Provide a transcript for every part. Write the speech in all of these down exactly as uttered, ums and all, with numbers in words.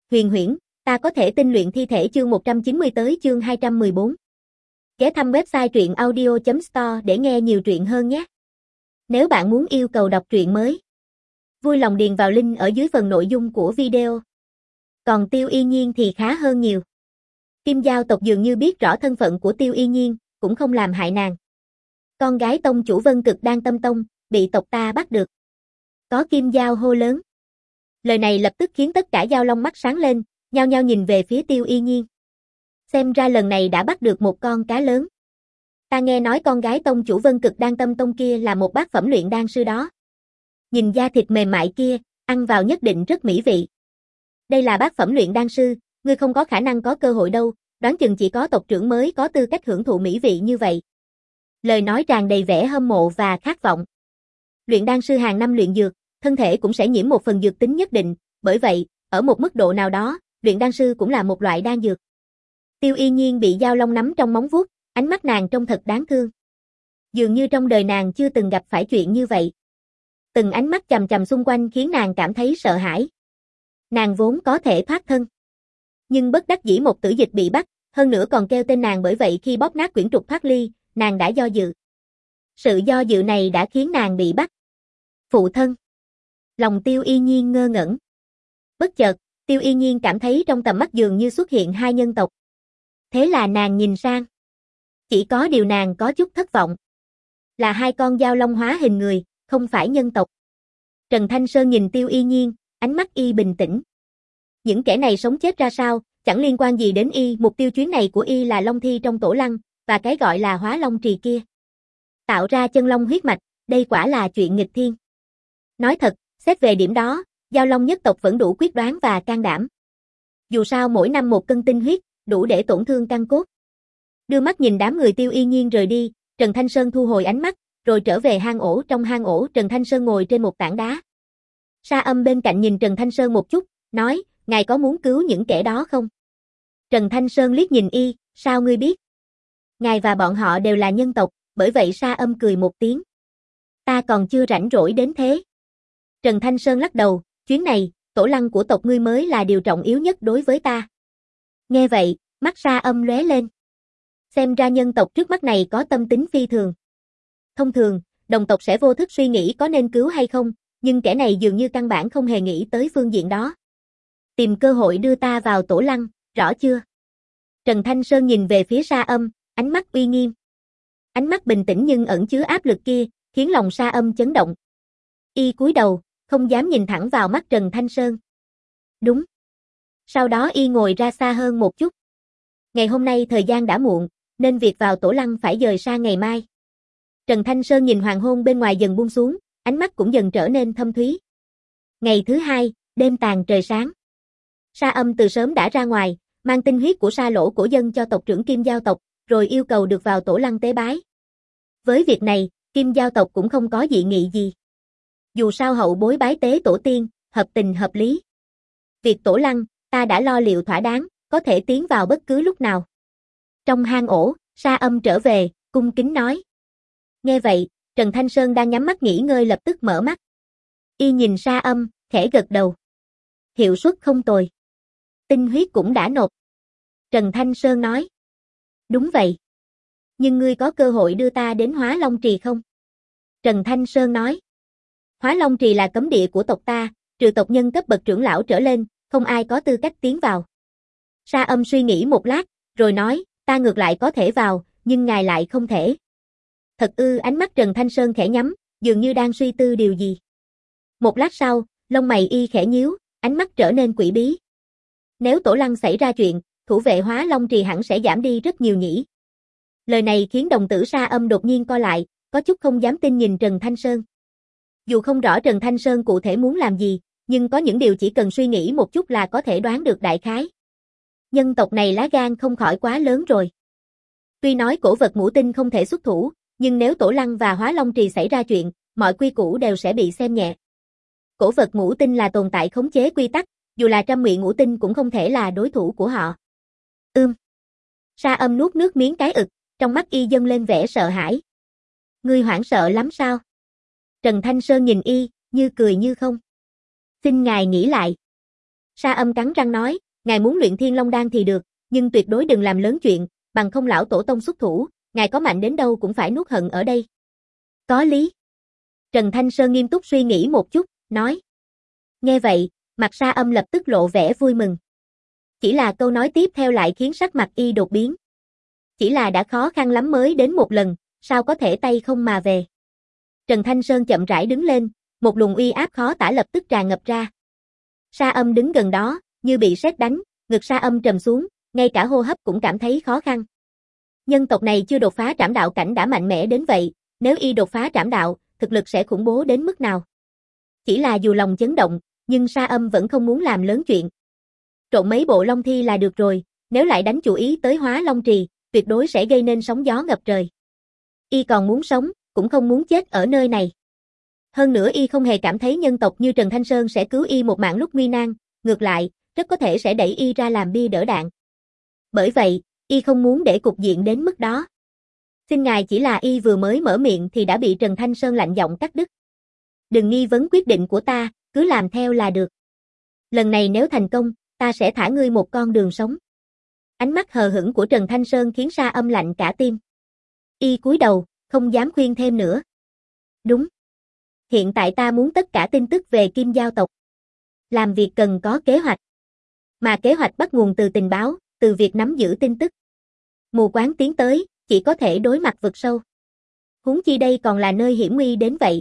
huyền huyễn, ta có thể tinh luyện thi thể chương một trăm chín mươi tới chương hai trăm mười bốn. Ghé thăm website truyện audio chấm store để nghe nhiều truyện hơn nhé. Nếu bạn muốn yêu cầu đọc truyện mới, vui lòng điền vào link ở dưới phần nội dung của video. Còn Tiêu Y Nhiên thì khá hơn nhiều. Kim Giao tộc dường như biết rõ thân phận của Tiêu Y Nhiên, cũng không làm hại nàng. Con gái tông chủ Vân Cực Đan Tâm Tông, bị tộc ta bắt được. Có Kim Giao hô lớn. Lời này lập tức khiến tất cả Giao Long mắt sáng lên, nhao nhao nhìn về phía Tiêu Y Nhiên. Xem ra lần này đã bắt được một con cá lớn. Ta nghe nói con gái tông chủ Vân Cực Đan Tâm Tông kia là một bát phẩm luyện đan sư đó. Nhìn da thịt mềm mại kia, ăn vào nhất định rất mỹ vị. Đây là bát phẩm luyện đan sư, ngươi không có khả năng có cơ hội đâu, đoán chừng chỉ có tộc trưởng mới có tư cách hưởng thụ mỹ vị như vậy. Lời nói tràn đầy vẻ hâm mộ và khát vọng. Luyện đan sư hàng năm luyện dược, thân thể cũng sẽ nhiễm một phần dược tính nhất định, bởi vậy, ở một mức độ nào đó, luyện đan sư cũng là một loại đan dược. Tiêu Y Nhiên bị Giao Long nắm trong móng vuốt, ánh mắt nàng trông thật đáng thương. Dường như trong đời nàng chưa từng gặp phải chuyện như vậy. Từng ánh mắt chằm chằm xung quanh khiến nàng cảm thấy sợ hãi. Nàng vốn có thể thoát thân. Nhưng bất đắc dĩ một tử dịch bị bắt, hơn nữa còn kêu tên nàng, bởi vậy khi bóp nát quyển trục thoát ly, nàng đã do dự. Sự do dự này đã khiến nàng bị bắt. Phụ thân. Lòng Tiêu Y Nhiên ngơ ngẩn. Bất chợt, Tiêu Y Nhiên cảm thấy trong tầm mắt dường như xuất hiện hai nhân tộc. Thế là nàng nhìn sang. Chỉ có điều nàng có chút thất vọng. Là hai con Giao Long hóa hình người, không phải nhân tộc. Trần Thanh Sơn nhìn Tiêu Y Nhiên, ánh mắt y bình tĩnh. Những kẻ này sống chết ra sao, chẳng liên quan gì đến y, mục tiêu chuyến này của y là Long Thi trong tổ lăng, và cái gọi là Hóa Long Trì kia. Tạo ra chân long huyết mạch, đây quả là chuyện nghịch thiên. Nói thật, xét về điểm đó, Giao Long nhất tộc vẫn đủ quyết đoán và can đảm. Dù sao mỗi năm một cân tinh huyết, đủ để tổn thương căn cốt. Đưa mắt nhìn đám người Tiêu Y Nhiên rời đi, Trần Thanh Sơn thu hồi ánh mắt, rồi trở về hang ổ. Trong hang ổ, Trần Thanh Sơn ngồi trên một tảng đá. Sa Âm bên cạnh nhìn Trần Thanh Sơn một chút, nói, ngài có muốn cứu những kẻ đó không? Trần Thanh Sơn liếc nhìn y, sao ngươi biết? Ngài và bọn họ đều là nhân tộc, bởi vậy Sa Âm cười một tiếng. Ta còn chưa rảnh rỗi đến thế. Trần Thanh Sơn lắc đầu, chuyến này, tổ lăng của tộc ngươi mới là điều trọng yếu nhất đối với ta. Nghe vậy, mắt Sa Âm lóe lên. Xem ra nhân tộc trước mắt này có tâm tính phi thường. Thông thường, đồng tộc sẽ vô thức suy nghĩ có nên cứu hay không, nhưng kẻ này dường như căn bản không hề nghĩ tới phương diện đó. Tìm cơ hội đưa ta vào tổ lăng, rõ chưa? Trần Thanh Sơn nhìn về phía Sa Âm, ánh mắt uy nghiêm. Ánh mắt bình tĩnh nhưng ẩn chứa áp lực kia, khiến lòng Sa Âm chấn động. Y cúi đầu, không dám nhìn thẳng vào mắt Trần Thanh Sơn. Đúng. Sau đó y ngồi ra xa hơn một chút. Ngày hôm nay thời gian đã muộn, nên việc vào tổ lăng phải dời sang ngày mai. Trần Thanh Sơn nhìn hoàng hôn bên ngoài dần buông xuống, ánh mắt cũng dần trở nên thâm thúy. Ngày thứ hai, đêm tàn trời sáng. Sa Âm từ sớm đã ra ngoài, mang tinh huyết của Sa Lỗ cổ dân cho tộc trưởng Kim Giao tộc, rồi yêu cầu được vào tổ lăng tế bái. Với việc này, Kim Giao tộc cũng không có dị nghị gì. Dù sao hậu bối bái tế tổ tiên, hợp tình hợp lý. Việc tổ lăng, ta đã lo liệu thỏa đáng, có thể tiến vào bất cứ lúc nào. Trong hang ổ, Sa Âm trở về, cung kính nói. Nghe vậy, Trần Thanh Sơn đang nhắm mắt nghỉ ngơi lập tức mở mắt. Y nhìn Sa Âm, khẽ gật đầu. Hiệu suất không tồi. Tinh huyết cũng đã nộp. Trần Thanh Sơn nói. Đúng vậy. Nhưng ngươi có cơ hội đưa ta đến Hóa Long Trì không? Trần Thanh Sơn nói. Hóa Long Trì là cấm địa của tộc ta, trừ tộc nhân cấp bậc trưởng lão trở lên, không ai có tư cách tiến vào. Sa Âm suy nghĩ một lát, rồi nói, ta ngược lại có thể vào, nhưng ngài lại không thể. Thật ư? Ánh mắt Trần Thanh Sơn khẽ nhắm, dường như đang suy tư điều gì. Một lát sau, lông mày y khẽ nhíu, ánh mắt trở nên quỷ bí. Nếu tổ lăng xảy ra chuyện, thủ vệ Hóa Long Trì hẳn sẽ giảm đi rất nhiều nhỉ. Lời này khiến đồng tử Sa Âm đột nhiên co lại, có chút không dám tin nhìn Trần Thanh Sơn. Dù không rõ Trần Thanh Sơn cụ thể muốn làm gì, nhưng có những điều chỉ cần suy nghĩ một chút là có thể đoán được đại khái. Nhân tộc này lá gan không khỏi quá lớn rồi. Tuy nói cổ vật ngũ tinh không thể xuất thủ, nhưng nếu tổ lăng và Hóa Long Trì xảy ra chuyện, mọi quy củ đều sẽ bị xem nhẹ. Cổ vật ngũ tinh là tồn tại khống chế quy tắc, dù là trăm ngụy ngũ tinh cũng không thể là đối thủ của họ. Ưm. Sa Âm nuốt nước miếng cái ực, trong mắt y dâng lên vẻ sợ hãi. Ngươi hoảng sợ lắm sao? Trần Thanh Sơn nhìn y, như cười như không. Xin ngài nghĩ lại. Sa Âm cắn răng nói, ngài muốn luyện Thiên Long đan thì được, nhưng tuyệt đối đừng làm lớn chuyện, bằng không lão tổ tông xuất thủ, ngài có mạnh đến đâu cũng phải nuốt hận ở đây. Có lý. Trần Thanh Sơn nghiêm túc suy nghĩ một chút, nói. Nghe vậy, mặt Sa Âm lập tức lộ vẻ vui mừng. Chỉ là câu nói tiếp theo lại khiến sắc mặt y đột biến. Chỉ là đã khó khăn lắm mới đến một lần, sao có thể tay không mà về. Trần Thanh Sơn chậm rãi đứng lên, một luồng uy áp khó tả lập tức tràn ngập ra. Sa Âm đứng gần đó, như bị sét đánh, ngực Sa Âm trầm xuống, ngay cả hô hấp cũng cảm thấy khó khăn. Nhân tộc này chưa đột phá trảm đạo cảnh đã mạnh mẽ đến vậy, nếu y đột phá trảm đạo, thực lực sẽ khủng bố đến mức nào. Chỉ là dù lòng chấn động, nhưng Sa Âm vẫn không muốn làm lớn chuyện. Trộn mấy bộ long thi là được rồi, nếu lại đánh chủ ý tới Hóa Long Trì, tuyệt đối sẽ gây nên sóng gió ngập trời. Y còn muốn sống, cũng không muốn chết ở nơi này. Hơn nữa y không hề cảm thấy nhân tộc như Trần Thanh Sơn sẽ cứu y một mạng lúc nguy nan, ngược lại, rất có thể sẽ đẩy y ra làm bia đỡ đạn. Bởi vậy, y không muốn để cục diện đến mức đó. Xin ngài, chỉ là y vừa mới mở miệng thì đã bị Trần Thanh Sơn lạnh giọng cắt đứt. Đừng nghi vấn quyết định của ta, cứ làm theo là được. Lần này nếu thành công, ta sẽ thả ngươi một con đường sống. Ánh mắt hờ hững của Trần Thanh Sơn khiến Sa Âm lạnh cả tim. Y cúi đầu, không dám khuyên thêm nữa. Đúng. Hiện tại ta muốn tất cả tin tức về Kim Giao tộc. Làm việc cần có kế hoạch. Mà kế hoạch bắt nguồn từ tình báo, từ việc nắm giữ tin tức. Mù quáng tiến tới, chỉ có thể đối mặt vực sâu. Huống chi đây còn là nơi hiểm nguy đến vậy.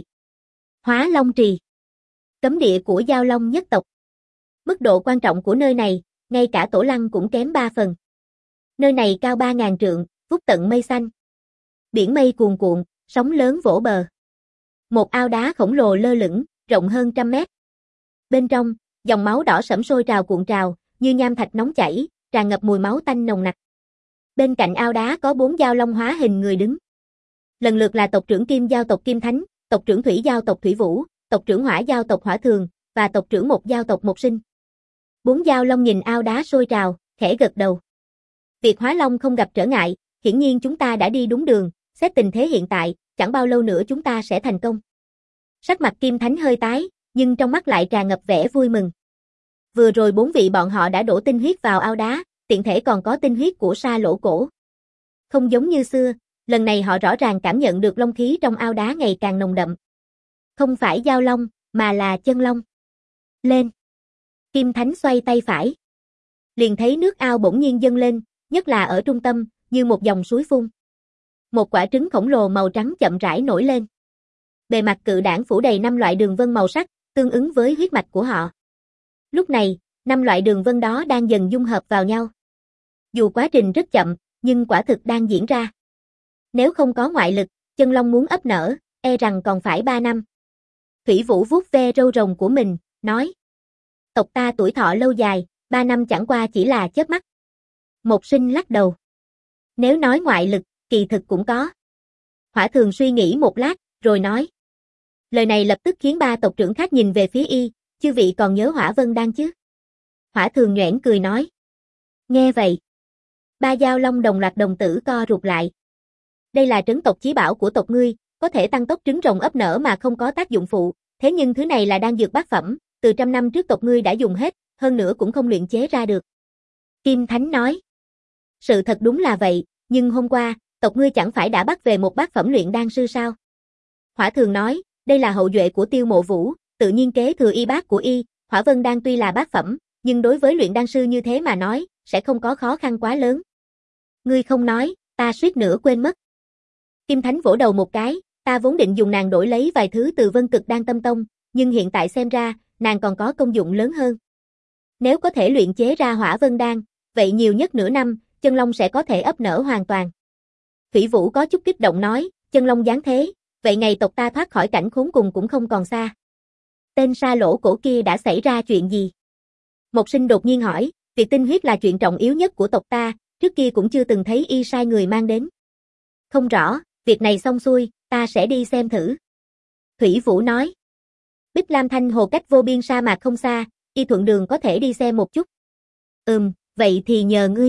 Hóa Long Trì. Cấm địa của Giao Long nhất tộc. Mức độ quan trọng của nơi này, ngay cả Tổ Lăng cũng kém ba phần. Nơi này cao ba ngàn trượng, vút tận mây xanh. Biển mây cuồn cuộn, sóng lớn vỗ bờ. Một ao đá khổng lồ lơ lửng, rộng hơn trăm mét. Bên trong, dòng máu đỏ sẫm sôi trào cuộn trào, như nham thạch nóng chảy, tràn ngập mùi máu tanh nồng nặc. Bên cạnh ao đá có bốn giao long hóa hình người đứng. Lần lượt là tộc trưởng Kim Giao tộc Kim Thánh, tộc trưởng Thủy Giao tộc Thủy Vũ, tộc trưởng Hỏa Giao tộc Hỏa Thường, và tộc trưởng Một Giao tộc Một Sinh. Bốn giao long nhìn ao đá sôi trào, khẽ gật đầu. Việc hóa long không gặp trở ngại, hiển nhiên chúng ta đã đi đúng đường, xét tình thế hiện tại, chẳng bao lâu nữa chúng ta sẽ thành công. Sắc mặt Kim Thánh hơi tái, nhưng trong mắt lại tràn ngập vẻ vui mừng. Vừa rồi bốn vị bọn họ đã đổ tinh huyết vào ao đá, tiện thể còn có tinh huyết của Sa Lỗ Cổ. Không giống như xưa, lần này họ rõ ràng cảm nhận được long khí trong ao đá ngày càng nồng đậm. Không phải giao long, mà là chân long. Lên! Kim Thánh xoay tay phải. Liền thấy nước ao bỗng nhiên dâng lên, nhất là ở trung tâm, như một dòng suối phun. Một quả trứng khổng lồ màu trắng chậm rãi nổi lên. Bề mặt cự đản phủ đầy năm loại đường vân màu sắc, tương ứng với huyết mạch của họ. Lúc này, năm loại đường vân đó đang dần dung hợp vào nhau. Dù quá trình rất chậm, nhưng quả thực đang diễn ra. Nếu không có ngoại lực, chân long muốn ấp nở, e rằng còn phải ba năm. Thủy Vũ vuốt ve râu rồng của mình, nói. Tộc ta tuổi thọ lâu dài, ba năm chẳng qua chỉ là chớp mắt. Một Sinh lắc đầu. Nếu nói ngoại lực, kỳ thực cũng có. Hỏa Thường suy nghĩ một lát, rồi nói. Lời này lập tức khiến ba tộc trưởng khác nhìn về phía y, chư vị còn nhớ Hỏa Vân Đan chứ? Hỏa Thường nhoẻn cười nói. Nghe vậy. Ba giao long đồng loạt đồng tử co rụt lại. Đây là trấn tộc chí bảo của tộc ngươi, có thể tăng tốc trứng rồng ấp nở mà không có tác dụng phụ, thế nhưng thứ này là đan dược bát phẩm, từ trăm năm trước tộc ngươi đã dùng hết, hơn nữa cũng không luyện chế ra được. Kim Thánh nói. Sự thật đúng là vậy, nhưng hôm qua, tộc ngươi chẳng phải đã bắt về một bát phẩm luyện đan sư sao? Hỏa Thường nói, đây là hậu duệ của Tiêu Mộ Vũ, tự nhiên kế thừa y bát của y, Hỏa Vân Đan tuy là bát phẩm, nhưng đối với luyện đan sư như thế mà nói, sẽ không có khó khăn quá lớn. Ngươi không nói, ta suýt nữa quên mất. Kim Thánh vỗ đầu một cái, ta vốn định dùng nàng đổi lấy vài thứ từ Vân Cực Đan Tâm Tông, nhưng hiện tại xem ra, nàng còn có công dụng lớn hơn. Nếu có thể luyện chế ra Hỏa Vân Đan, vậy nhiều nhất nửa năm, chân long sẽ có thể ấp nở hoàn toàn. Thủy Vũ có chút kích động nói, chân long giáng thế, vậy ngày tộc ta thoát khỏi cảnh khốn cùng cũng không còn xa. Tên Sa Lỗ Cổ kia đã xảy ra chuyện gì? Một Sinh đột nhiên hỏi, việc tinh huyết là chuyện trọng yếu nhất của tộc ta, trước kia cũng chưa từng thấy y sai người mang đến. Không rõ, việc này xong xuôi, ta sẽ đi xem thử. Thủy Vũ nói. Bích Lam Thanh Hồ cách vô biên sa mạc không xa, y thuận đường có thể đi xem một chút. Ừm, vậy thì nhờ ngươi.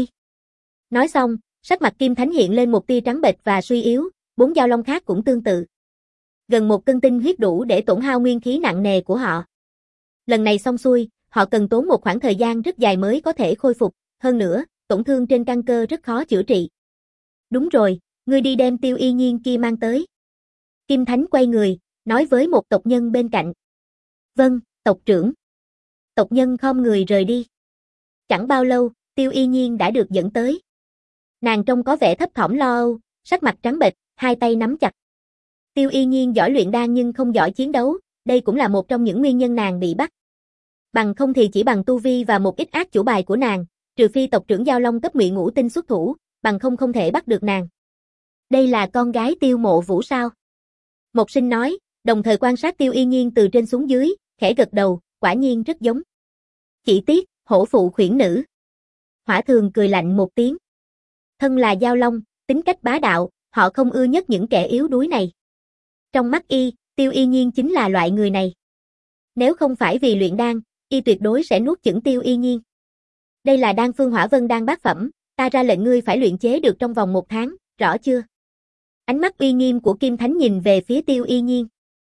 Nói xong, sắc mặt Kim Thánh hiện lên một tia trắng bệch và suy yếu, bốn giao long khác cũng tương tự. Gần một cân tinh huyết đủ để tổn hao nguyên khí nặng nề của họ. Lần này xong xuôi, họ họ cần tốn một khoảng thời gian rất dài mới có thể khôi phục, hơn nữa, tổn thương trên căn cơ rất khó chữa trị. Đúng rồi, ngươi đi đem Tiêu Y Nhiên kia mang tới. Kim Thánh quay người, nói với một tộc nhân bên cạnh. Vâng, tộc trưởng. Tộc nhân khom người rời đi. Chẳng bao lâu, Tiêu Y Nhiên đã được dẫn tới. Nàng trông có vẻ thấp thỏm lo âu, sắc mặt trắng bệch, hai tay nắm chặt. Tiêu Y Nhiên giỏi luyện đan nhưng không giỏi chiến đấu, đây cũng là một trong những nguyên nhân nàng bị bắt. Bằng không thì chỉ bằng tu vi và một ít ác chủ bài của nàng, trừ phi tộc trưởng Giao Long cấp Ngụy Ngũ Tinh xuất thủ, bằng không không thể bắt được nàng. Đây là con gái Tiêu Mộ Vũ sao? Một Sinh nói, đồng thời quan sát Tiêu Y Nhiên từ trên xuống dưới, khẽ gật đầu, quả nhiên rất giống. Chỉ tiếc, hổ phụ khuyển nữ. Hỏa Thường cười lạnh một tiếng. Thân là Giao Long, tính cách bá đạo, họ không ưa nhất những kẻ yếu đuối này. Trong mắt y, Tiêu Y Nhiên chính là loại người này. Nếu không phải vì luyện đan, y tuyệt đối sẽ nuốt chửng Tiêu Y Nhiên. Đây là đan phương Hỏa Vân đan bát phẩm, ta ra lệnh ngươi phải luyện chế được trong vòng một tháng, rõ chưa? Ánh mắt uy nghiêm của Kim Thánh nhìn về phía Tiêu Y Nhiên.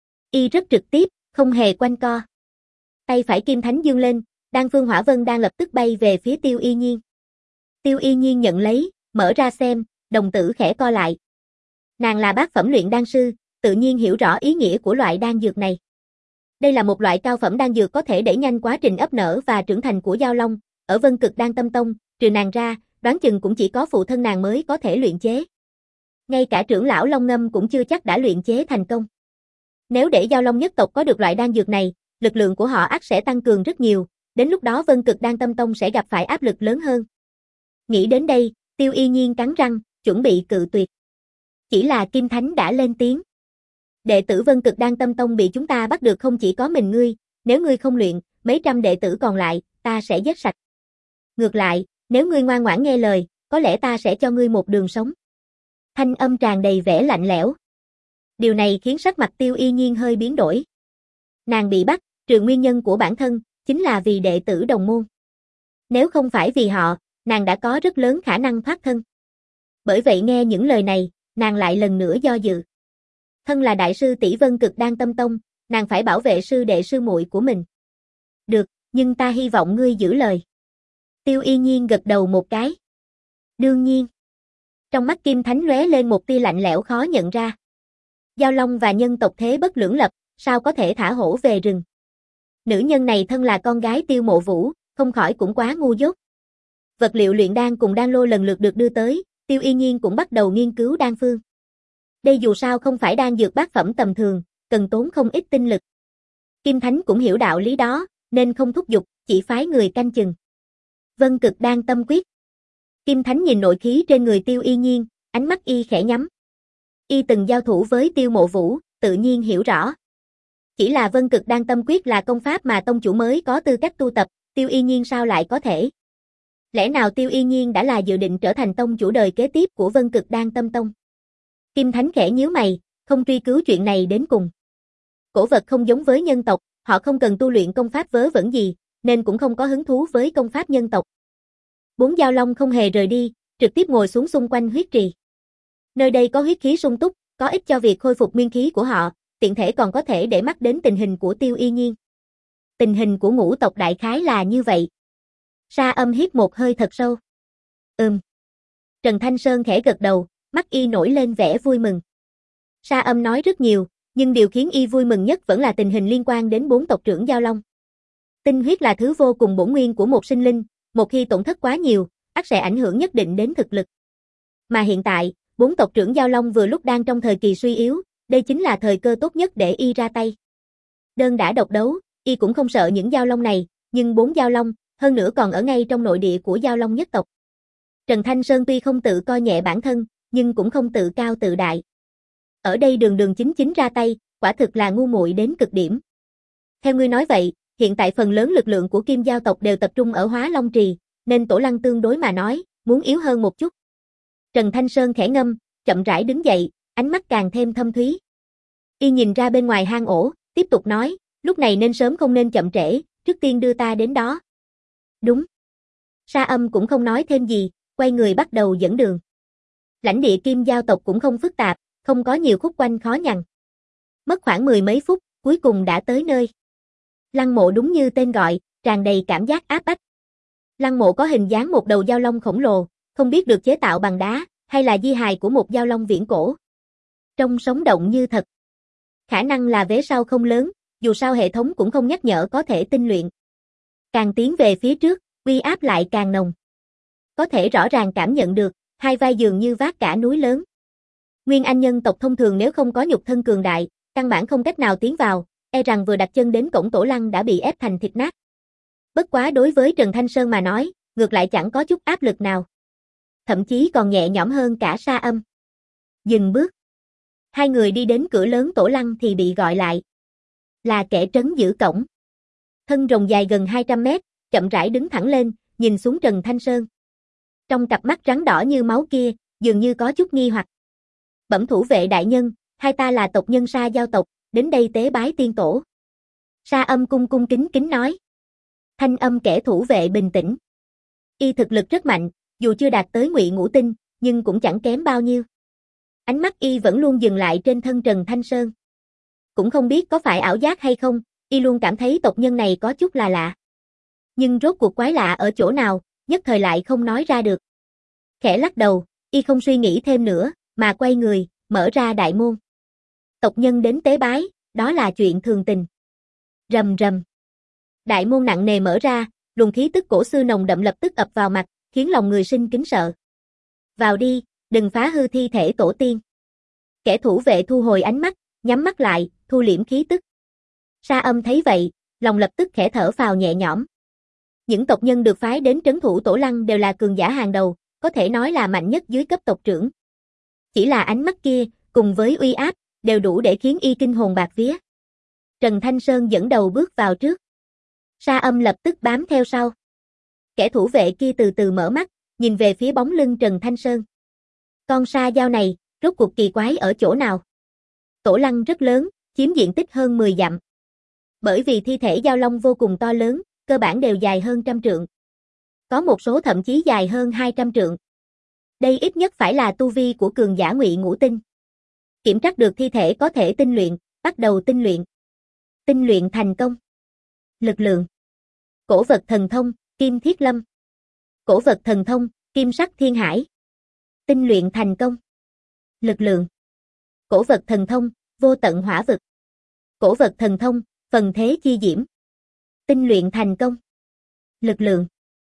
Y rất trực tiếp, không hề quanh co. Tay phải Kim Thánh dương lên, đan phương Hỏa Vân đang lập tức bay về phía Tiêu Y Nhiên. Tiêu Y Nhiên nhận lấy, mở ra xem, đồng tử khẽ co lại. Nàng là bát phẩm luyện đan sư, tự nhiên hiểu rõ ý nghĩa của loại đan dược này. Đây là một loại cao phẩm đan dược có thể đẩy nhanh quá trình ấp nở và trưởng thành của Giao Long, ở Vân Cực Đan Tâm Tông, trừ nàng ra, đoán chừng cũng chỉ có phụ thân nàng mới có thể luyện chế. Ngay cả trưởng lão Long Ngâm cũng chưa chắc đã luyện chế thành công. Nếu để Giao Long nhất tộc có được loại đan dược này, lực lượng của họ ắt sẽ tăng cường rất nhiều, đến lúc đó Vân Cực Đan Tâm Tông sẽ gặp phải áp lực lớn hơn. Nghĩ đến đây, Tiêu Y Nhiên cắn răng, chuẩn bị cự tuyệt. Chỉ là Kim Thánh đã lên tiếng. Đệ tử Vân Cực Đan Tâm Tông bị chúng ta bắt được không chỉ có mình ngươi, nếu ngươi không luyện, mấy trăm đệ tử còn lại, ta sẽ giết sạch. Ngược lại, nếu ngươi ngoan ngoãn nghe lời, có lẽ ta sẽ cho ngươi một đường sống. Thanh âm tràn đầy vẻ lạnh lẽo. Điều này khiến sắc mặt Tiêu Y Nhiên hơi biến đổi. Nàng bị bắt, trừ nguyên nhân của bản thân, chính là vì đệ tử đồng môn. Nếu không phải vì họ, nàng đã có rất lớn khả năng thoát thân. Bởi vậy nghe những lời này, nàng lại lần nữa do dự. Thân là đại sư tỷ Vân Cực Đan Tâm Tông, nàng phải bảo vệ sư đệ sư muội của mình. Được, nhưng ta hy vọng ngươi giữ lời. Tiêu Y Nhiên gật đầu một cái. Đương nhiên. Trong mắt Kim Thánh lóe lên một tia lạnh lẽo khó nhận ra. Giao Long và nhân tộc thế bất lưỡng lập, sao có thể thả hổ về rừng. Nữ nhân này thân là con gái Tiêu Mộ Vũ, không khỏi cũng quá ngu dốt. Vật liệu luyện đan cùng đan lô lần lượt được đưa tới, Tiêu Y Nhiên cũng bắt đầu nghiên cứu đan phương. Đây dù sao không phải đan dược bát phẩm tầm thường, cần tốn không ít tinh lực. Kim Thánh cũng hiểu đạo lý đó, nên không thúc giục, chỉ phái người canh chừng. Vân Cực Đan Tâm Quyết. Kim Thánh nhìn nội khí trên người Tiêu Y Nhiên, ánh mắt y khẽ nhắm. Y từng giao thủ với Tiêu Mộ Vũ, tự nhiên hiểu rõ. Chỉ là Vân Cực Đan Tâm Quyết là công pháp mà tông chủ mới có tư cách tu tập, Tiêu Y Nhiên sao lại có thể? Lẽ nào Tiêu Y Nhiên đã là dự định trở thành tông chủ đời kế tiếp của Vân Cực Đan Tâm Tông? Kim Thánh khẽ nhíu mày, không truy cứu chuyện này đến cùng. Cổ vật không giống với nhân tộc, họ không cần tu luyện công pháp vớ vẩn gì, nên cũng không có hứng thú với công pháp nhân tộc. Bốn Giao Long không hề rời đi, trực tiếp ngồi xuống xung quanh huyết trì. Nơi đây có huyết khí sung túc, có ích cho việc khôi phục nguyên khí của họ, tiện thể còn có thể để mắt đến tình hình của Tiêu Y Nhiên. Tình hình của ngũ tộc đại khái là như vậy. Sa Âm hít một hơi thật sâu. Ừm. Trần Thanh Sơn khẽ gật đầu, mắt y nổi lên vẻ vui mừng. Sa Âm nói rất nhiều, nhưng điều khiến y vui mừng nhất vẫn là tình hình liên quan đến bốn tộc trưởng Giao Long. Tinh huyết là thứ vô cùng bổn nguyên của một sinh linh, một khi tổn thất quá nhiều, ắt sẽ ảnh hưởng nhất định đến thực lực. Mà hiện tại, bốn tộc trưởng Giao Long vừa lúc đang trong thời kỳ suy yếu, đây chính là thời cơ tốt nhất để y ra tay. Đơn đã độc đấu, y cũng không sợ những Giao Long này, nhưng bốn Giao Long, hơn nữa còn ở ngay trong nội địa của Giao Long nhất tộc. Trần Thanh Sơn tuy không tự coi nhẹ bản thân, nhưng cũng không tự cao tự đại. Ở đây đường đường chính chính ra tay, quả thực là ngu muội đến cực điểm. Theo ngươi nói vậy, hiện tại phần lớn lực lượng của Kim Giao tộc đều tập trung ở Hóa Long Trì, nên Tổ Lăng tương đối mà nói, muốn yếu hơn một chút. Trần Thanh Sơn khẽ ngâm, chậm rãi đứng dậy, ánh mắt càng thêm thâm thúy. Y nhìn ra bên ngoài hang ổ, tiếp tục nói, lúc này nên sớm không nên chậm trễ, trước tiên đưa ta đến đó. Đúng. Sa Âm cũng không nói thêm gì, quay người bắt đầu dẫn đường. Lãnh địa Kim Giao tộc cũng không phức tạp, không có nhiều khúc quanh khó nhằn. Mất khoảng mười mấy phút, cuối cùng đã tới nơi. Lăng mộ đúng như tên gọi, tràn đầy cảm giác áp bách. Lăng mộ có hình dáng một đầu dao long khổng lồ, không biết được chế tạo bằng đá, hay là di hài của một dao long viễn cổ. Trông sống động như thật. Khả năng là vế sau không lớn, dù sao hệ thống cũng không nhắc nhở có thể tinh luyện. Càng tiến về phía trước, uy áp lại càng nồng. Có thể rõ ràng cảm nhận được, hai vai dường như vác cả núi lớn. Nguyên Anh nhân tộc thông thường nếu không có nhục thân cường đại, căn bản không cách nào tiến vào, e rằng vừa đặt chân đến cổng tổ lăng đã bị ép thành thịt nát. Bất quá đối với Trần Thanh Sơn mà nói, ngược lại chẳng có chút áp lực nào. Thậm chí còn nhẹ nhõm hơn cả Sa Âm. Dừng bước. Hai người đi đến cửa lớn tổ lăng thì bị gọi lại. Là kẻ trấn giữ cổng. Thân rồng dài gần hai trăm mét, chậm rãi đứng thẳng lên, nhìn xuống Trần Thanh Sơn. Trong cặp mắt trắng đỏ như máu kia, dường như có chút nghi hoặc. Bẩm thủ vệ đại nhân, hai ta là tộc nhân Sa Giao tộc, đến đây tế bái tiên tổ. Sa Âm cung cung kính kính nói. Thanh âm kẻ thủ vệ bình tĩnh. Y thực lực rất mạnh, dù chưa đạt tới ngụy ngũ tinh, nhưng cũng chẳng kém bao nhiêu. Ánh mắt Y vẫn luôn dừng lại trên thân Trần Thanh Sơn. Cũng không biết có phải ảo giác hay không, Y luôn cảm thấy tộc nhân này có chút là lạ. Nhưng rốt cuộc quái lạ ở chỗ nào, nhất thời lại không nói ra được. Khẽ lắc đầu, Y không suy nghĩ thêm nữa, mà quay người, mở ra đại môn. Tộc nhân đến tế bái, đó là chuyện thường tình. Rầm rầm. Đại môn nặng nề mở ra, luồng khí tức cổ xưa nồng đậm lập tức ập vào mặt, khiến lòng người sinh kính sợ. Vào đi, đừng phá hư thi thể tổ tiên. Kẻ thủ vệ thu hồi ánh mắt, nhắm mắt lại, thu liễm khí tức. Sa Âm thấy vậy, lòng lập tức khẽ thở phào nhẹ nhõm. Những tộc nhân được phái đến trấn thủ tổ lăng đều là cường giả hàng đầu, có thể nói là mạnh nhất dưới cấp tộc trưởng. Chỉ là ánh mắt kia, cùng với uy áp, đều đủ để khiến Y kinh hồn bạc vía. Trần Thanh Sơn dẫn đầu bước vào trước. Sa Âm lập tức bám theo sau. Kẻ thủ vệ kia từ từ mở mắt, nhìn về phía bóng lưng Trần Thanh Sơn. Con sa giao này, rốt cuộc kỳ quái ở chỗ nào? Tổ lăng rất lớn, chiếm diện tích hơn mười dặm. Bởi vì thi thể giao long vô cùng to lớn, cơ bản đều dài hơn trăm trượng. Có một số thậm chí dài hơn hai trăm trượng. Đây ít nhất phải là tu vi của cường giả ngụy ngũ tinh. Kiểm tra được thi thể có thể tinh luyện, bắt đầu tinh luyện. Tinh luyện thành công. Lực lượng. Cổ vật thần thông, Kim Thiết Lâm. Cổ vật thần thông, Kim Sắc Thiên Hải. Tinh luyện thành công. Lực lượng. Cổ vật thần thông, Vô Tận Hỏa Vực. Cổ vật thần thông, Phần Thế Chi Diễm. Tinh luyện thành công. Lực lượng.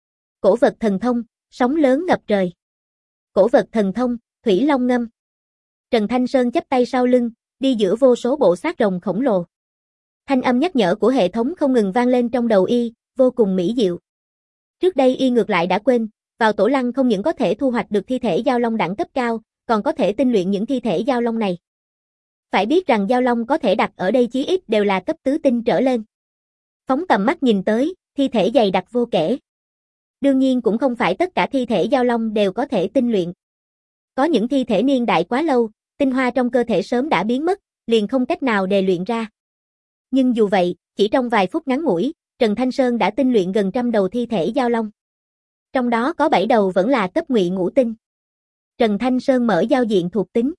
Cổ vật thần thông, Sóng Lớn Ngập Trời. Cổ vật thần thông, Thủy Long Ngâm. Trần Thanh Sơn chắp tay sau lưng, đi giữa vô số bộ xác rồng khổng lồ. Thanh âm nhắc nhở của hệ thống không ngừng vang lên trong đầu Y, vô cùng mỹ diệu. Trước đây Y ngược lại đã quên, vào tổ lăng không những có thể thu hoạch được thi thể giao long đẳng cấp cao, còn có thể tinh luyện những thi thể giao long này. Phải biết rằng giao long có thể đặt ở đây chí ít đều là cấp tứ tinh trở lên. Phóng tầm mắt nhìn tới, thi thể dày đặc vô kể. Đương nhiên cũng không phải tất cả thi thể giao long đều có thể tinh luyện. Có những thi thể niên đại quá lâu, tinh hoa trong cơ thể sớm đã biến mất, liền không cách nào đề luyện ra. Nhưng dù vậy, chỉ trong vài phút ngắn ngủi, Trần Thanh Sơn đã tinh luyện gần trăm đầu thi thể giao long. Trong đó có bảy đầu vẫn là cấp ngụy ngũ tinh. Trần Thanh Sơn mở giao diện thuộc tính.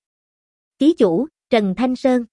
Ký chủ, Trần Thanh Sơn.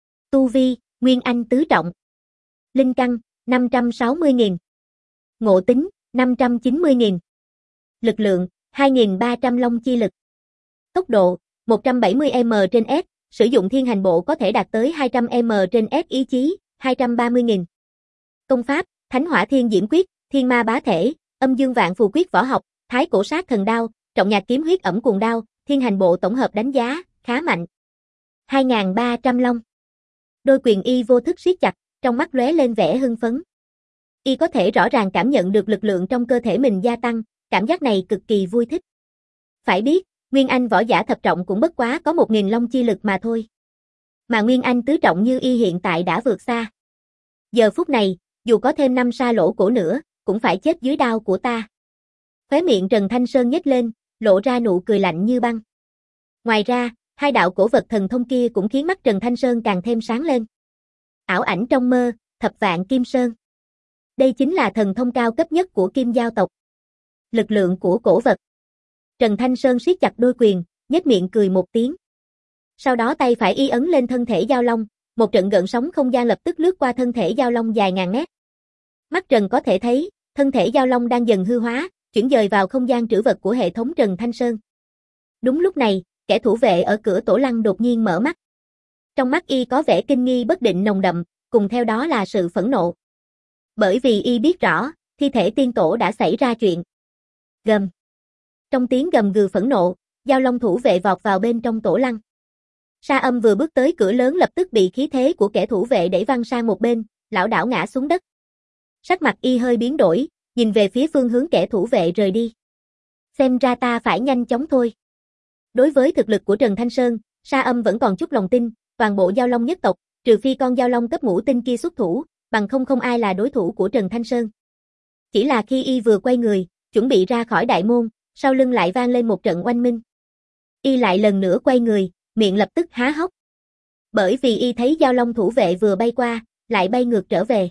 Tu vi, Nguyên Anh tứ trọng. Linh căn, năm trăm sáu mươi nghìn. Ngộ tính, năm trăm chín mươi nghìn. Lực lượng, hai nghìn ba trăm long chi lực. Tốc độ, một trăm bảy mươi mi li mét trên S, sử dụng thiên hành bộ có thể đạt tới hai trăm mi li mét trên S, ý chí, hai trăm ba mươi nghìn. Công pháp, Thánh Hỏa Thiên Diễm Quyết, Thiên Ma Bá Thể, Âm Dương Vạn Phù Quyết võ học, Thái Cổ Sát Thần Đao, Trọng Nhạc Kiếm Huyết Ẩm Cuồng Đao, thiên hành bộ tổng hợp đánh giá, khá mạnh. hai nghìn ba trăm long. Đôi quyền Y vô thức siết chặt, trong mắt lóe lên vẻ hưng phấn. Y có thể rõ ràng cảm nhận được lực lượng trong cơ thể mình gia tăng, cảm giác này cực kỳ vui thích. Phải biết, Nguyên Anh võ giả thập trọng cũng bất quá có một nghìn long chi lực mà thôi. Mà Nguyên Anh tứ trọng như Y hiện tại đã vượt xa. Giờ phút này, dù có thêm năm sa lỗ cổ nữa, cũng phải chết dưới đao của ta. Khóe miệng Trần Thanh Sơn nhếch lên, lộ ra nụ cười lạnh như băng. Ngoài ra, hai đạo cổ vật thần thông kia cũng khiến mắt Trần Thanh Sơn càng thêm sáng lên. Ảo ảnh trong mơ, thập vạn kim sơn. Đây chính là thần thông cao cấp nhất của Kim Giao tộc. Lực lượng của cổ vật. Trần Thanh Sơn siết chặt đôi quyền, nhếch miệng cười một tiếng. Sau đó tay phải Y ấn lên thân thể giao long, một trận gợn sóng không gian lập tức lướt qua thân thể giao long dài ngàn mét. Mắt Trần có thể thấy, thân thể Giao Long đang dần hư hóa, chuyển dời vào không gian trữ vật của hệ thống Trần Thanh Sơn. Đúng lúc này, kẻ thủ vệ ở cửa tổ lăng đột nhiên mở mắt. Trong mắt y có vẻ kinh nghi bất định nồng đậm, cùng theo đó là sự phẫn nộ. Bởi vì y biết rõ, thi thể tiên tổ đã xảy ra chuyện. Gầm. Trong tiếng gầm gừ phẫn nộ, Giao Long thủ vệ vọt vào bên trong tổ lăng. Sa Âm vừa bước tới cửa lớn lập tức bị khí thế của kẻ thủ vệ đẩy văng sang một bên, lảo đảo ngã xuống đất. Sắc mặt y hơi biến đổi, nhìn về phía phương hướng kẻ thủ vệ rời đi. Xem ra ta phải nhanh chóng thôi. Đối với thực lực của Trần Thanh Sơn, Sa Âm vẫn còn chút lòng tin, toàn bộ Giao Long nhất tộc, trừ phi con Giao Long cấp ngũ tinh kia xuất thủ, bằng không không ai là đối thủ của Trần Thanh Sơn. Chỉ là khi y vừa quay người, chuẩn bị ra khỏi đại môn, sau lưng lại vang lên một trận oanh minh. Y lại lần nữa quay người, miệng lập tức há hốc. Bởi vì y thấy Giao Long thủ vệ vừa bay qua, lại bay ngược trở về.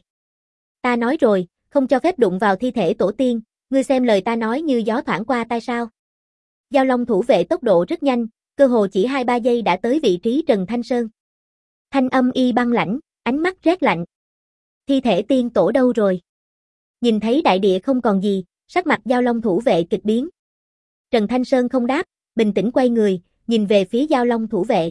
Ta nói rồi, không cho phép đụng vào thi thể tổ tiên, ngươi xem lời ta nói như gió thoảng qua tai sao. Giao Long thủ vệ tốc độ rất nhanh, cơ hồ chỉ hai ba giây đã tới vị trí Trần Thanh Sơn. Thanh âm y băng lãnh, ánh mắt rét lạnh. Thi thể tiên tổ đâu rồi? Nhìn thấy đại địa không còn gì, sắc mặt Giao Long thủ vệ kịch biến. Trần Thanh Sơn không đáp, bình tĩnh quay người, nhìn về phía Giao Long thủ vệ.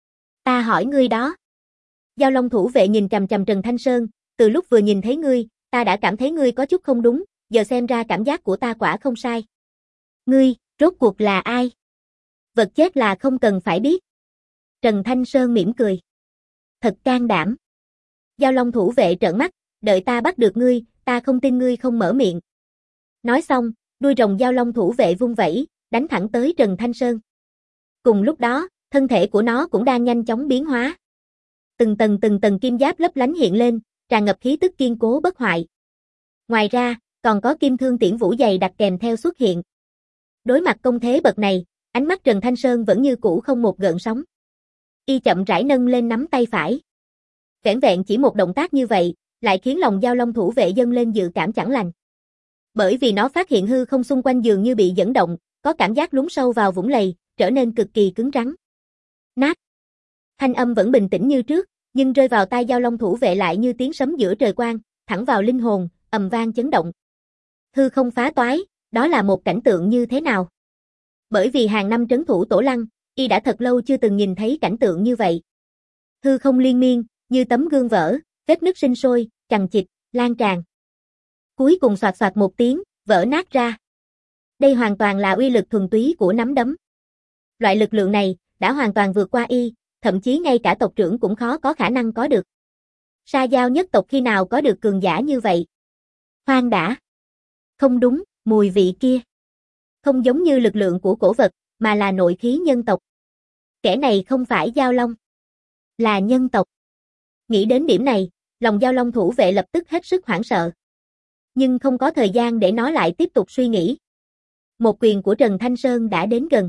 Ta hỏi ngươi đó. Giao Long thủ vệ nhìn chằm chằm Trần Thanh Sơn, từ lúc vừa nhìn thấy ngươi, ta đã cảm thấy ngươi có chút không đúng, giờ xem ra cảm giác của ta quả không sai. Ngươi, rốt cuộc là ai? Vật chết là không cần phải biết. Trần Thanh Sơn mỉm cười. Thật can đảm. Giao Long thủ vệ trợn mắt, đợi ta bắt được ngươi, ta không tin ngươi không mở miệng. Nói xong, đuôi rồng Giao Long thủ vệ vung vẩy, đánh thẳng tới Trần Thanh Sơn. Cùng lúc đó, thân thể của nó cũng đang nhanh chóng biến hóa. Từng tầng từng tầng kim giáp lấp lánh hiện lên, tràn ngập khí tức kiên cố bất hoại. Ngoài ra, còn có kim thương tiễn vũ dày đặc kèm theo xuất hiện. Đối mặt công thế bậc này, ánh mắt Trần Thanh Sơn vẫn như cũ không một gợn sóng. Y chậm rãi nâng lên nắm tay phải. Vẻn vẹn chỉ một động tác như vậy, lại khiến lòng Giao Long thủ vệ dâng lên dự cảm chẳng lành. Bởi vì nó phát hiện hư không xung quanh dường như bị dẫn động, có cảm giác lún sâu vào vũng lầy, trở nên cực kỳ cứng rắn. Nát. Thanh âm vẫn bình tĩnh như trước, nhưng rơi vào tai Giao Long thủ vệ lại như tiếng sấm giữa trời quang, thẳng vào linh hồn, ầm vang chấn động. Hư không phá toái, đó là một cảnh tượng như thế nào? Bởi vì hàng năm trấn thủ tổ lăng, y đã thật lâu chưa từng nhìn thấy cảnh tượng như vậy. Hư không liên miên, như tấm gương vỡ, vết nứt sinh sôi, chằng chịt, lan tràn. Cuối cùng xoạt xoạt một tiếng, vỡ nát ra. Đây hoàn toàn là uy lực thuần túy của nắm đấm. Loại lực lượng này đã hoàn toàn vượt qua y, thậm chí ngay cả tộc trưởng cũng khó có khả năng có được. Sa Giao nhất tộc khi nào có được cường giả như vậy? Khoan đã. Không đúng, mùi vị kia. Không giống như lực lượng của cổ vật, mà là nội khí nhân tộc. Kẻ này không phải Giao Long, là nhân tộc. Nghĩ đến điểm này, lòng Giao Long thủ vệ lập tức hết sức hoảng sợ. Nhưng không có thời gian để nó lại tiếp tục suy nghĩ. Một quyền của Trần Thanh Sơn đã đến gần.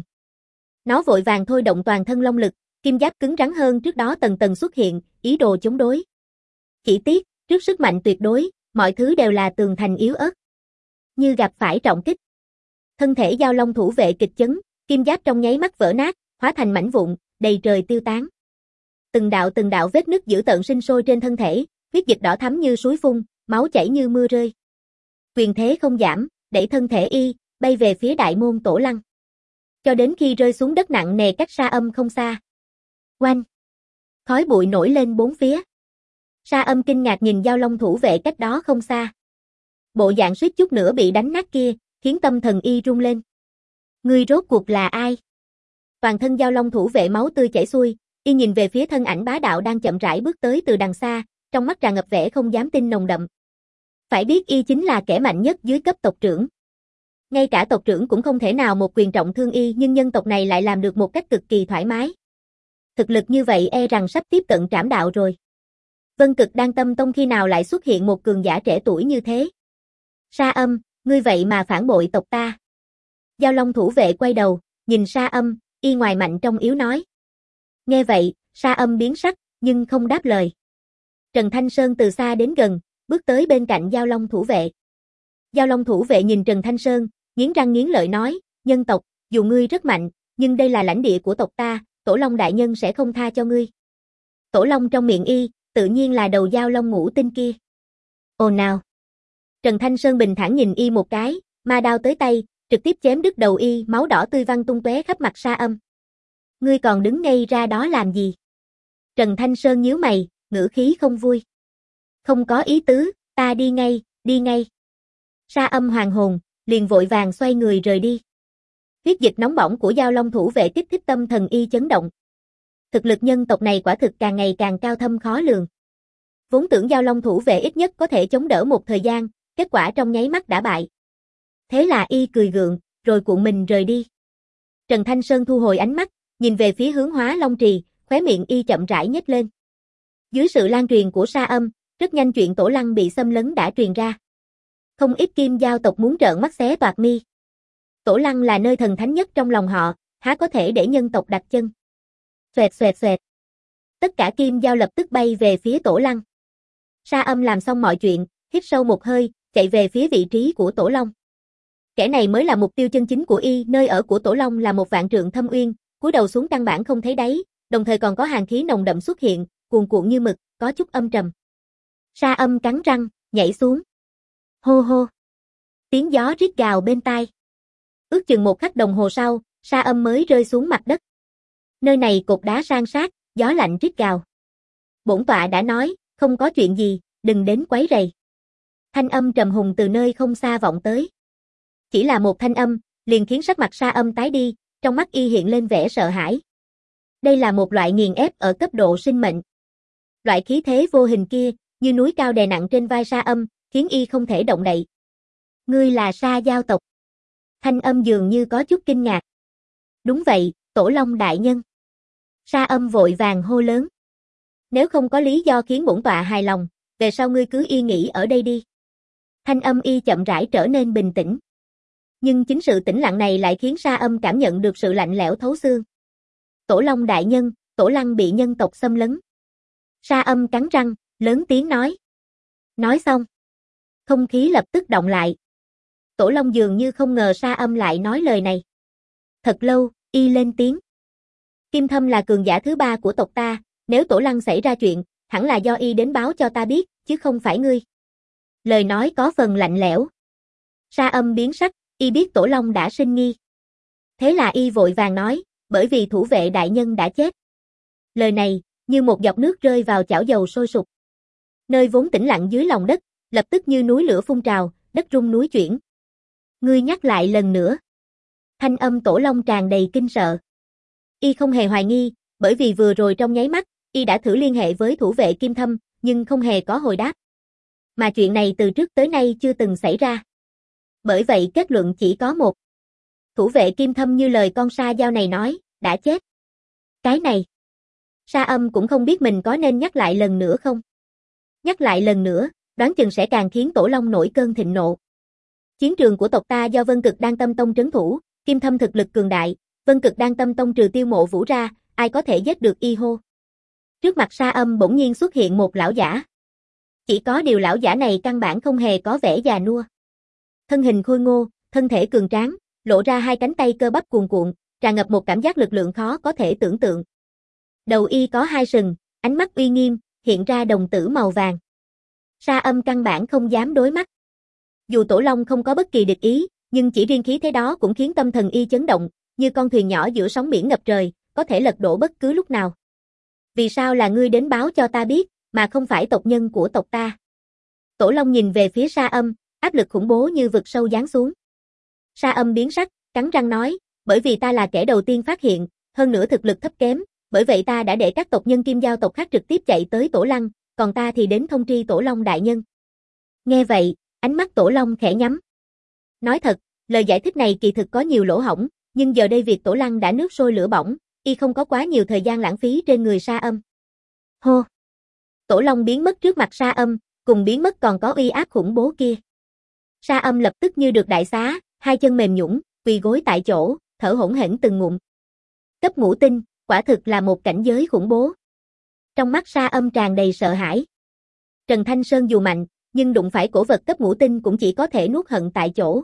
Nó vội vàng thôi động toàn thân long lực, kim giáp cứng rắn hơn trước đó tầng tầng xuất hiện, ý đồ chống đối. Chỉ tiếc, trước sức mạnh tuyệt đối, mọi thứ đều là tường thành yếu ớt. Như gặp phải trọng kích. Thân thể Giao Long thủ vệ kịch chấn, kim giáp trong nháy mắt vỡ nát, hóa thành mảnh vụn, đầy trời tiêu tán. Từng đạo từng đạo vết nứt dữ tợn sinh sôi trên thân thể, huyết dịch đỏ thắm như suối phun, máu chảy như mưa rơi. Quyền thế không giảm, đẩy thân thể y, bay về phía đại môn tổ lăng. Cho đến khi rơi xuống đất nặng nề cách Sa Âm không xa. Oanh! Khói bụi nổi lên bốn phía. Sa Âm kinh ngạc nhìn Giao Long thủ vệ cách đó không xa. Bộ dạng suýt chút nữa bị đánh nát kia, khiến tâm thần y rung lên. Ngươi rốt cuộc là ai? Toàn thân Giao Long thủ vệ máu tươi chảy xuôi, y nhìn về phía thân ảnh bá đạo đang chậm rãi bước tới từ đằng xa, trong mắt tràn ngập vẻ không dám tin nồng đậm. Phải biết y chính là kẻ mạnh nhất dưới cấp tộc trưởng. Ngay cả tộc trưởng cũng không thể nào một quyền trọng thương y, nhưng nhân tộc này lại làm được một cách cực kỳ thoải mái. Thực lực như vậy e rằng sắp tiếp cận trảm đạo rồi. Vân Cực Đan Tâm Tông khi nào lại xuất hiện một cường giả trẻ tuổi như thế? Sa Âm, ngươi vậy mà phản bội tộc ta. Giao Long thủ vệ quay đầu, nhìn Sa Âm, y ngoài mạnh trong yếu nói. Nghe vậy, Sa Âm biến sắc, nhưng không đáp lời. Trần Thanh Sơn từ xa đến gần, bước tới bên cạnh Giao Long thủ vệ. Giao Long thủ vệ nhìn Trần Thanh Sơn, nghiến răng nghiến lợi nói, nhân tộc, dù ngươi rất mạnh, nhưng đây là lãnh địa của tộc ta, Tổ Long đại nhân sẽ không tha cho ngươi. Tổ Long trong miệng y, tự nhiên là đầu Giao Long ngũ tinh kia. Ồ nào! Trần Thanh Sơn bình thản nhìn y một cái, ma đao tới tay, trực tiếp chém đứt đầu y, máu đỏ tươi văng tung tóe khắp mặt Sa Âm. Ngươi còn đứng ngây ra đó làm gì? Trần Thanh Sơn nhíu mày, ngữ khí không vui. Không có ý tứ, ta đi ngay, đi ngay. Sa Âm hoàng hồn, liền vội vàng xoay người rời đi. Huyết dịch nóng bỏng của Giao Long thủ vệ kích thích tâm thần y chấn động. Thực lực nhân tộc này quả thực càng ngày càng cao thâm khó lường. Vốn tưởng Giao Long thủ vệ ít nhất có thể chống đỡ một thời gian, kết quả trong nháy mắt đã bại. Thế là y cười gượng, rồi cuộn mình rời đi. Trần Thanh Sơn thu hồi ánh mắt, nhìn về phía hướng Hóa Long Trì, khóe miệng y chậm rãi nhếch lên. Dưới sự lan truyền của Sa Âm, rất nhanh chuyện Tổ Lăng bị xâm lấn đã truyền ra. Không ít Kim Giao tộc muốn trợn mắt xé toạc mi. Tổ Lăng là nơi thần thánh nhất trong lòng họ, há có thể để nhân tộc đặt chân. Xoẹt xoẹt xoẹt. Tất cả Kim Giao lập tức bay về phía Tổ Lăng. Sa Âm làm xong mọi chuyện, hít sâu một hơi, chạy về phía vị trí của Tổ Long. Kẻ này mới là mục tiêu chân chính của y, nơi ở của Tổ Long là một vạn trượng thâm uyên, cúi đầu xuống căn bản không thấy đáy, đồng thời còn có hàn khí nồng đậm xuất hiện, cuồn cuộn như mực, có chút âm trầm. Sa Âm cắn răng, nhảy xuống. Hô hô. Tiếng gió rít gào bên tai. Ước chừng một khắc đồng hồ sau, Sa Âm mới rơi xuống mặt đất. Nơi này cột đá san sát, gió lạnh rít gào. Bổn tọa đã nói, không có chuyện gì, đừng đến quấy rầy. Thanh âm trầm hùng từ nơi không xa vọng tới. Chỉ là một thanh âm, liền khiến sắc mặt Sa Âm tái đi, trong mắt y hiện lên vẻ sợ hãi. Đây là một loại nghiền ép ở cấp độ sinh mệnh. Loại khí thế vô hình kia, như núi cao đè nặng trên vai Sa Âm, khiến y không thể động đậy. Ngươi là Sa Giao tộc. Thanh âm dường như có chút kinh ngạc. Đúng vậy, Tổ Long đại nhân. Sa Âm vội vàng hô lớn. Nếu không có lý do khiến bổn tọa hài lòng, về sau ngươi cứ yên nghỉ ở đây đi. Thanh âm y chậm rãi trở nên bình tĩnh. Nhưng chính sự tĩnh lặng này lại khiến Sa Âm cảm nhận được sự lạnh lẽo thấu xương. Tổ Long đại nhân, Tổ Lăng bị nhân tộc xâm lấn. Sa Âm cắn răng, lớn tiếng nói. Nói xong. Không khí lập tức động lại. Tổ Long dường như không ngờ Sa Âm lại nói lời này. Thật lâu, y lên tiếng. Kim Thâm là cường giả thứ ba của tộc ta, nếu Tổ Lăng xảy ra chuyện, hẳn là do y đến báo cho ta biết, chứ không phải ngươi. Lời nói có phần lạnh lẽo. Sa Âm biến sắc, y biết Tổ Long đã sinh nghi. Thế là y vội vàng nói, bởi vì thủ vệ đại nhân đã chết. Lời này, như một giọt nước rơi vào chảo dầu sôi sục. Nơi vốn tĩnh lặng dưới lòng đất, lập tức như núi lửa phun trào, đất rung núi chuyển. Ngươi nhắc lại lần nữa. Thanh âm Tổ Long tràn đầy kinh sợ. Y không hề hoài nghi, bởi vì vừa rồi trong nháy mắt, y đã thử liên hệ với thủ vệ Kim Thâm, nhưng không hề có hồi đáp. Mà chuyện này từ trước tới nay chưa từng xảy ra. Bởi vậy kết luận chỉ có một. Thủ vệ Kim Thâm như lời con Sa Giao này nói, đã chết. Cái này. Sa Âm cũng không biết mình có nên nhắc lại lần nữa không. Nhắc lại lần nữa, đoán chừng sẽ càng khiến Tổ Long nổi cơn thịnh nộ. Chiến trường của tộc ta do Vân Cực Đan Tâm Tông trấn thủ, Kim Thâm thực lực cường đại, Vân Cực Đan Tâm Tông trừ Tiêu Mộ Vũ ra, ai có thể giết được y hô. Trước mặt Sa Âm bỗng nhiên xuất hiện một lão giả. Chỉ có điều lão giả này căn bản không hề có vẻ già nua. Thân hình khôi ngô, thân thể cường tráng, lộ ra hai cánh tay cơ bắp cuồn cuộn, tràn ngập một cảm giác lực lượng khó có thể tưởng tượng. Đầu y có hai sừng, ánh mắt uy nghiêm, hiện ra đồng tử màu vàng. Sa Âm căn bản không dám đối mắt. Dù Tổ Long không có bất kỳ địch ý, nhưng chỉ riêng khí thế đó cũng khiến tâm thần y chấn động, như con thuyền nhỏ giữa sóng biển ngập trời, có thể lật đổ bất cứ lúc nào. Vì sao là ngươi đến báo cho ta biết, mà không phải tộc nhân của tộc ta? Tổ Long nhìn về phía Sa Âm, áp lực khủng bố như vực sâu giáng xuống. Sa Âm biến sắc, cắn răng nói, bởi vì ta là kẻ đầu tiên phát hiện, hơn nữa thực lực thấp kém, bởi vậy ta đã để các tộc nhân Kim Giao tộc khác trực tiếp chạy tới Tổ Lăng, còn ta thì đến thông tri Tổ Long đại nhân. Nghe vậy, ánh mắt Tổ Long khẽ nhắm. Nói thật, lời giải thích này kỳ thực có nhiều lỗ hổng, nhưng giờ đây việc Tổ Lăng đã nước sôi lửa bỏng, y không có quá nhiều thời gian lãng phí trên người Sa Âm. Hô! Tổ Long biến mất trước mặt Sa Âm, cùng biến mất còn có uy áp khủng bố kia. Sa Âm lập tức như được đại xá, hai chân mềm nhũn, quỳ gối tại chỗ, thở hổn hển từng ngụm. Cấp ngũ tinh, quả thực là một cảnh giới khủng bố. Trong mắt Sa Âm tràn đầy sợ hãi. Trần Thanh Sơn dù mạnh, nhưng đụng phải cổ vật cấp ngũ tinh cũng chỉ có thể nuốt hận tại chỗ.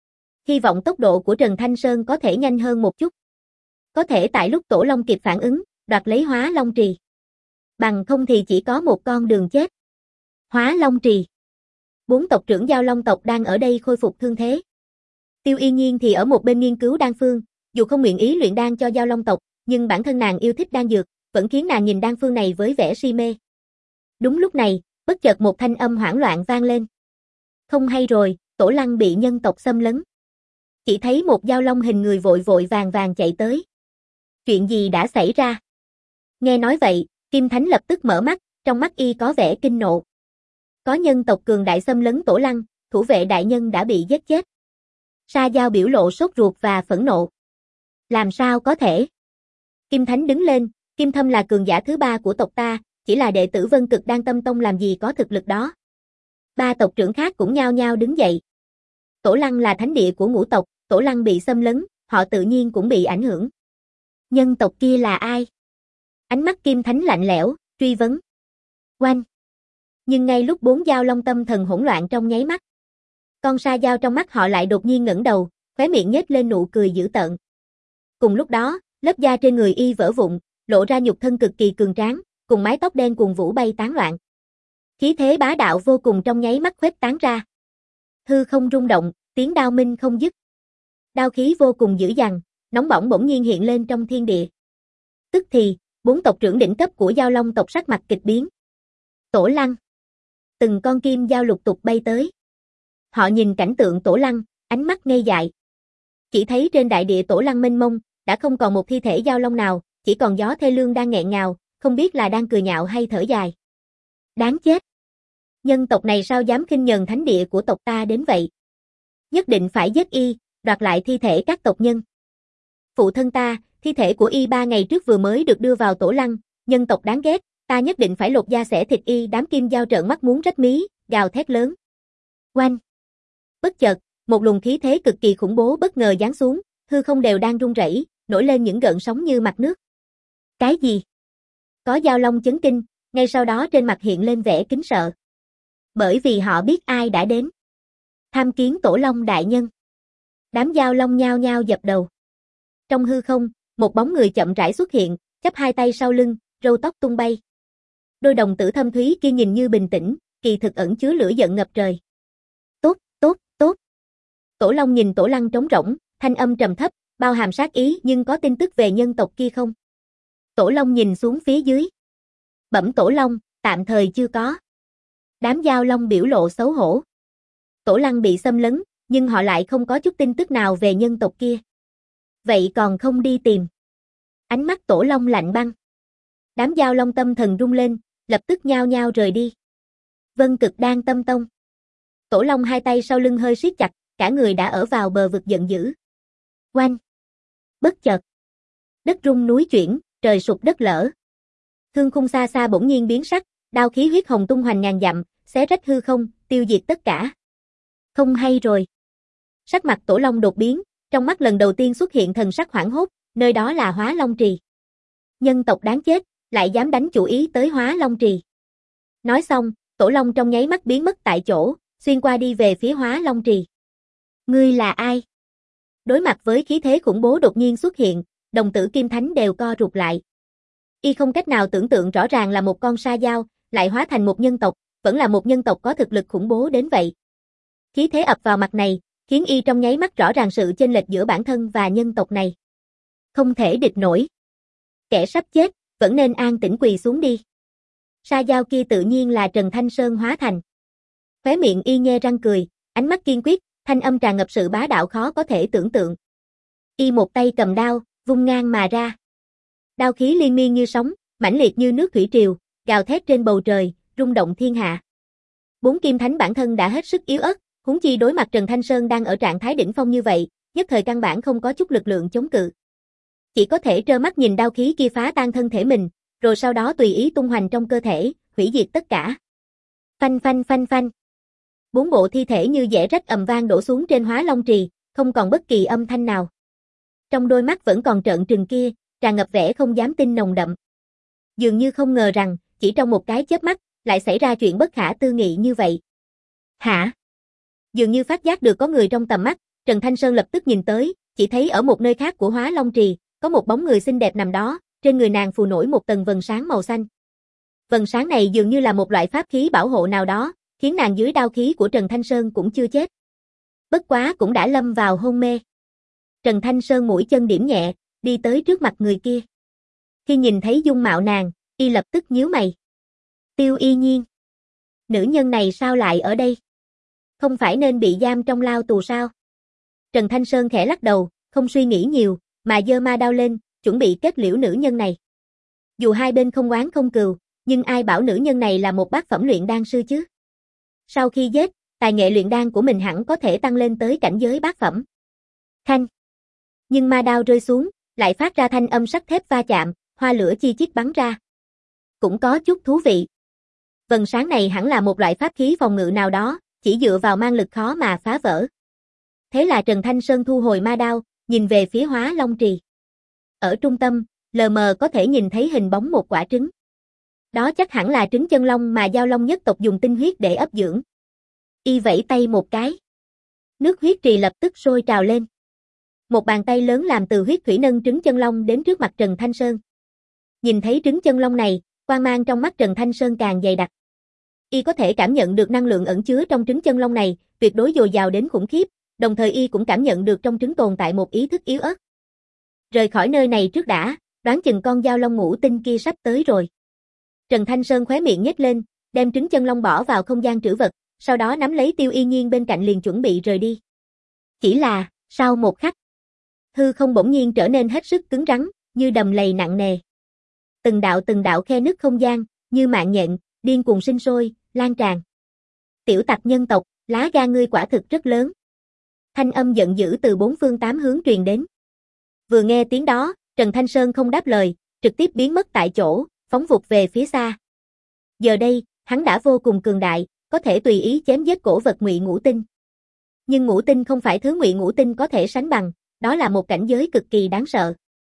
Hy vọng tốc độ của Trần Thanh Sơn có thể nhanh hơn một chút. Có thể tại lúc Tổ Long kịp phản ứng, đoạt lấy Hóa Long Trì. Bằng không thì chỉ có một con đường chết. Hóa Long Trì. Bốn tộc trưởng Giao Long tộc đang ở đây khôi phục thương thế. Tiêu Yên Nhiên thì ở một bên nghiên cứu đan phương, dù không nguyện ý luyện đan cho Giao Long tộc, nhưng bản thân nàng yêu thích đan dược, vẫn khiến nàng nhìn đan phương này với vẻ si mê. Đúng lúc này, bất chợt một thanh âm hoảng loạn vang lên. Không hay rồi, Tổ Lăng bị nhân tộc xâm lấn. Chỉ thấy một Giao Long hình người vội vội vàng vàng chạy tới. Chuyện gì đã xảy ra? Nghe nói vậy, Kim Thánh lập tức mở mắt, trong mắt y có vẻ kinh nộ. Có nhân tộc cường đại xâm lấn Tổ Lăng, thủ vệ đại nhân đã bị giết chết. Sa Giao biểu lộ sốt ruột và phẫn nộ. Làm sao có thể? Kim Thánh đứng lên, Kim Thâm là cường giả thứ ba của tộc ta, chỉ là đệ tử Vân Cực Đan Tâm Tông làm gì có thực lực đó. Ba tộc trưởng khác cũng nhao nhao đứng dậy. Tổ Lăng là thánh địa của ngũ tộc, Tổ Lăng bị xâm lấn, họ tự nhiên cũng bị ảnh hưởng. Nhân tộc kia là ai? Ánh mắt Kim Thánh lạnh lẽo, truy vấn. Oanh! Nhưng ngay lúc bốn Giao Long tâm thần hỗn loạn trong nháy mắt, con Sa Giao trong mắt họ lại đột nhiên ngẩng đầu, khóe miệng nhếch lên nụ cười dữ tợn. Cùng lúc đó, lớp da trên người y vỡ vụn, lộ ra nhục thân cực kỳ cường tráng, cùng mái tóc đen cuồn vũ bay tán loạn. Khí thế bá đạo vô cùng trong nháy mắt khuếch tán ra. Hư không rung động, tiếng đao minh không dứt. Đao khí vô cùng dữ dằn, nóng bỏng bỗng nhiên hiện lên trong thiên địa. Tức thì, bốn tộc trưởng đỉnh cấp của Giao Long tộc sắc mặt kịch biến. Tổ Lăng. Từng con kim giao lục tục bay tới. Họ nhìn cảnh tượng Tổ Lăng, ánh mắt ngây dại. Chỉ thấy trên đại địa Tổ Lăng mênh mông, đã không còn một thi thể Giao Long nào, chỉ còn gió thê lương đang nghẹn ngào, không biết là đang cười nhạo hay thở dài. Đáng chết. Nhân tộc này sao dám khinh nhờn thánh địa của tộc ta đến vậy? Nhất định phải giết y, đoạt lại thi thể các tộc nhân. Phụ thân ta, thi thể của y ba ngày trước vừa mới được đưa vào Tổ Lăng, nhân tộc đáng ghét, ta nhất định phải lột da xẻ thịt y. Đám kim giao trợn mắt muốn rách mí, gào thét lớn. Oanh! Bất chợt, một luồng khí thế cực kỳ khủng bố bất ngờ giáng xuống, hư không đều đang rung rẩy, nổi lên những gợn sóng như mặt nước. Cái gì? Có Giao Long chấn kinh, ngay sau đó trên mặt hiện lên vẻ kính sợ. Bởi vì họ biết ai đã đến. Tham kiến Tổ Long đại nhân. Đám Giao Long nhao nhao dập đầu. Trong hư không, một bóng người chậm rãi xuất hiện, chắp hai tay sau lưng, râu tóc tung bay. Đôi đồng tử thâm thúy kia nhìn như bình tĩnh, kỳ thực ẩn chứa lửa giận ngập trời. Tốt, tốt, tốt. Tổ Long nhìn Tổ Lăng trống rỗng, thanh âm trầm thấp, bao hàm sát ý, nhưng có tin tức về nhân tộc kia không? Tổ Long nhìn xuống phía dưới. Bẩm Tổ Long, tạm thời chưa có. Đám Giao Long biểu lộ xấu hổ. Tổ Lăng bị xâm lấn, nhưng họ lại không có chút tin tức nào về nhân tộc kia. Vậy còn không đi tìm? Ánh mắt Tổ Long lạnh băng. Đám Giao Long tâm thần rung lên, lập tức nhao nhao rời đi. Vân Cực Đan Tâm Tông. Tổ Long hai tay sau lưng hơi siết chặt, cả người đã ở vào bờ vực giận dữ. Oanh! Bất chợt, đất rung núi chuyển, trời sụp đất lở. Thương khung xa xa bỗng nhiên biến sắc, đao khí huyết hồng tung hoành ngàn dặm, xé rách hư không, tiêu diệt tất cả. Không hay rồi. Sắc mặt Tổ Long đột biến, trong mắt lần đầu tiên xuất hiện thần sắc hoảng hốt, nơi đó là Hóa Long Trì. Nhân tộc đáng chết, lại dám đánh chủ ý tới Hóa Long Trì. Nói xong, Tổ Long trong nháy mắt biến mất tại chỗ, xuyên qua đi về phía Hóa Long Trì. Ngươi là ai? Đối mặt với khí thế khủng bố đột nhiên xuất hiện, đồng tử Kim Thánh đều co rụt lại. Y không cách nào tưởng tượng rõ ràng là một con Sa Giao, lại hóa thành một nhân tộc, vẫn là một nhân tộc có thực lực khủng bố đến vậy. Khí thế ập vào mặt này, khiến Y trong nháy mắt rõ ràng sự chênh lệch giữa bản thân và nhân tộc này. Không thể địch nổi. Kẻ sắp chết, vẫn nên an tĩnh quỳ xuống đi. Sa Giao kia tự nhiên là Trần Thanh Sơn hóa thành. Khóe miệng Y nhe răng cười, ánh mắt kiên quyết, thanh âm tràn ngập sự bá đạo khó có thể tưởng tượng. Y một tay cầm đao, vung ngang mà ra. Đao khí liên miên như sóng, mãnh liệt như nước thủy triều, gào thét trên bầu trời, rung động thiên hạ. Bốn kim thánh bản thân đã hết sức yếu ớt, huống chi đối mặt Trần Thanh Sơn đang ở trạng thái đỉnh phong như vậy, nhất thời căn bản không có chút lực lượng chống cự. Chỉ có thể trơ mắt nhìn đao khí kia phá tan thân thể mình, rồi sau đó tùy ý tung hoành trong cơ thể, hủy diệt tất cả. Phanh phanh phanh phanh. Bốn bộ thi thể như dẻ rách ầm vang đổ xuống trên Hóa Long Trì, không còn bất kỳ âm thanh nào. Trong đôi mắt vẫn còn trợn trừng kia, tràn ngập vẻ không dám tin nồng đậm. Dường như không ngờ rằng, chỉ trong một cái chớp mắt, lại xảy ra chuyện bất khả tư nghị như vậy. Hả? Dường như phát giác được có người trong tầm mắt, Trần Thanh Sơn lập tức nhìn tới, chỉ thấy ở một nơi khác của Hóa Long Trì, có một bóng người xinh đẹp nằm đó, trên người nàng phù nổi một tầng vầng sáng màu xanh. Vầng sáng này dường như là một loại pháp khí bảo hộ nào đó, khiến nàng dưới đao khí của Trần Thanh Sơn cũng chưa chết. Bất quá cũng đã lâm vào hôn mê. Trần Thanh Sơn mũi chân điểm nhẹ, đi tới trước mặt người kia. Khi nhìn thấy dung mạo nàng, y lập tức nhíu mày. Tiêu Y Nhiên. Nữ nhân này sao lại ở đây? Không phải nên bị giam trong lao tù sao? Trần Thanh Sơn khẽ lắc đầu, không suy nghĩ nhiều, mà giơ ma đao lên, chuẩn bị kết liễu nữ nhân này. Dù hai bên không oán không cừu, nhưng ai bảo nữ nhân này là một bát phẩm luyện đan sư chứ? Sau khi giết, tài nghệ luyện đan của mình hẳn có thể tăng lên tới cảnh giới bát phẩm. Thanh. Nhưng ma đao rơi xuống, lại phát ra thanh âm sắt thép va chạm, hoa lửa chi chít bắn ra. Cũng có chút thú vị. Vầng sáng này hẳn là một loại pháp khí phòng ngự nào đó, chỉ dựa vào mang lực khó mà phá vỡ. Thế là Trần Thanh Sơn thu hồi ma đao, nhìn về phía Hóa Long Trì. Ở trung tâm, lờ mờ có thể nhìn thấy hình bóng một quả trứng. Đó chắc hẳn là trứng chân long mà Giao Long nhất tộc dùng tinh huyết để ấp dưỡng. Y vẫy tay một cái. Nước huyết trì lập tức sôi trào lên. Một bàn tay lớn làm từ huyết thủy nâng trứng chân long đến trước mặt Trần Thanh Sơn. Nhìn thấy trứng chân long này, quang mang trong mắt Trần Thanh Sơn càng dày đặc. Y có thể cảm nhận được năng lượng ẩn chứa trong trứng chân long này, tuyệt đối dồi dào đến khủng khiếp, đồng thời Y cũng cảm nhận được trong trứng tồn tại một ý thức yếu ớt. Rời khỏi nơi này trước đã, đoán chừng con Giao Long ngũ tinh kia sắp tới rồi. Trần Thanh Sơn khóe miệng nhếch lên, đem trứng chân long bỏ vào không gian trữ vật, sau đó nắm lấy Tiêu Y Nhiên bên cạnh liền chuẩn bị rời đi. Chỉ là, sau một khắc, hư không bỗng nhiên trở nên hết sức cứng rắn, như đầm lầy nặng nề. Từng đạo từng đạo khe nứt không gian, như mạng nhện, điên cuồng sinh sôi, lan tràn. Tiểu tặc nhân tộc, lá gan ngươi quả thực rất lớn. Thanh âm giận dữ từ bốn phương tám hướng truyền đến. Vừa nghe tiếng đó, Trần Thanh Sơn không đáp lời, trực tiếp biến mất tại chỗ, phóng vụt về phía xa. Giờ đây, hắn đã vô cùng cường đại, có thể tùy ý chém giết cổ vật Ngụy Ngũ Tinh. Nhưng Ngũ Tinh không phải thứ Ngụy Ngũ Tinh có thể sánh bằng, đó là một cảnh giới cực kỳ đáng sợ.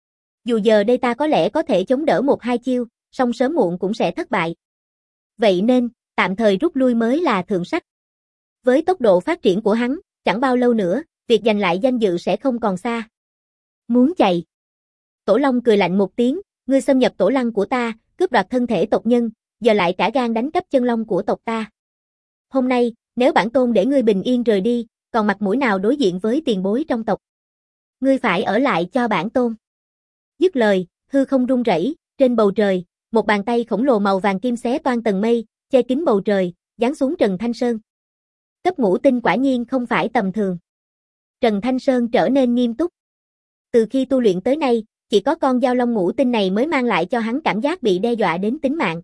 Dù giờ đây ta có lẽ có thể chống đỡ một hai chiêu, song sớm muộn cũng sẽ thất bại. Vậy nên, tạm thời rút lui mới là thượng sách. Với tốc độ phát triển của hắn, chẳng bao lâu nữa, việc giành lại danh dự sẽ không còn xa. Muốn chạy. Tổ Long cười lạnh một tiếng, ngươi xâm nhập tổ lăng của ta, cướp đoạt thân thể tộc nhân, giờ lại cả gan đánh cắp chân long của tộc ta. Hôm nay, nếu bản tôn để ngươi bình yên rời đi, còn mặt mũi nào đối diện với tiền bối trong tộc? Ngươi phải ở lại cho bản tôn. Dứt lời, hư không rung rẩy, trên bầu trời, một bàn tay khổng lồ màu vàng kim xé toang tầng mây, che kín bầu trời, giáng xuống Trần Thanh Sơn. Cấp ngũ tinh quả nhiên không phải tầm thường. Trần Thanh Sơn trở nên nghiêm túc. Từ khi tu luyện tới nay, chỉ có con Giao Long ngũ tinh này mới mang lại cho hắn cảm giác bị đe dọa đến tính mạng.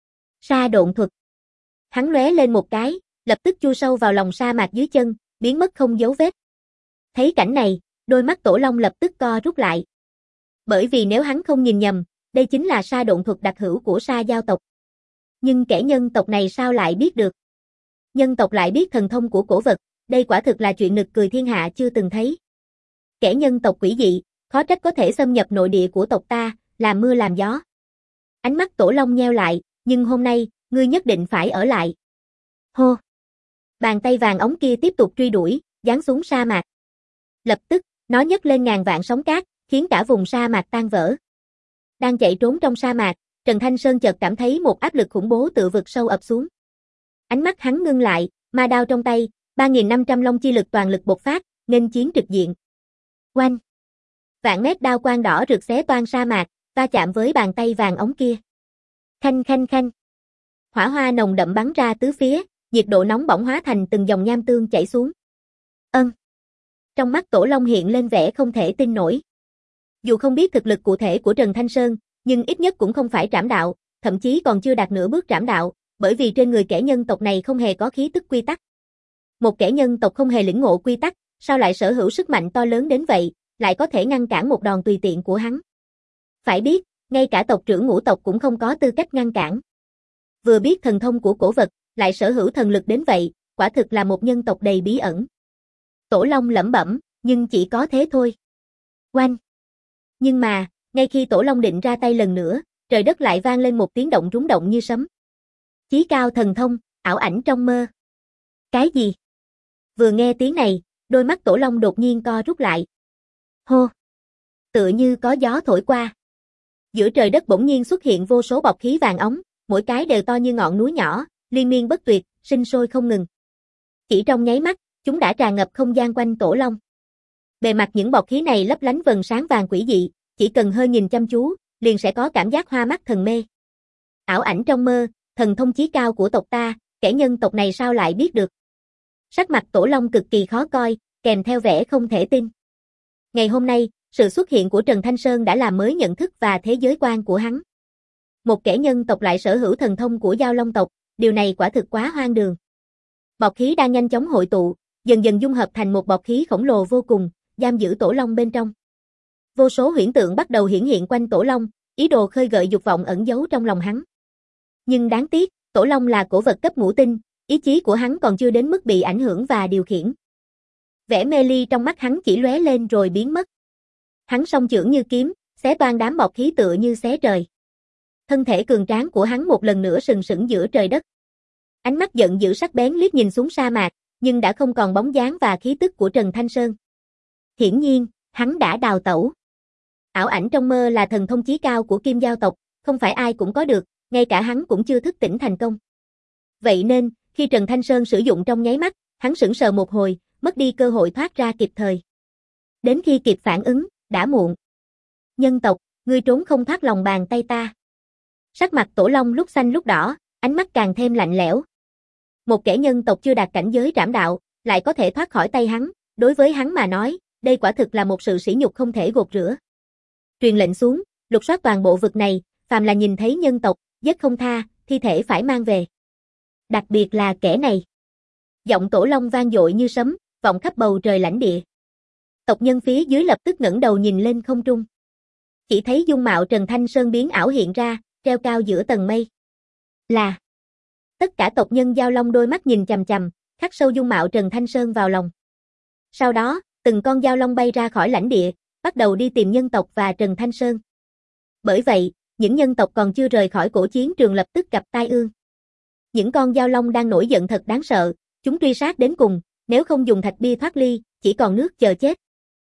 Sa độn thuật. Hắn lóe lên một cái, lập tức chui sâu vào lòng sa mạc dưới chân, biến mất không dấu vết. Thấy cảnh này, đôi mắt Tổ Long lập tức co rút lại. Bởi vì nếu hắn không nhìn nhầm, đây chính là sa độn thuật đặc hữu của sa giao tộc. Nhưng kẻ nhân tộc này sao lại biết được? Nhân tộc lại biết thần thông của cổ vật, đây quả thực là chuyện nực cười thiên hạ chưa từng thấy. Kẻ nhân tộc quỷ dị, khó trách có thể xâm nhập nội địa của tộc ta, làm mưa làm gió. Ánh mắt Tổ Long nheo lại, nhưng hôm nay, ngươi nhất định phải ở lại. Hô! Bàn tay vàng ống kia tiếp tục truy đuổi, giáng xuống sa mạc. Lập tức, nó nhấc lên ngàn vạn sóng cát, khiến cả vùng sa mạc tan vỡ. Đang chạy trốn trong sa mạc, Trần Thanh Sơn chợt cảm thấy một áp lực khủng bố tự vực sâu ập xuống. Ánh mắt hắn ngưng lại, ma đao trong tay, ba nghìn năm trăm long chi lực toàn lực bộc phát, nghênh chiến trực diện. Oanh! Vạn mét đao quang đỏ rực xé toang sa mạc, va chạm với bàn tay vàng ống kia. Khanh khanh khanh. Hỏa hoa nồng đậm bắn ra tứ phía, nhiệt độ nóng bỏng hóa thành từng dòng nham tương chảy xuống. Ân. Trong mắt Tổ Long hiện lên vẻ không thể tin nổi. Dù không biết thực lực cụ thể của Trần Thanh Sơn, nhưng ít nhất cũng không phải trảm đạo, thậm chí còn chưa đạt nửa bước trảm đạo, bởi vì trên người kẻ nhân tộc này không hề có khí tức quy tắc. Một kẻ nhân tộc không hề lĩnh ngộ quy tắc, sao lại sở hữu sức mạnh to lớn đến vậy, lại có thể ngăn cản một đòn tùy tiện của hắn. Phải biết, ngay cả tộc trưởng ngũ tộc cũng không có tư cách ngăn cản. Vừa biết thần thông của cổ vật, lại sở hữu thần lực đến vậy, quả thực là một nhân tộc đầy bí ẩn. Tổ Long lẩm bẩm, nhưng chỉ có thế thôi. Oanh! Nhưng mà, ngay khi Tổ Long định ra tay lần nữa, trời đất lại vang lên một tiếng động rúng động như sấm. Chí cao thần thông, ảo ảnh trong mơ. Cái gì? Vừa nghe tiếng này, đôi mắt Tổ Long đột nhiên co rút lại. Hô! Tựa như có gió thổi qua. Giữa trời đất bỗng nhiên xuất hiện vô số bọc khí vàng óng, mỗi cái đều to như ngọn núi nhỏ, liên miên bất tuyệt, sinh sôi không ngừng. Chỉ trong nháy mắt, chúng đã tràn ngập không gian quanh Tổ Long. Bề mặt những bọt khí này lấp lánh vầng sáng vàng quỷ dị, chỉ cần hơi nhìn chăm chú, liền sẽ có cảm giác hoa mắt thần mê. Ảo ảnh trong mơ, thần thông chí cao của tộc ta, kẻ nhân tộc này sao lại biết được? Sắc mặt Tổ Long cực kỳ khó coi, kèm theo vẻ không thể tin. Ngày hôm nay, sự xuất hiện của Trần Thanh Sơn đã làm mới nhận thức và thế giới quan của hắn. Một kẻ nhân tộc lại sở hữu thần thông của Dao Long tộc, điều này quả thực quá hoang đường. Bọt khí đang nhanh chóng hội tụ, dần dần dung hợp thành một bọt khí khổng lồ vô cùng, giam giữ Tổ Long bên trong. Vô số huyễn tượng bắt đầu hiển hiện quanh Tổ Long, ý đồ khơi gợi dục vọng ẩn giấu trong lòng hắn. Nhưng đáng tiếc, Tổ Long là cổ vật cấp ngũ tinh, ý chí của hắn còn chưa đến mức bị ảnh hưởng và điều khiển. Vẻ mê ly trong mắt hắn chỉ lóe lên rồi biến mất. Hắn song chưởng như kiếm, xé toang đám bọt khí tựa như xé trời. Thân thể cường tráng của hắn một lần nữa sừng sững giữa trời đất. Ánh mắt giận dữ sắc bén liếc nhìn xuống sa mạc, nhưng đã không còn bóng dáng và khí tức của Trần Thanh Sơn. Hiển nhiên, hắn đã đào tẩu. Ảo ảnh trong mơ là thần thông chí cao của Kim Giao tộc, không phải ai cũng có được, ngay cả hắn cũng chưa thức tỉnh thành công. Vậy nên, khi Trần Thanh Sơn sử dụng trong nháy mắt, hắn sững sờ một hồi, mất đi cơ hội thoát ra kịp thời. Đến khi kịp phản ứng, đã muộn. Nhân tộc, ngươi trốn không thoát lòng bàn tay ta. Sắc mặt Tổ Long lúc xanh lúc đỏ, ánh mắt càng thêm lạnh lẽo. Một kẻ nhân tộc chưa đạt cảnh giới trảm đạo, lại có thể thoát khỏi tay hắn, đối với hắn mà nói, đây quả thực là một sự sỉ nhục không thể gột rửa. Truyền lệnh xuống, lục soát toàn bộ vực này, phàm là nhìn thấy nhân tộc, giết không tha, thi thể phải mang về. Đặc biệt là kẻ này. Giọng Tổ Long vang dội như sấm, vọng khắp bầu trời lãnh địa. Tộc nhân phía dưới lập tức ngẩng đầu nhìn lên không trung. Chỉ thấy dung mạo Trần Thanh Sơn biến ảo hiện ra, treo cao giữa tầng mây. Là tất cả tộc nhân Dao Long đôi mắt nhìn chằm chằm, khắc sâu dung mạo Trần Thanh Sơn vào lòng. Sau đó, từng con Dao Long bay ra khỏi lãnh địa, bắt đầu đi tìm nhân tộc và Trần Thanh Sơn. Bởi vậy, những nhân tộc còn chưa rời khỏi cổ chiến trường lập tức gặp tai ương. Những con Dao Long đang nổi giận thật đáng sợ, chúng truy sát đến cùng, nếu không dùng thạch bia thoát ly, chỉ còn nước chờ chết.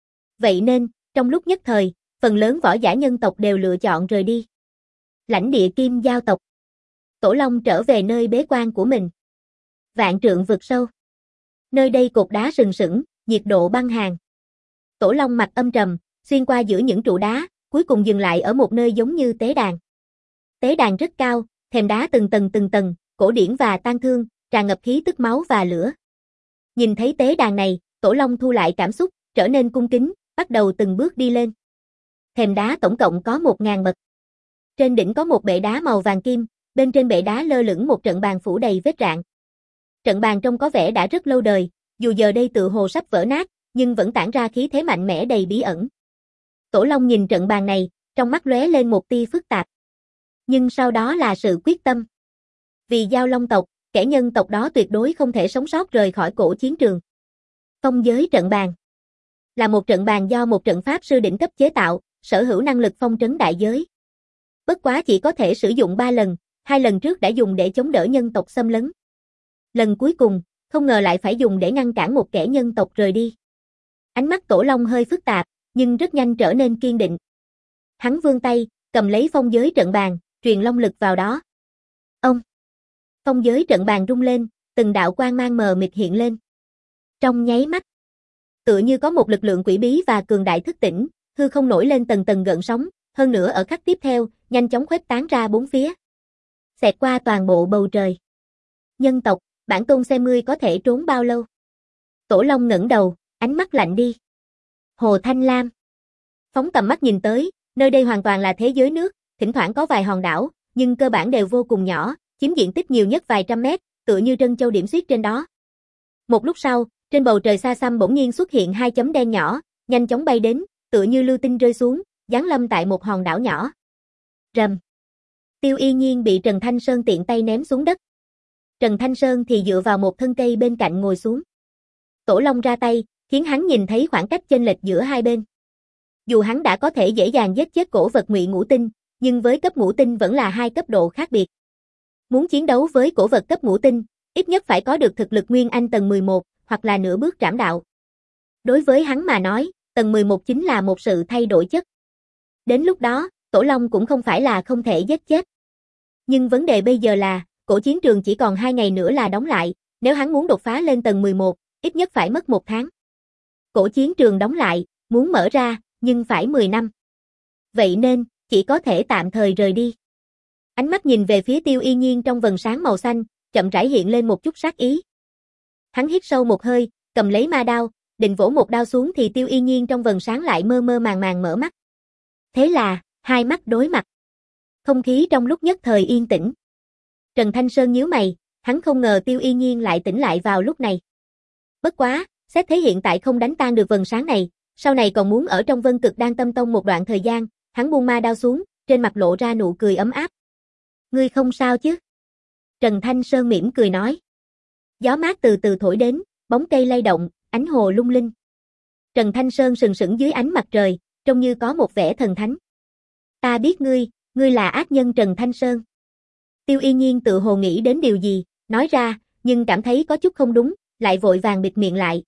Vậy nên, trong lúc nhất thời, phần lớn võ giả nhân tộc đều lựa chọn rời đi. Lãnh địa Kim Giao tộc. Tổ Long trở về nơi bế quan của mình. Vạn trượng vực sâu. Nơi đây cột đá sừng sững, nhiệt độ băng hàn. Tổ Long mặt âm trầm, xuyên qua giữa những trụ đá, cuối cùng dừng lại ở một nơi giống như tế đàn. Tế đàn rất cao, thềm đá từng tầng từng tầng, cổ điển và tang thương, tràn ngập khí tức máu và lửa. Nhìn thấy tế đàn này, Tổ Long thu lại cảm xúc, trở nên cung kính, bắt đầu từng bước đi lên. Thềm đá tổng cộng có một ngàn bậc. Trên đỉnh có một bệ đá màu vàng kim, bên trên bệ đá lơ lửng một trận bàn phủ đầy vết rạn. Trận bàn trông có vẻ đã rất lâu đời, dù giờ đây tự hồ sắp vỡ nát, nhưng vẫn tản ra khí thế mạnh mẽ đầy bí ẩn. Tổ Long nhìn trận bàn này, trong mắt lóe lên một tia phức tạp. Nhưng sau đó là sự quyết tâm. Vì Dao Long tộc, kẻ nhân tộc đó tuyệt đối không thể sống sót rời khỏi cổ chiến trường. Phong giới trận bàn là một trận bàn do một trận pháp sư đỉnh cấp chế tạo, sở hữu năng lực phong trấn đại giới. Bất quá chỉ có thể sử dụng ba lần, hai lần trước đã dùng để chống đỡ nhân tộc xâm lấn. Lần cuối cùng, không ngờ lại phải dùng để ngăn cản một kẻ nhân tộc rời đi. Ánh mắt Tổ Long hơi phức tạp, nhưng rất nhanh trở nên kiên định. Hắn vươn tay, cầm lấy phong giới trận bàn, truyền long lực vào đó. Ông! Phong giới trận bàn rung lên, từng đạo quang mang mờ mịt hiện lên. Trong nháy mắt, tựa như có một lực lượng quỷ bí và cường đại thức tỉnh, hư không nổi lên tầng tầng gợn sóng, hơn nữa ở khắc tiếp theo, nhanh chóng khuếch tán ra bốn phía. Xẹt qua toàn bộ bầu trời. Nhân tộc, bản tôn xem ngươi có thể trốn bao lâu. Tổ Long ngẩng đầu, ánh mắt lạnh đi. Hồ Thanh Lam. Phóng tầm mắt nhìn tới, nơi đây hoàn toàn là thế giới nước, thỉnh thoảng có vài hòn đảo, nhưng cơ bản đều vô cùng nhỏ, chiếm diện tích nhiều nhất vài trăm mét, tựa như trân châu điểm xuyết trên đó. Một lúc sau, trên bầu trời xa xăm bỗng nhiên xuất hiện hai chấm đen nhỏ, nhanh chóng bay đến, tựa như lưu tinh rơi xuống, giáng lâm tại một hòn đảo nhỏ. Rầm. Tiêu Y Nhiên bị Trần Thanh Sơn tiện tay ném xuống đất. Trần Thanh Sơn thì dựa vào một thân cây bên cạnh ngồi xuống. Tổ Long ra tay, khiến hắn nhìn thấy khoảng cách chênh lệch giữa hai bên. Dù hắn đã có thể dễ dàng giết chết cổ vật ngụy ngũ tinh, nhưng với cấp ngũ tinh vẫn là hai cấp độ khác biệt. Muốn chiến đấu với cổ vật cấp ngũ tinh, ít nhất phải có được thực lực Nguyên Anh tầng mười một, hoặc là nửa bước trảm đạo. Đối với hắn mà nói, tầng mười một chính là một sự thay đổi chất. Đến lúc đó, Tổ Long cũng không phải là không thể giết chết. Nhưng vấn đề bây giờ là, cổ chiến trường chỉ còn hai ngày nữa là đóng lại, nếu hắn muốn đột phá lên tầng mười một, ít nhất phải mất một tháng. Cổ chiến trường đóng lại, muốn mở ra, nhưng phải mười năm. Vậy nên, chỉ có thể tạm thời rời đi. Ánh mắt nhìn về phía Tiêu Y Nhiên trong vầng sáng màu xanh, chậm rãi hiện lên một chút sát ý. Hắn hít sâu một hơi, cầm lấy ma đao, định vỗ một đao xuống thì Tiêu Y Nhiên trong vầng sáng lại mơ mơ màng màng mở mắt. Thế là, hai mắt đối mặt. Không khí trong lúc nhất thời yên tĩnh. Trần Thanh Sơn nhíu mày, hắn không ngờ Tiêu Y Nhiên lại tỉnh lại vào lúc này. Bất quá, xét thế hiện tại không đánh tan được vầng sáng này, sau này còn muốn ở trong Vân Cực Đan Tâm Tông một đoạn thời gian, hắn buông ma đao xuống, trên mặt lộ ra nụ cười ấm áp. Ngươi không sao chứ? Trần Thanh Sơn mỉm cười nói. Gió mát từ từ thổi đến, bóng cây lay động, ánh hồ lung linh. Trần Thanh Sơn sừng sững dưới ánh mặt trời, trông như có một vẻ thần thánh. Ta biết ngươi, ngươi là ác nhân Trần Thanh Sơn. Tiêu Y Nhiên tự hồ nghĩ đến điều gì, nói ra, nhưng cảm thấy có chút không đúng, lại vội vàng bịt miệng lại.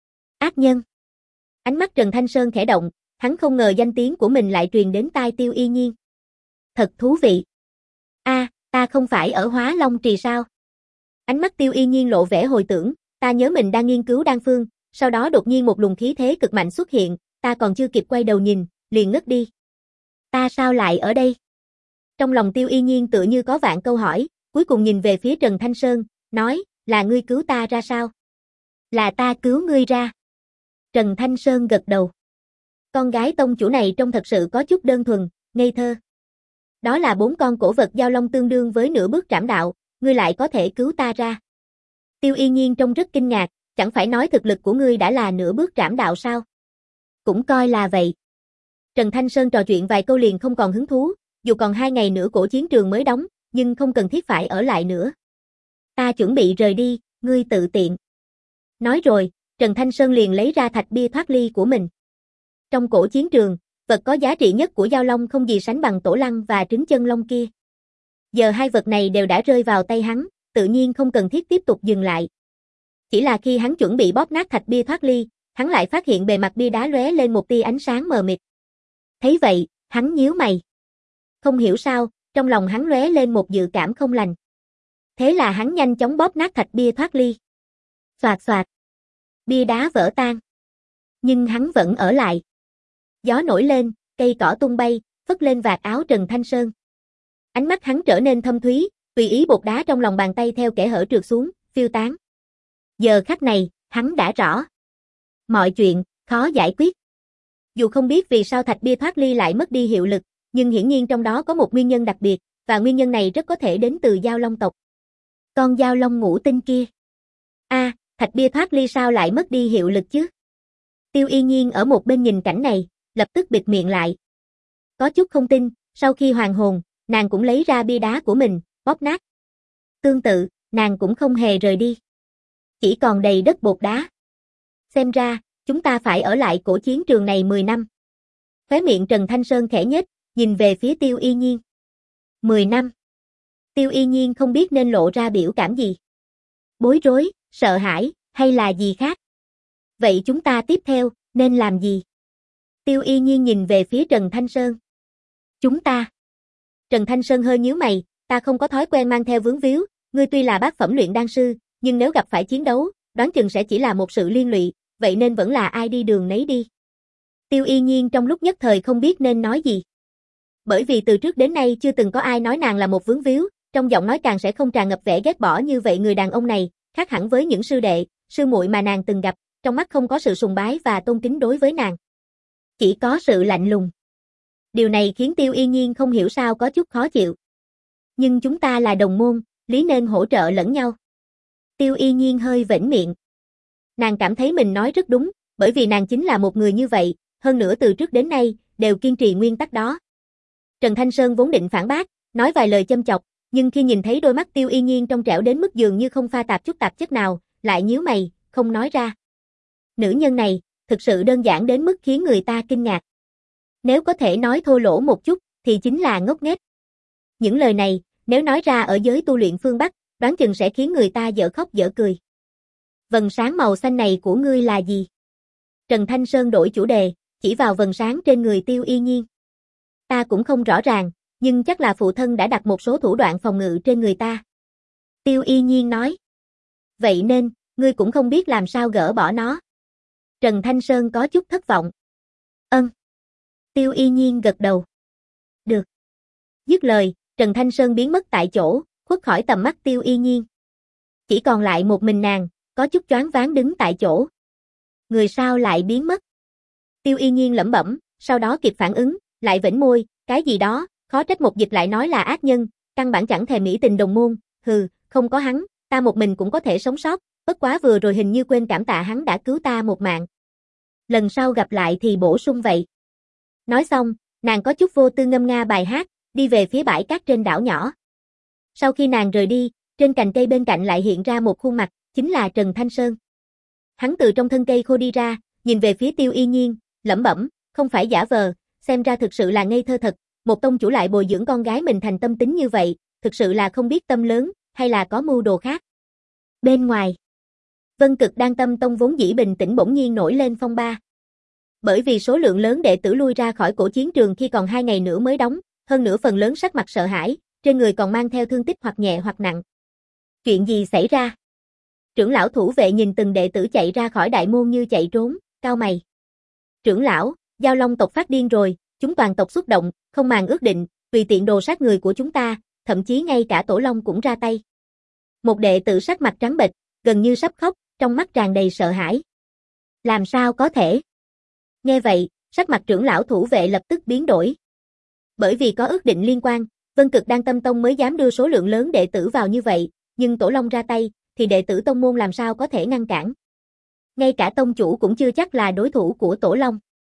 Ác nhân. Ánh mắt Trần Thanh Sơn khẽ động, hắn không ngờ danh tiếng của mình lại truyền đến tai Tiêu Y Nhiên. Thật thú vị. A, à, ta không phải ở Hóa Long Trì sao? Ánh mắt Tiêu Y Nhiên lộ vẻ hồi tưởng, ta nhớ mình đang nghiên cứu đan phương, sau đó đột nhiên một luồng khí thế cực mạnh xuất hiện, ta còn chưa kịp quay đầu nhìn, liền ngất đi. Ta sao lại ở đây? Trong lòng Tiêu Y Nhiên tựa như có vạn câu hỏi, cuối cùng nhìn về phía Trần Thanh Sơn, nói, là ngươi cứu ta ra sao? Là ta cứu ngươi ra. Trần Thanh Sơn gật đầu. Con gái tông chủ này trông thật sự có chút đơn thuần, ngây thơ. Đó là bốn con cổ vật giao long tương đương với nửa bước trảm đạo, ngươi lại có thể cứu ta ra. Tiêu Y Nhiên trông rất kinh ngạc, chẳng phải nói thực lực của ngươi đã là nửa bước trảm đạo sao? Cũng coi là vậy. Trần Thanh Sơn trò chuyện vài câu liền không còn hứng thú, dù còn hai ngày nữa cổ chiến trường mới đóng, nhưng không cần thiết phải ở lại nữa. Ta chuẩn bị rời đi, ngươi tự tiện. Nói rồi, Trần Thanh Sơn liền lấy ra thạch bia thoát ly của mình. Trong cổ chiến trường, vật có giá trị nhất của giao long không gì sánh bằng tổ lăng và trứng chân long kia. Giờ hai vật này đều đã rơi vào tay hắn, tự nhiên không cần thiết tiếp tục dừng lại. Chỉ là khi hắn chuẩn bị bóp nát thạch bia thoát ly, hắn lại phát hiện bề mặt bia đá lóe lên một tia ánh sáng mờ mịt. Thấy vậy, hắn nhíu mày. Không hiểu sao, trong lòng hắn lóe lên một dự cảm không lành. Thế là hắn nhanh chóng bóp nát thạch bia thoát ly. Xoạt xoạt. Bia đá vỡ tan. Nhưng hắn vẫn ở lại. Gió nổi lên, cây cỏ tung bay, phất lên vạt áo Trần Thanh Sơn. Ánh mắt hắn trở nên thâm thúy, tùy ý bột đá trong lòng bàn tay theo kẽ hở trượt xuống, phiêu tán. Giờ khắc này, hắn đã rõ. Mọi chuyện, khó giải quyết. Dù không biết vì sao thạch bia thoát ly lại mất đi hiệu lực, nhưng hiển nhiên trong đó có một nguyên nhân đặc biệt, và nguyên nhân này rất có thể đến từ giao long tộc. Con giao long ngũ tinh kia. A, à, thạch bia thoát ly sao lại mất đi hiệu lực chứ? Tiêu Y Nhiên ở một bên nhìn cảnh này, lập tức bịt miệng lại. Có chút không tin, sau khi hoàn hồn, nàng cũng lấy ra bia đá của mình, bóp nát. Tương tự, nàng cũng không hề rời đi. Chỉ còn đầy đất bột đá. Xem ra, chúng ta phải ở lại cổ chiến trường này mười năm. Khóe miệng Trần Thanh Sơn khẽ nhếch, nhìn về phía Tiêu Y Nhiên. mười năm. Tiêu Y Nhiên không biết nên lộ ra biểu cảm gì. Bối rối, sợ hãi, hay là gì khác? Vậy chúng ta tiếp theo, nên làm gì? Tiêu Y Nhiên nhìn về phía Trần Thanh Sơn. Chúng ta. Trần Thanh Sơn hơi nhíu mày, ta không có thói quen mang theo vướng víu, ngươi tuy là bát phẩm luyện đan sư, nhưng nếu gặp phải chiến đấu, đoán chừng sẽ chỉ là một sự liên lụy, vậy nên vẫn là ai đi đường nấy đi. Tiêu Y Nhiên trong lúc nhất thời không biết nên nói gì. Bởi vì từ trước đến nay chưa từng có ai nói nàng là một vướng víu, trong giọng nói càng sẽ không tràn ngập vẻ ghét bỏ như vậy. Người đàn ông này, khác hẳn với những sư đệ, sư muội mà nàng từng gặp, trong mắt không có sự sùng bái và tôn kính đối với nàng. Chỉ có sự lạnh lùng. Điều này khiến Tiêu Y Nhiên không hiểu sao có chút khó chịu. Nhưng chúng ta là đồng môn, lý nên hỗ trợ lẫn nhau. Tiêu Y Nhiên hơi vểnh miệng. Nàng cảm thấy mình nói rất đúng, bởi vì nàng chính là một người như vậy, hơn nữa từ trước đến nay, đều kiên trì nguyên tắc đó. Trần Thanh Sơn vốn định phản bác, nói vài lời châm chọc, nhưng khi nhìn thấy đôi mắt Tiêu Y Nhiên trong trẻo đến mức dường như không pha tạp chút tạp chất nào, lại nhíu mày, không nói ra. Nữ nhân này, thực sự đơn giản đến mức khiến người ta kinh ngạc. Nếu có thể nói thô lỗ một chút, thì chính là ngốc nghếch. Những lời này, nếu nói ra ở giới tu luyện phương Bắc, đoán chừng sẽ khiến người ta dở khóc dở cười. Vầng sáng màu xanh này của ngươi là gì? Trần Thanh Sơn đổi chủ đề, chỉ vào vầng sáng trên người Tiêu Y Nhiên. Ta cũng không rõ ràng, nhưng chắc là phụ thân đã đặt một số thủ đoạn phòng ngự trên người ta. Tiêu Y Nhiên nói. Vậy nên, ngươi cũng không biết làm sao gỡ bỏ nó. Trần Thanh Sơn có chút thất vọng. Ân. Tiêu Y Nhiên gật đầu. Được. Dứt lời, Trần Thanh Sơn biến mất tại chỗ, khuất khỏi tầm mắt Tiêu Y Nhiên. Chỉ còn lại một mình nàng, có chút choáng váng đứng tại chỗ. Người sao lại biến mất? Tiêu Y Nhiên lẩm bẩm, sau đó kịp phản ứng, lại vểnh môi, cái gì đó, khó trách một dịch lại nói là ác nhân, căn bản chẳng thèm mỹ tình đồng môn, hừ, không có hắn, ta một mình cũng có thể sống sót, bất quá vừa rồi hình như quên cảm tạ hắn đã cứu ta một mạng. Lần sau gặp lại thì bổ sung vậy. Nói xong, nàng có chút vô tư ngâm nga bài hát, đi về phía bãi cát trên đảo nhỏ. Sau khi nàng rời đi, trên cành cây bên cạnh lại hiện ra một khuôn mặt, chính là Trần Thanh Sơn. Hắn từ trong thân cây khô đi ra, nhìn về phía Tiêu Y Nhiên, lẩm bẩm, không phải giả vờ, xem ra thực sự là ngây thơ thật, một tông chủ lại bồi dưỡng con gái mình thành tâm tính như vậy, thực sự là không biết tâm lớn, hay là có mưu đồ khác. Bên ngoài, Vân Cực Đan Tâm Tông vốn dĩ bình tĩnh bỗng nhiên nổi lên phong ba. Bởi vì số lượng lớn đệ tử lui ra khỏi cổ chiến trường khi còn hai ngày nữa mới đóng, hơn nữa phần lớn sắc mặt sợ hãi, trên người còn mang theo thương tích hoặc nhẹ hoặc nặng. Chuyện gì xảy ra? Trưởng lão thủ vệ nhìn từng đệ tử chạy ra khỏi đại môn như chạy trốn, cau mày. Trưởng lão, Giao Long tộc phát điên rồi, chúng toàn tộc xúc động, không màng ước định, vì tiện đồ sát người của chúng ta, thậm chí ngay cả Tổ Long cũng ra tay. Một đệ tử sắc mặt trắng bệch, gần như sắp khóc, trong mắt tràn đầy sợ hãi. Làm sao có thể? Nghe vậy, sắc mặt trưởng lão thủ vệ lập tức biến đổi. Bởi vì có ước định liên quan, Vân Cực Đan Tâm Tông mới dám đưa số lượng lớn đệ tử vào như vậy, nhưng Tổ Long ra tay, thì đệ tử tông môn làm sao có thể ngăn cản. Ngay cả tông chủ cũng chưa chắc là đối thủ của Tổ Long.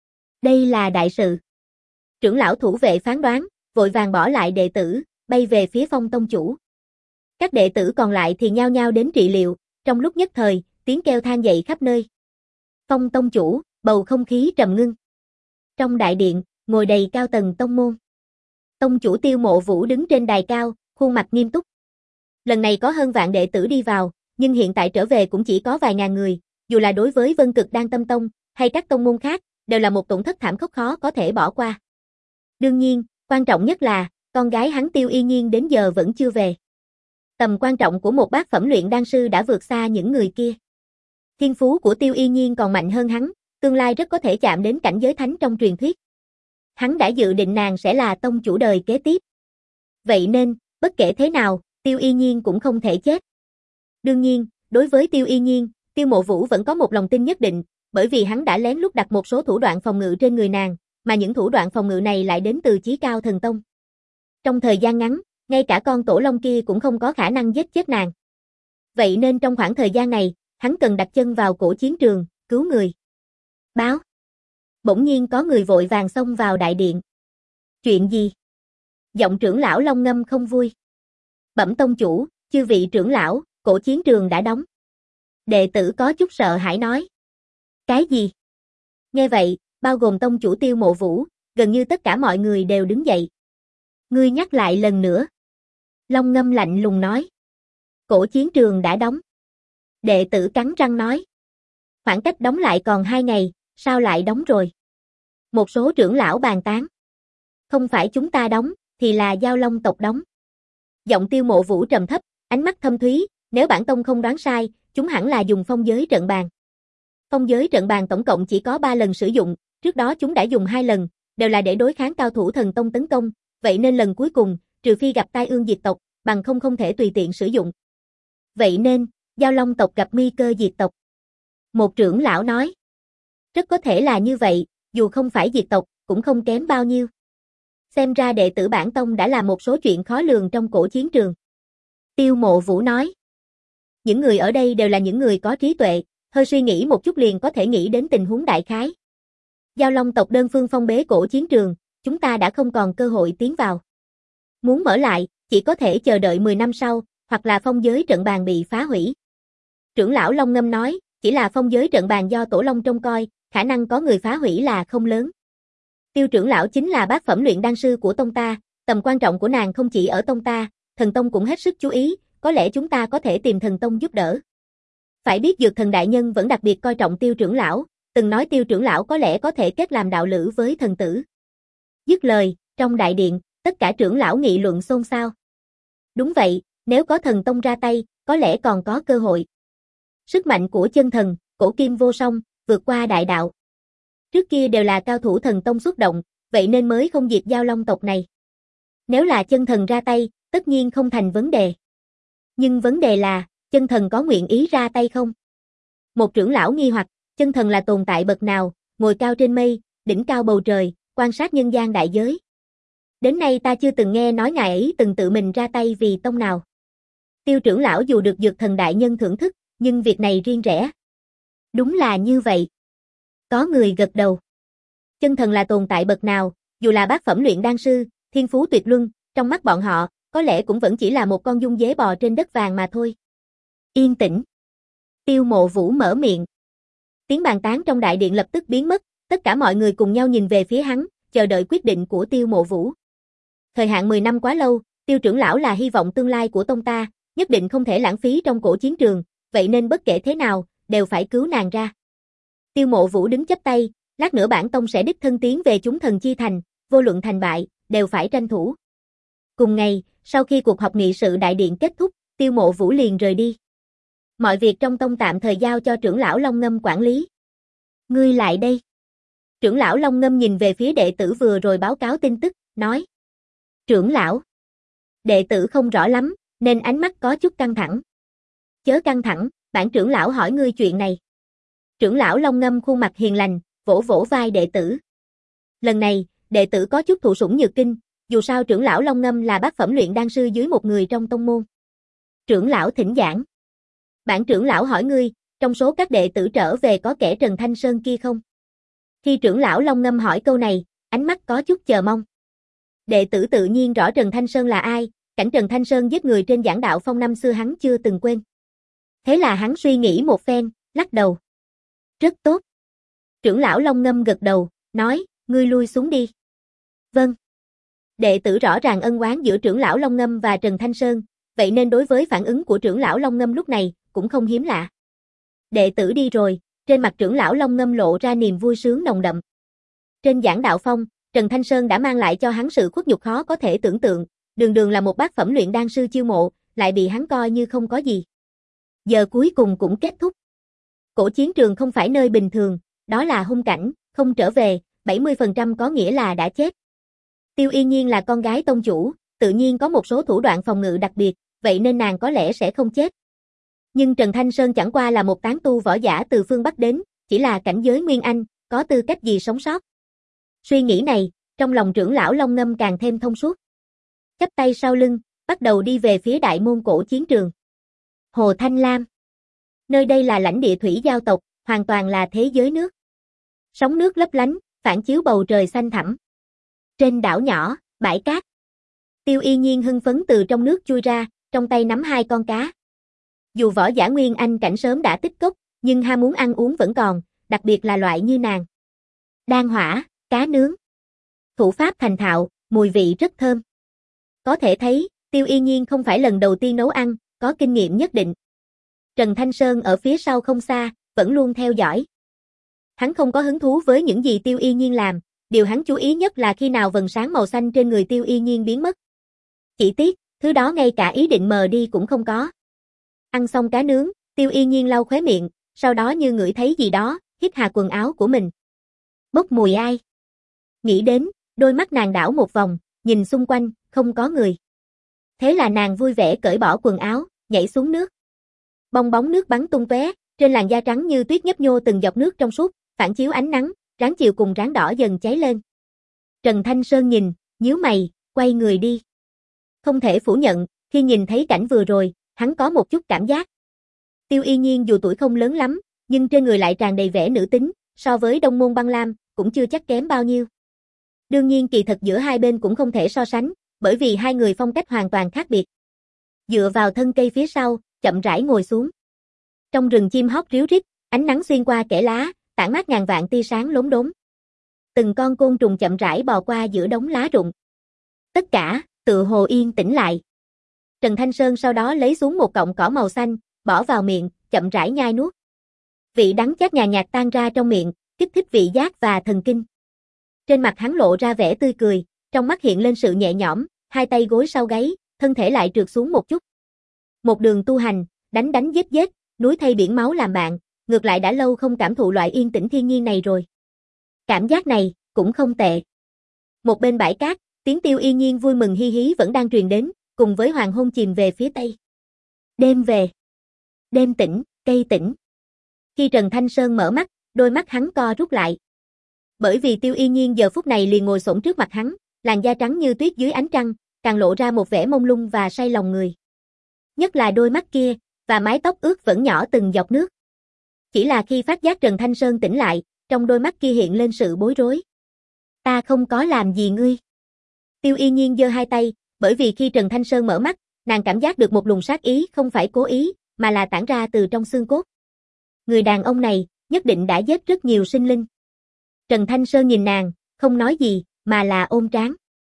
Đây là đại sự. Trưởng lão thủ vệ phán đoán, vội vàng bỏ lại đệ tử, bay về phía Phong tông chủ. Các đệ tử còn lại thì nhao nhao đến trị liệu, trong lúc nhất thời, tiếng kêu than dậy khắp nơi. Phong tông chủ, bầu không khí trầm ngưng. Trong đại điện, ngồi đầy cao tầng tông môn. Tông chủ Tiêu Mộ Vũ đứng trên đài cao, khuôn mặt nghiêm túc. Lần này có hơn vạn đệ tử đi vào, nhưng hiện tại trở về cũng chỉ có vài ngàn người, dù là đối với Vân Cực Đan Tâm Tông, hay các tông môn khác, đều là một tổn thất thảm khốc khó có thể bỏ qua. Đương nhiên, quan trọng nhất là, con gái hắn Tiêu Y Nhiên đến giờ vẫn chưa về. Tầm quan trọng của một bát phẩm luyện đan sư đã vượt xa những người kia. Thiên phú của Tiêu Y Nhiên còn mạnh hơn hắn, tương lai rất có thể chạm đến cảnh giới thánh trong truyền thuyết. Hắn đã dự định nàng sẽ là tông chủ đời kế tiếp. Vậy nên, bất kể thế nào, Tiêu Y Nhiên cũng không thể chết. Đương nhiên, đối với Tiêu Y Nhiên, Tiêu Mộ Vũ vẫn có một lòng tin nhất định, bởi vì hắn đã lén lút đặt một số thủ đoạn phòng ngự trên người nàng, mà những thủ đoạn phòng ngự này lại đến từ Chí Cao Thần Tông. Trong thời gian ngắn, ngay cả con Tổ Long kia cũng không có khả năng giết chết nàng. Vậy nên trong khoảng thời gian này, hắn cần đặt chân vào cổ chiến trường, cứu người. Báo. Bỗng nhiên có người vội vàng xông vào đại điện. Chuyện gì? Giọng trưởng lão Long Ngâm không vui. Bẩm tông chủ, chư vị trưởng lão, cổ chiến trường đã đóng. Đệ tử có chút sợ hãi nói. Cái gì? Nghe vậy, bao gồm tông chủ Tiêu Mộ Vũ, gần như tất cả mọi người đều đứng dậy. Ngươi nhắc lại lần nữa. Long Ngâm lạnh lùng nói. Cổ chiến trường đã đóng. Đệ tử cắn răng nói. Khoảng cách đóng lại còn hai ngày, sao lại đóng rồi? Một số trưởng lão bàn tán. Không phải chúng ta đóng, thì là Giao Long tộc đóng. Giọng Tiêu Mộ Vũ trầm thấp, ánh mắt thâm thúy, nếu bản tông không đoán sai, chúng hẳn là dùng phong giới trận bàn. Phong giới trận bàn tổng cộng chỉ có ba lần sử dụng, trước đó chúng đã dùng hai lần, đều là để đối kháng cao thủ thần tông tấn công, vậy nên lần cuối cùng, trừ phi gặp tai ương diệt tộc, bằng không không thể tùy tiện sử dụng. Vậy nên, Giao Long tộc gặp nguy cơ diệt tộc. Một trưởng lão nói. Rất có thể là như vậy, dù không phải diệt tộc, cũng không kém bao nhiêu. Xem ra đệ tử bản tông đã làm một số chuyện khó lường trong cổ chiến trường. Tiêu Mộ Vũ nói. Những người ở đây đều là những người có trí tuệ, hơi suy nghĩ một chút liền có thể nghĩ đến tình huống đại khái. Giao Long tộc đơn phương phong bế cổ chiến trường, chúng ta đã không còn cơ hội tiến vào. Muốn mở lại, chỉ có thể chờ đợi mười năm sau, hoặc là phong giới trận bàn bị phá hủy. Trưởng lão Long Ngâm nói, chỉ là phong giới trận bàn do Tổ Long trông coi, khả năng có người phá hủy là không lớn. Tiêu trưởng lão chính là bát phẩm luyện đan sư của tông ta, tầm quan trọng của nàng không chỉ ở tông ta, thần tông cũng hết sức chú ý, có lẽ chúng ta có thể tìm thần tông giúp đỡ. Phải biết Dược Thần đại nhân vẫn đặc biệt coi trọng Tiêu trưởng lão, từng nói Tiêu trưởng lão có lẽ có thể kết làm đạo lữ với thần tử. Dứt lời, trong đại điện, tất cả trưởng lão nghị luận xôn xao. Đúng vậy, Nếu có thần tông ra tay, có lẽ còn có cơ hội. Sức mạnh của chân thần, cổ kim vô song, vượt qua đại đạo. Trước kia đều là cao thủ thần tông xuất động, vậy nên mới không diệt Giao Long tộc này. Nếu là chân thần ra tay, tất nhiên không thành vấn đề. Nhưng vấn đề là, chân thần có nguyện ý ra tay không? Một trưởng lão nghi hoặc, chân thần là tồn tại bậc nào, ngồi cao trên mây, đỉnh cao bầu trời, quan sát nhân gian đại giới. Đến nay ta chưa từng nghe nói ngài ấy từng tự mình ra tay vì tông nào. Tiêu trưởng lão dù được dược thần đại nhân thưởng thức, nhưng việc này riêng rẽ. Đúng là như vậy. Có người gật đầu. Chân thần là tồn tại bậc nào, dù là bát phẩm luyện đan sư, thiên phú tuyệt luân, trong mắt bọn họ, có lẽ cũng vẫn chỉ là một con dung dế bò trên đất vàng mà thôi. Yên tĩnh. Tiêu Mộ Vũ mở miệng. Tiếng bàn tán trong đại điện lập tức biến mất, tất cả mọi người cùng nhau nhìn về phía hắn, chờ đợi quyết định của Tiêu Mộ Vũ. Thời hạn mười năm quá lâu, Tiêu trưởng lão là hy vọng tương lai của tông ta, nhất định không thể lãng phí trong cổ chiến trường, vậy nên bất kể thế nào, đều phải cứu nàng ra. Tiêu Mộ Vũ đứng chắp tay, lát nữa bản tông sẽ đích thân tiến về chúng thần chi thành, vô luận thành bại, đều phải tranh thủ. Cùng ngày, sau khi cuộc họp nghị sự đại điện kết thúc, Tiêu Mộ Vũ liền rời đi. Mọi việc trong tông tạm thời giao cho trưởng lão Long Ngâm quản lý. Ngươi lại đây. Trưởng lão Long Ngâm nhìn về phía đệ tử vừa rồi báo cáo tin tức, nói. Trưởng lão. Đệ tử không rõ lắm, nên ánh mắt có chút căng thẳng. Chớ căng thẳng, bản trưởng lão hỏi ngươi chuyện này. Trưởng lão Long Ngâm khuôn mặt hiền lành, vỗ vỗ vai đệ tử. Lần này, đệ tử có chút thụ sủng nhược kinh, dù sao trưởng lão Long Ngâm là bát phẩm luyện đan sư dưới một người trong tông môn. Trưởng lão thỉnh giảng. Bản trưởng lão hỏi ngươi, trong số các đệ tử trở về có kẻ Trần Thanh Sơn kia không? Khi trưởng lão Long Ngâm hỏi câu này, ánh mắt có chút chờ mong. Đệ tử tự nhiên rõ Trần Thanh Sơn là ai, cảnh Trần Thanh Sơn giết người trên giảng đạo phong năm xưa hắn chưa từng quên. Thế là hắn suy nghĩ một phen, lắc đầu. Rất tốt. Trưởng lão Long Ngâm gật đầu, nói, ngươi lui xuống đi. Vâng. Đệ tử rõ ràng ân oán giữa trưởng lão Long Ngâm và Trần Thanh Sơn, vậy nên đối với phản ứng của trưởng lão Long Ngâm lúc này, cũng không hiếm lạ. Đệ tử đi rồi, trên mặt trưởng lão Long Ngâm lộ ra niềm vui sướng nồng đậm. Trên giảng đạo phong, Trần Thanh Sơn đã mang lại cho hắn sự khuất nhục khó có thể tưởng tượng, đường đường là một bát phẩm luyện đan sư chiêu mộ, lại bị hắn coi như không có gì. Giờ cuối cùng cũng kết thúc. Cổ chiến trường không phải nơi bình thường, đó là hung cảnh, không trở về, bảy mươi phần trăm có nghĩa là đã chết. Tiêu Yên Nhiên là con gái tông chủ, tự nhiên có một số thủ đoạn phòng ngự đặc biệt, vậy nên nàng có lẽ sẽ không chết. Nhưng Trần Thanh Sơn chẳng qua là một tán tu võ giả từ phương Bắc đến, chỉ là cảnh giới Nguyên Anh, có tư cách gì sống sót. Suy nghĩ này, trong lòng trưởng lão Long Ngâm càng thêm thông suốt. Chắp tay sau lưng, bắt đầu đi về phía đại môn cổ chiến trường. Hồ Thanh Lam. Nơi đây là lãnh địa thủy giao tộc, hoàn toàn là thế giới nước. Sóng nước lấp lánh, phản chiếu bầu trời xanh thẳm. Trên đảo nhỏ, bãi cát. Tiêu Yên Nhiên hưng phấn từ trong nước chui ra, trong tay nắm hai con cá. Dù võ giả Nguyên Anh cảnh sớm đã tích cốc, nhưng ham muốn ăn uống vẫn còn, đặc biệt là loại như nàng. Đan hỏa, cá nướng. Thủ pháp thành thạo, mùi vị rất thơm. Có thể thấy, Tiêu Yên Nhiên không phải lần đầu tiên nấu ăn, có kinh nghiệm nhất định. Trần Thanh Sơn ở phía sau không xa, vẫn luôn theo dõi. Hắn không có hứng thú với những gì Tiêu Yên Nhiên làm, điều hắn chú ý nhất là khi nào vầng sáng màu xanh trên người Tiêu Yên Nhiên biến mất. Chỉ tiếc, thứ đó ngay cả ý định mờ đi cũng không có. Ăn xong cá nướng, Tiêu Yên Nhiên lau khóe miệng, sau đó như ngửi thấy gì đó, hít hà quần áo của mình. Bốc mùi ai? Nghĩ đến, đôi mắt nàng đảo một vòng, nhìn xung quanh, không có người. Thế là nàng vui vẻ cởi bỏ quần áo, nhảy xuống nước. Bong bóng nước bắn tung tóe, trên làn da trắng như tuyết nhấp nhô từng giọt nước trong suốt, phản chiếu ánh nắng, ráng chiều cùng ráng đỏ dần cháy lên. Trần Thanh Sơn nhìn, nhíu mày, quay người đi. Không thể phủ nhận, khi nhìn thấy cảnh vừa rồi, hắn có một chút cảm giác. Tiêu Yên Nhiên dù tuổi không lớn lắm, nhưng trên người lại tràn đầy vẻ nữ tính, so với Đông Môn Băng Lam, cũng chưa chắc kém bao nhiêu. Đương nhiên kỳ thật giữa hai bên cũng không thể so sánh, bởi vì hai người phong cách hoàn toàn khác biệt. Dựa vào thân cây phía sau, chậm rãi ngồi xuống. Trong rừng chim hót ríu rít, ánh nắng xuyên qua kẽ lá, tản mát ngàn vạn tia sáng lốm đốm. Từng con côn trùng chậm rãi bò qua giữa đống lá rụng. Tất cả, tựa hồ yên tĩnh lại. Trần Thanh Sơn sau đó lấy xuống một cọng cỏ màu xanh, bỏ vào miệng, chậm rãi nhai nuốt. Vị đắng chát nhàn nhạt tan ra trong miệng, kích thích vị giác và thần kinh. Trên mặt hắn lộ ra vẻ tươi cười, trong mắt hiện lên sự nhẹ nhõm, hai tay gối sau gáy, thân thể lại trượt xuống một chút. Một đường tu hành, đánh đánh giết giết, núi thay biển máu làm bạn, ngược lại đã lâu không cảm thụ loại yên tĩnh thiên nhiên này rồi. Cảm giác này, cũng không tệ. Một bên bãi cát, tiếng Tiêu Yên Nhiên vui mừng hi hí vẫn đang truyền đến, cùng với hoàng hôn chìm về phía tây. Đêm về. Đêm tĩnh, cây tĩnh. Khi Trần Thanh Sơn mở mắt, đôi mắt hắn co rút lại. Bởi vì Tiêu Yên Nhiên giờ phút này liền ngồi xổm trước mặt hắn, làn da trắng như tuyết dưới ánh trăng, càng lộ ra một vẻ mông lung và say lòng người. Nhất là đôi mắt kia, và mái tóc ướt vẫn nhỏ từng giọt nước. Chỉ là khi phát giác Trần Thanh Sơn tỉnh lại, trong đôi mắt kia hiện lên sự bối rối. Ta không có làm gì ngươi. Tiêu Yên Nhiên giơ hai tay, bởi vì khi Trần Thanh Sơn mở mắt, nàng cảm giác được một luồng sát ý không phải cố ý, mà là tản ra từ trong xương cốt. Người đàn ông này, nhất định đã giết rất nhiều sinh linh. Trần Thanh Sơn nhìn nàng, không nói gì, mà là ôm trán.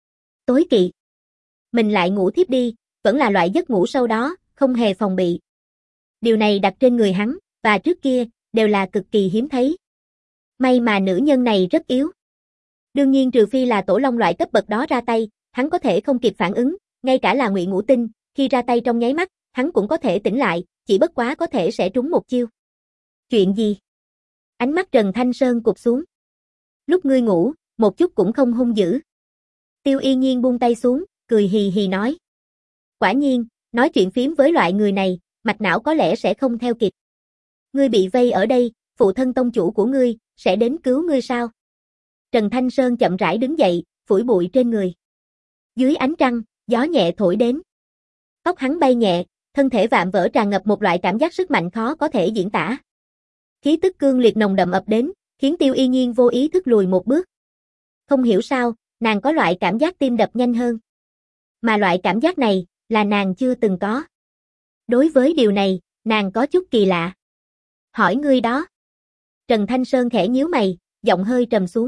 Tối kỵ. Mình lại ngủ thiếp đi, vẫn là loại giấc ngủ sâu đó, không hề phòng bị. Điều này đặt trên người hắn, và trước kia, đều là cực kỳ hiếm thấy. May mà nữ nhân này rất yếu. Đương nhiên trừ phi là tổ long loại cấp bậc đó ra tay, hắn có thể không kịp phản ứng, ngay cả là Ngụy Ngũ Tinh, khi ra tay trong nháy mắt, hắn cũng có thể tỉnh lại, chỉ bất quá có thể sẽ trúng một chiêu. Chuyện gì? Ánh mắt Trần Thanh Sơn cụp xuống. Lúc ngươi ngủ, một chút cũng không hung dữ. Tiêu Yên Nhiên buông tay xuống, cười hì hì nói. Quả nhiên, nói chuyện phím với loại người này, mạch não có lẽ sẽ không theo kịp. Ngươi bị vây ở đây, phụ thân tông chủ của ngươi, sẽ đến cứu ngươi sao? Trần Thanh Sơn chậm rãi đứng dậy, phủi bụi trên người. Dưới ánh trăng, gió nhẹ thổi đến. Tóc hắn bay nhẹ, thân thể vạm vỡ tràn ngập một loại cảm giác sức mạnh khó có thể diễn tả. Khí tức cương liệt nồng đậm ập đến, khiến Tiêu Yên Nhiên vô ý thức lùi một bước. Không hiểu sao, nàng có loại cảm giác tim đập nhanh hơn. Mà loại cảm giác này, là nàng chưa từng có. Đối với điều này, nàng có chút kỳ lạ. Hỏi ngươi đó. Trần Thanh Sơn khẽ nhíu mày, giọng hơi trầm xuống.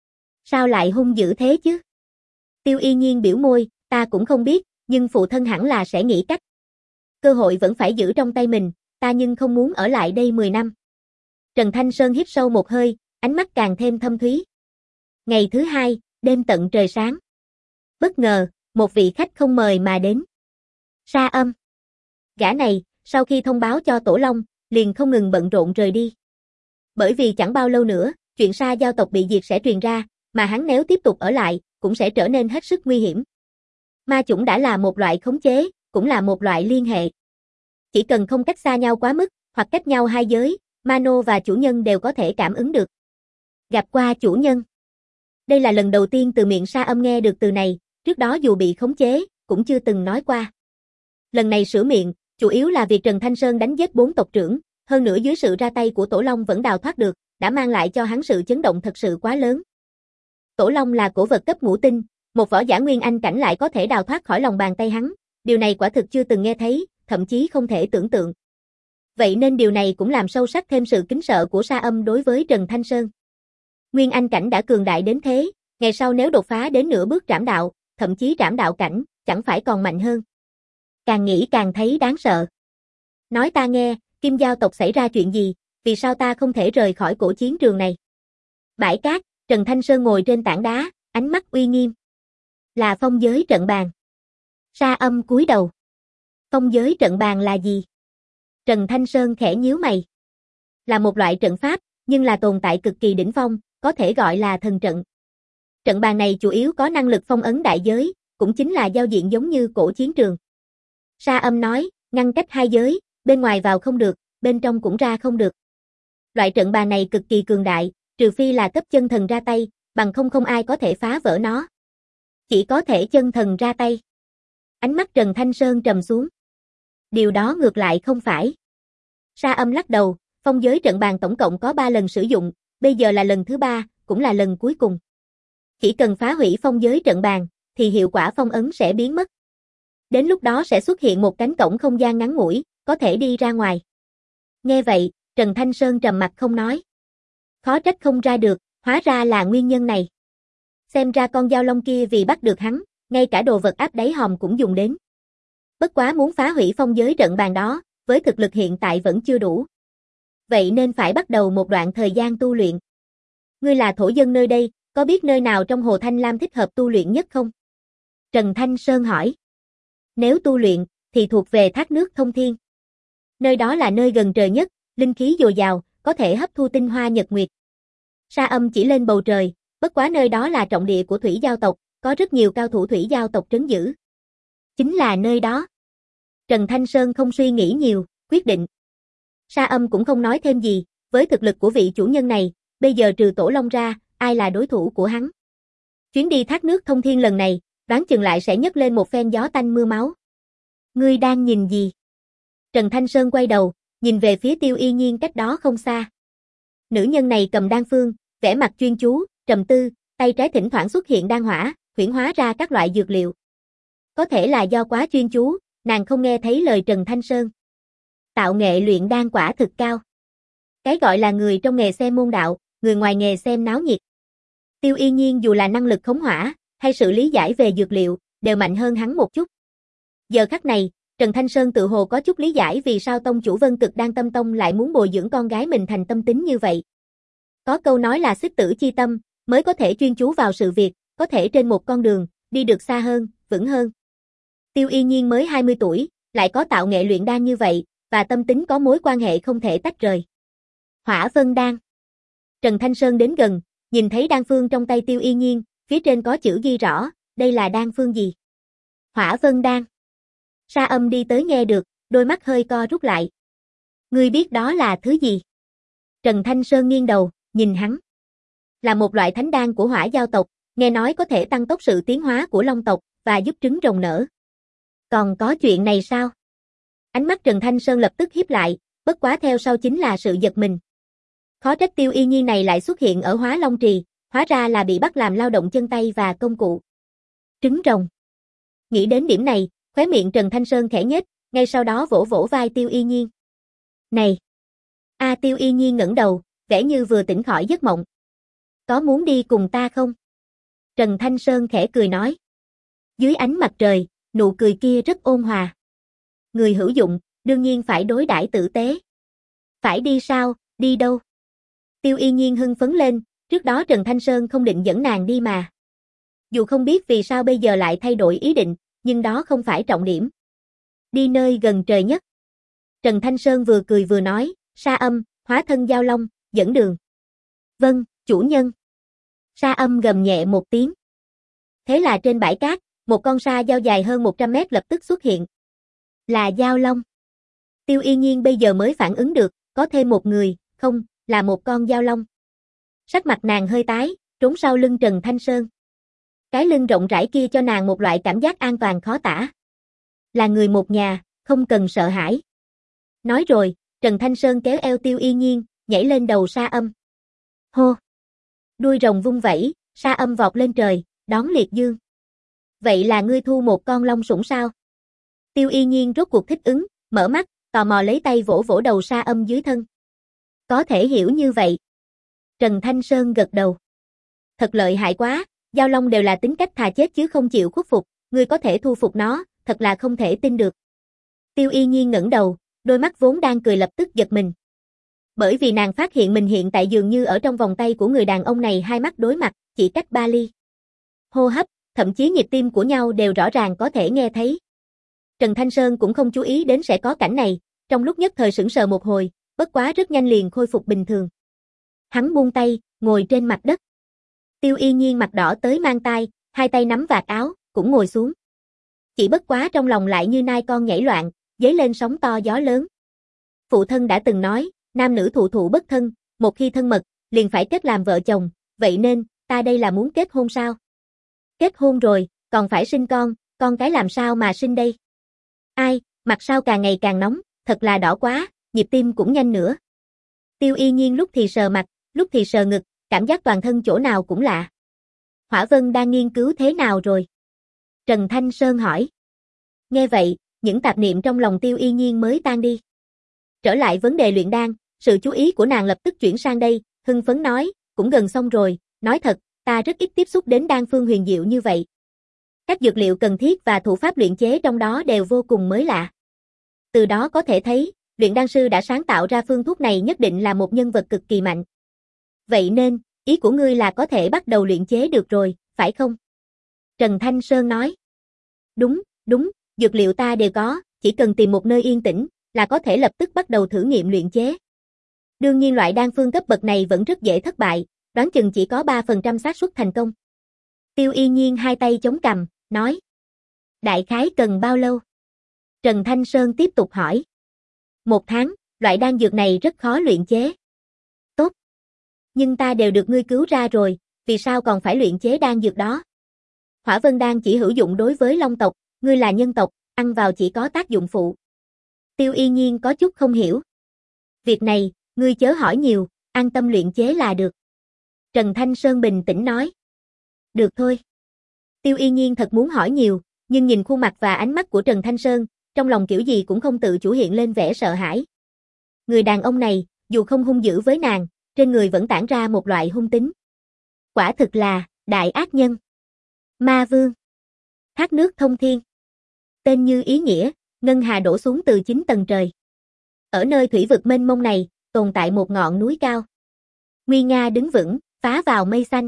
Sao lại hung dữ thế chứ? Tiêu Yên Nhiên biểu môi, ta cũng không biết, nhưng phụ thân hẳn là sẽ nghĩ cách. Cơ hội vẫn phải giữ trong tay mình, ta nhưng không muốn ở lại đây mười năm. Trần Thanh Sơn hít sâu một hơi, ánh mắt càng thêm thâm thúy. Ngày thứ hai, đêm tận trời sáng. Bất ngờ, một vị khách không mời mà đến. Sa Âm. Gã này, sau khi thông báo cho Tổ Long, liền không ngừng bận rộn rời đi. Bởi vì chẳng bao lâu nữa, chuyện Sa giao tộc bị diệt sẽ truyền ra, mà hắn nếu tiếp tục ở lại, cũng sẽ trở nên hết sức nguy hiểm. Ma chủng đã là một loại khống chế, cũng là một loại liên hệ. Chỉ cần không cách xa nhau quá mức, hoặc cách nhau hai giới, Mano và chủ nhân đều có thể cảm ứng được. Gặp qua chủ nhân. Đây là lần đầu tiên từ miệng Sa Âm nghe được từ này, trước đó dù bị khống chế, cũng chưa từng nói qua. Lần này sửa miệng, chủ yếu là việc Trần Thanh Sơn đánh giết bốn tộc trưởng, hơn nữa dưới sự ra tay của Tổ Long vẫn đào thoát được, đã mang lại cho hắn sự chấn động thật sự quá lớn. Tổ Long là cổ vật cấp ngũ tinh, một võ giả nguyên anh cảnh lại có thể đào thoát khỏi lòng bàn tay hắn, điều này quả thực chưa từng nghe thấy, thậm chí không thể tưởng tượng. Vậy nên điều này cũng làm sâu sắc thêm sự kính sợ của Sa Âm đối với Trần Thanh Sơn. Nguyên anh cảnh đã cường đại đến thế, ngày sau nếu đột phá đến nửa bước trảm đạo, thậm chí trảm đạo cảnh, chẳng phải còn mạnh hơn. Càng nghĩ càng thấy đáng sợ. Nói ta nghe, Kim Giao tộc xảy ra chuyện gì, vì sao ta không thể rời khỏi cổ chiến trường này? Bãi cát, Trần Thanh Sơn ngồi trên tảng đá, ánh mắt uy nghiêm. Là phong giới trận bàn. Sa Âm cúi đầu. Phong giới trận bàn là gì? Trần Thanh Sơn khẽ nhíu mày. Là một loại trận pháp, nhưng là tồn tại cực kỳ đỉnh phong, có thể gọi là thần trận. Trận bàn này chủ yếu có năng lực phong ấn đại giới, cũng chính là giao diện giống như cổ chiến trường. Sa Âm nói, ngăn cách hai giới, bên ngoài vào không được, bên trong cũng ra không được. Loại trận bàn này cực kỳ cường đại, trừ phi là cấp chân thần ra tay, bằng không không ai có thể phá vỡ nó. Chỉ có thể chân thần ra tay. Ánh mắt Trần Thanh Sơn trầm xuống. Điều đó ngược lại không phải. Sa Âm lắc đầu, phong giới trận bàn tổng cộng có ba lần sử dụng, bây giờ là lần thứ ba, cũng là lần cuối cùng. Chỉ cần phá hủy phong giới trận bàn, thì hiệu quả phong ấn sẽ biến mất. Đến lúc đó sẽ xuất hiện một cánh cổng không gian ngắn ngủi, có thể đi ra ngoài. Nghe vậy, Trần Thanh Sơn trầm mặt không nói. Khó trách không ra được, hóa ra là nguyên nhân này. Xem ra con dao long kia vì bắt được hắn, ngay cả đồ vật áp đáy hòm cũng dùng đến. Bất quá muốn phá hủy phong giới trận bàn đó, với thực lực hiện tại vẫn chưa đủ. Vậy nên phải bắt đầu một đoạn thời gian tu luyện. Ngươi là thổ dân nơi đây, có biết nơi nào trong Hồ Thanh Lam thích hợp tu luyện nhất không? Trần Thanh Sơn hỏi. Nếu tu luyện, thì thuộc về thác nước thông thiên. Nơi đó là nơi gần trời nhất, linh khí dồi dào, có thể hấp thu tinh hoa nhật nguyệt. Sa Âm chỉ lên bầu trời, bất quá nơi đó là trọng địa của thủy giao tộc, có rất nhiều cao thủ thủy giao tộc trấn giữ. Chính là nơi đó. Trần Thanh Sơn không suy nghĩ nhiều, quyết định. Sa Âm cũng không nói thêm gì, với thực lực của vị chủ nhân này, bây giờ trừ Tổ Long ra, ai là đối thủ của hắn. Chuyến đi thác nước thông thiên lần này, đoán chừng lại sẽ nhấc lên một phen gió tanh mưa máu. Ngươi đang nhìn gì? Trần Thanh Sơn quay đầu, nhìn về phía Tiêu Y Nhiên cách đó không xa. Nữ nhân này cầm đan phương, vẻ mặt chuyên chú, trầm tư, tay trái thỉnh thoảng xuất hiện đan hỏa, huyễn hóa ra các loại dược liệu. Có thể là do quá chuyên chú, nàng không nghe thấy lời Trần Thanh Sơn. Tạo nghệ luyện đan quả thực cao. Cái gọi là người trong nghề xem môn đạo, người ngoài nghề xem náo nhiệt. Tiêu Y Nhiên dù là năng lực khống hỏa, hay sự lý giải về dược liệu, đều mạnh hơn hắn một chút. Giờ khắc này, Trần Thanh Sơn tự hồ có chút lý giải vì sao tông chủ Vân Cực Đan Tâm Tông lại muốn bồi dưỡng con gái mình thành tâm tính như vậy. Có câu nói là xích tử chi tâm, mới có thể chuyên chú vào sự việc, có thể trên một con đường, đi được xa hơn, vững hơn. Tiêu Y Nhiên mới hai mươi tuổi, lại có tạo nghệ luyện đan như vậy, và tâm tính có mối quan hệ không thể tách rời. Hỏa Vân Đan. Trần Thanh Sơn đến gần, nhìn thấy đan phương trong tay Tiêu Y Nhiên, phía trên có chữ ghi rõ, đây là đan phương gì? Hỏa Vân Đan. Sa Âm đi tới nghe được, đôi mắt hơi co rút lại. Ngươi biết đó là thứ gì? Trần Thanh Sơn nghiêng đầu, nhìn hắn. Là một loại thánh đan của hỏa giao tộc, nghe nói có thể tăng tốc sự tiến hóa của long tộc, và giúp trứng rồng nở. Còn có chuyện này sao? Ánh mắt Trần Thanh Sơn lập tức híp lại, bất quá theo sau chính là sự giật mình. Khó trách Tiêu Y Nhiên này lại xuất hiện ở Hóa Long Trì, hóa ra là bị bắt làm lao động chân tay và công cụ. Trứng rồng. Nghĩ đến điểm này, khóe miệng Trần Thanh Sơn khẽ nhếch, ngay sau đó vỗ vỗ vai Tiêu Y Nhiên. Này! A à, Tiêu Y Nhiên ngẩng đầu, vẻ như vừa tỉnh khỏi giấc mộng. Có muốn đi cùng ta không? Trần Thanh Sơn khẽ cười nói. Dưới ánh mặt trời, nụ cười kia rất ôn hòa. Người hữu dụng, đương nhiên phải đối đãi tử tế. Phải đi sao, đi đâu? Tiêu Y Nhiên hưng phấn lên, trước đó Trần Thanh Sơn không định dẫn nàng đi mà. Dù không biết vì sao bây giờ lại thay đổi ý định, nhưng đó không phải trọng điểm. Đi nơi gần trời nhất. Trần Thanh Sơn vừa cười vừa nói, Sa Âm, hóa thân Giao Long, dẫn đường. Vâng, chủ nhân. Sa Âm gầm nhẹ một tiếng. Thế là trên bãi cát, một con sa giao dài hơn một trăm mét lập tức xuất hiện. Là Giao Long. Tiêu Y Nhiên bây giờ mới phản ứng được, có thêm một người, không, là một con Giao Long. Sắc mặt nàng hơi tái, trốn sau lưng Trần Thanh Sơn. Cái lưng rộng rãi kia cho nàng một loại cảm giác an toàn khó tả. Là người một nhà, không cần sợ hãi. Nói rồi, Trần Thanh Sơn kéo eo Tiêu Y Nhiên, nhảy lên đầu Sa Âm. Hô! Đuôi rồng vung vẩy, Sa Âm vọt lên trời, đón liệt dương. Vậy là ngươi thu một con long sủng sao? Tiêu Y Nhiên rốt cuộc thích ứng, mở mắt, tò mò lấy tay vỗ vỗ đầu Sa Âm dưới thân. Có thể hiểu như vậy. Trần Thanh Sơn gật đầu. Thật lợi hại quá, Giao Long đều là tính cách thà chết chứ không chịu khuất phục, ngươi có thể thu phục nó, thật là không thể tin được. Tiêu Y Nhiên ngẩng đầu, đôi mắt vốn đang cười lập tức giật mình. Bởi vì nàng phát hiện mình hiện tại dường như ở trong vòng tay của người đàn ông này hai mắt đối mặt, chỉ cách ba ly. Hô hấp, thậm chí nhịp tim của nhau đều rõ ràng có thể nghe thấy. Trần Thanh Sơn cũng không chú ý đến sẽ có cảnh này, trong lúc nhất thời sững sờ một hồi, bất quá rất nhanh liền khôi phục bình thường. Hắn buông tay, ngồi trên mặt đất. Tiêu Y Nhiên mặt đỏ tới mang tai, hai tay nắm vạt áo, cũng ngồi xuống. Chỉ bất quá trong lòng lại như nai con nhảy loạn, dấy lên sóng to gió lớn. Phụ thân đã từng nói, nam nữ thụ thụ bất thân, một khi thân mật, liền phải kết làm vợ chồng, vậy nên, ta đây là muốn kết hôn sao? Kết hôn rồi, còn phải sinh con, con cái làm sao mà sinh đây? Ai, mặt sao càng ngày càng nóng, thật là đỏ quá, nhịp tim cũng nhanh nữa. Tiêu Y Nhiên lúc thì sờ mặt, lúc thì sờ ngực, cảm giác toàn thân chỗ nào cũng lạ. Hỏa Vân đang nghiên cứu thế nào rồi? Trần Thanh Sơn hỏi. Nghe vậy, những tạp niệm trong lòng Tiêu Y Nhiên mới tan đi. Trở lại vấn đề luyện đan, sự chú ý của nàng lập tức chuyển sang đây, hưng phấn nói, cũng gần xong rồi, nói thật, ta rất ít tiếp xúc đến đan phương huyền diệu như vậy. Các dược liệu cần thiết và thủ pháp luyện chế trong đó đều vô cùng mới lạ. Từ đó có thể thấy, luyện đan sư đã sáng tạo ra phương thuốc này nhất định là một nhân vật cực kỳ mạnh. Vậy nên, ý của ngươi là có thể bắt đầu luyện chế được rồi, phải không? Trần Thanh Sơn nói. Đúng, đúng, dược liệu ta đều có, chỉ cần tìm một nơi yên tĩnh, là có thể lập tức bắt đầu thử nghiệm luyện chế. Đương nhiên loại đan phương cấp bậc này vẫn rất dễ thất bại, đoán chừng chỉ có ba phần trăm xác suất thành công. Tiêu Y Nhiên hai tay chống cằm, nói. Đại khái cần bao lâu? Trần Thanh Sơn tiếp tục hỏi. Một tháng, loại đan dược này rất khó luyện chế. Tốt. Nhưng ta đều được ngươi cứu ra rồi, vì sao còn phải luyện chế đan dược đó? Hỏa Vân Đan chỉ hữu dụng đối với Long tộc, ngươi là nhân tộc, ăn vào chỉ có tác dụng phụ. Tiêu Y Nhiên có chút không hiểu. Việc này, ngươi chớ hỏi nhiều, an tâm luyện chế là được. Trần Thanh Sơn bình tĩnh nói. Được thôi. Tiêu Y Nhiên thật muốn hỏi nhiều, nhưng nhìn khuôn mặt và ánh mắt của Trần Thanh Sơn, trong lòng kiểu gì cũng không tự chủ hiện lên vẻ sợ hãi. Người đàn ông này, dù không hung dữ với nàng, trên người vẫn tản ra một loại hung tính. Quả thực là, đại ác nhân. Ma vương. Thác nước thông thiên. Tên như ý nghĩa, ngân hà đổ xuống từ chín tầng trời. Ở nơi thủy vực mênh mông này, tồn tại một ngọn núi cao. Nguy nga đứng vững, phá vào mây xanh.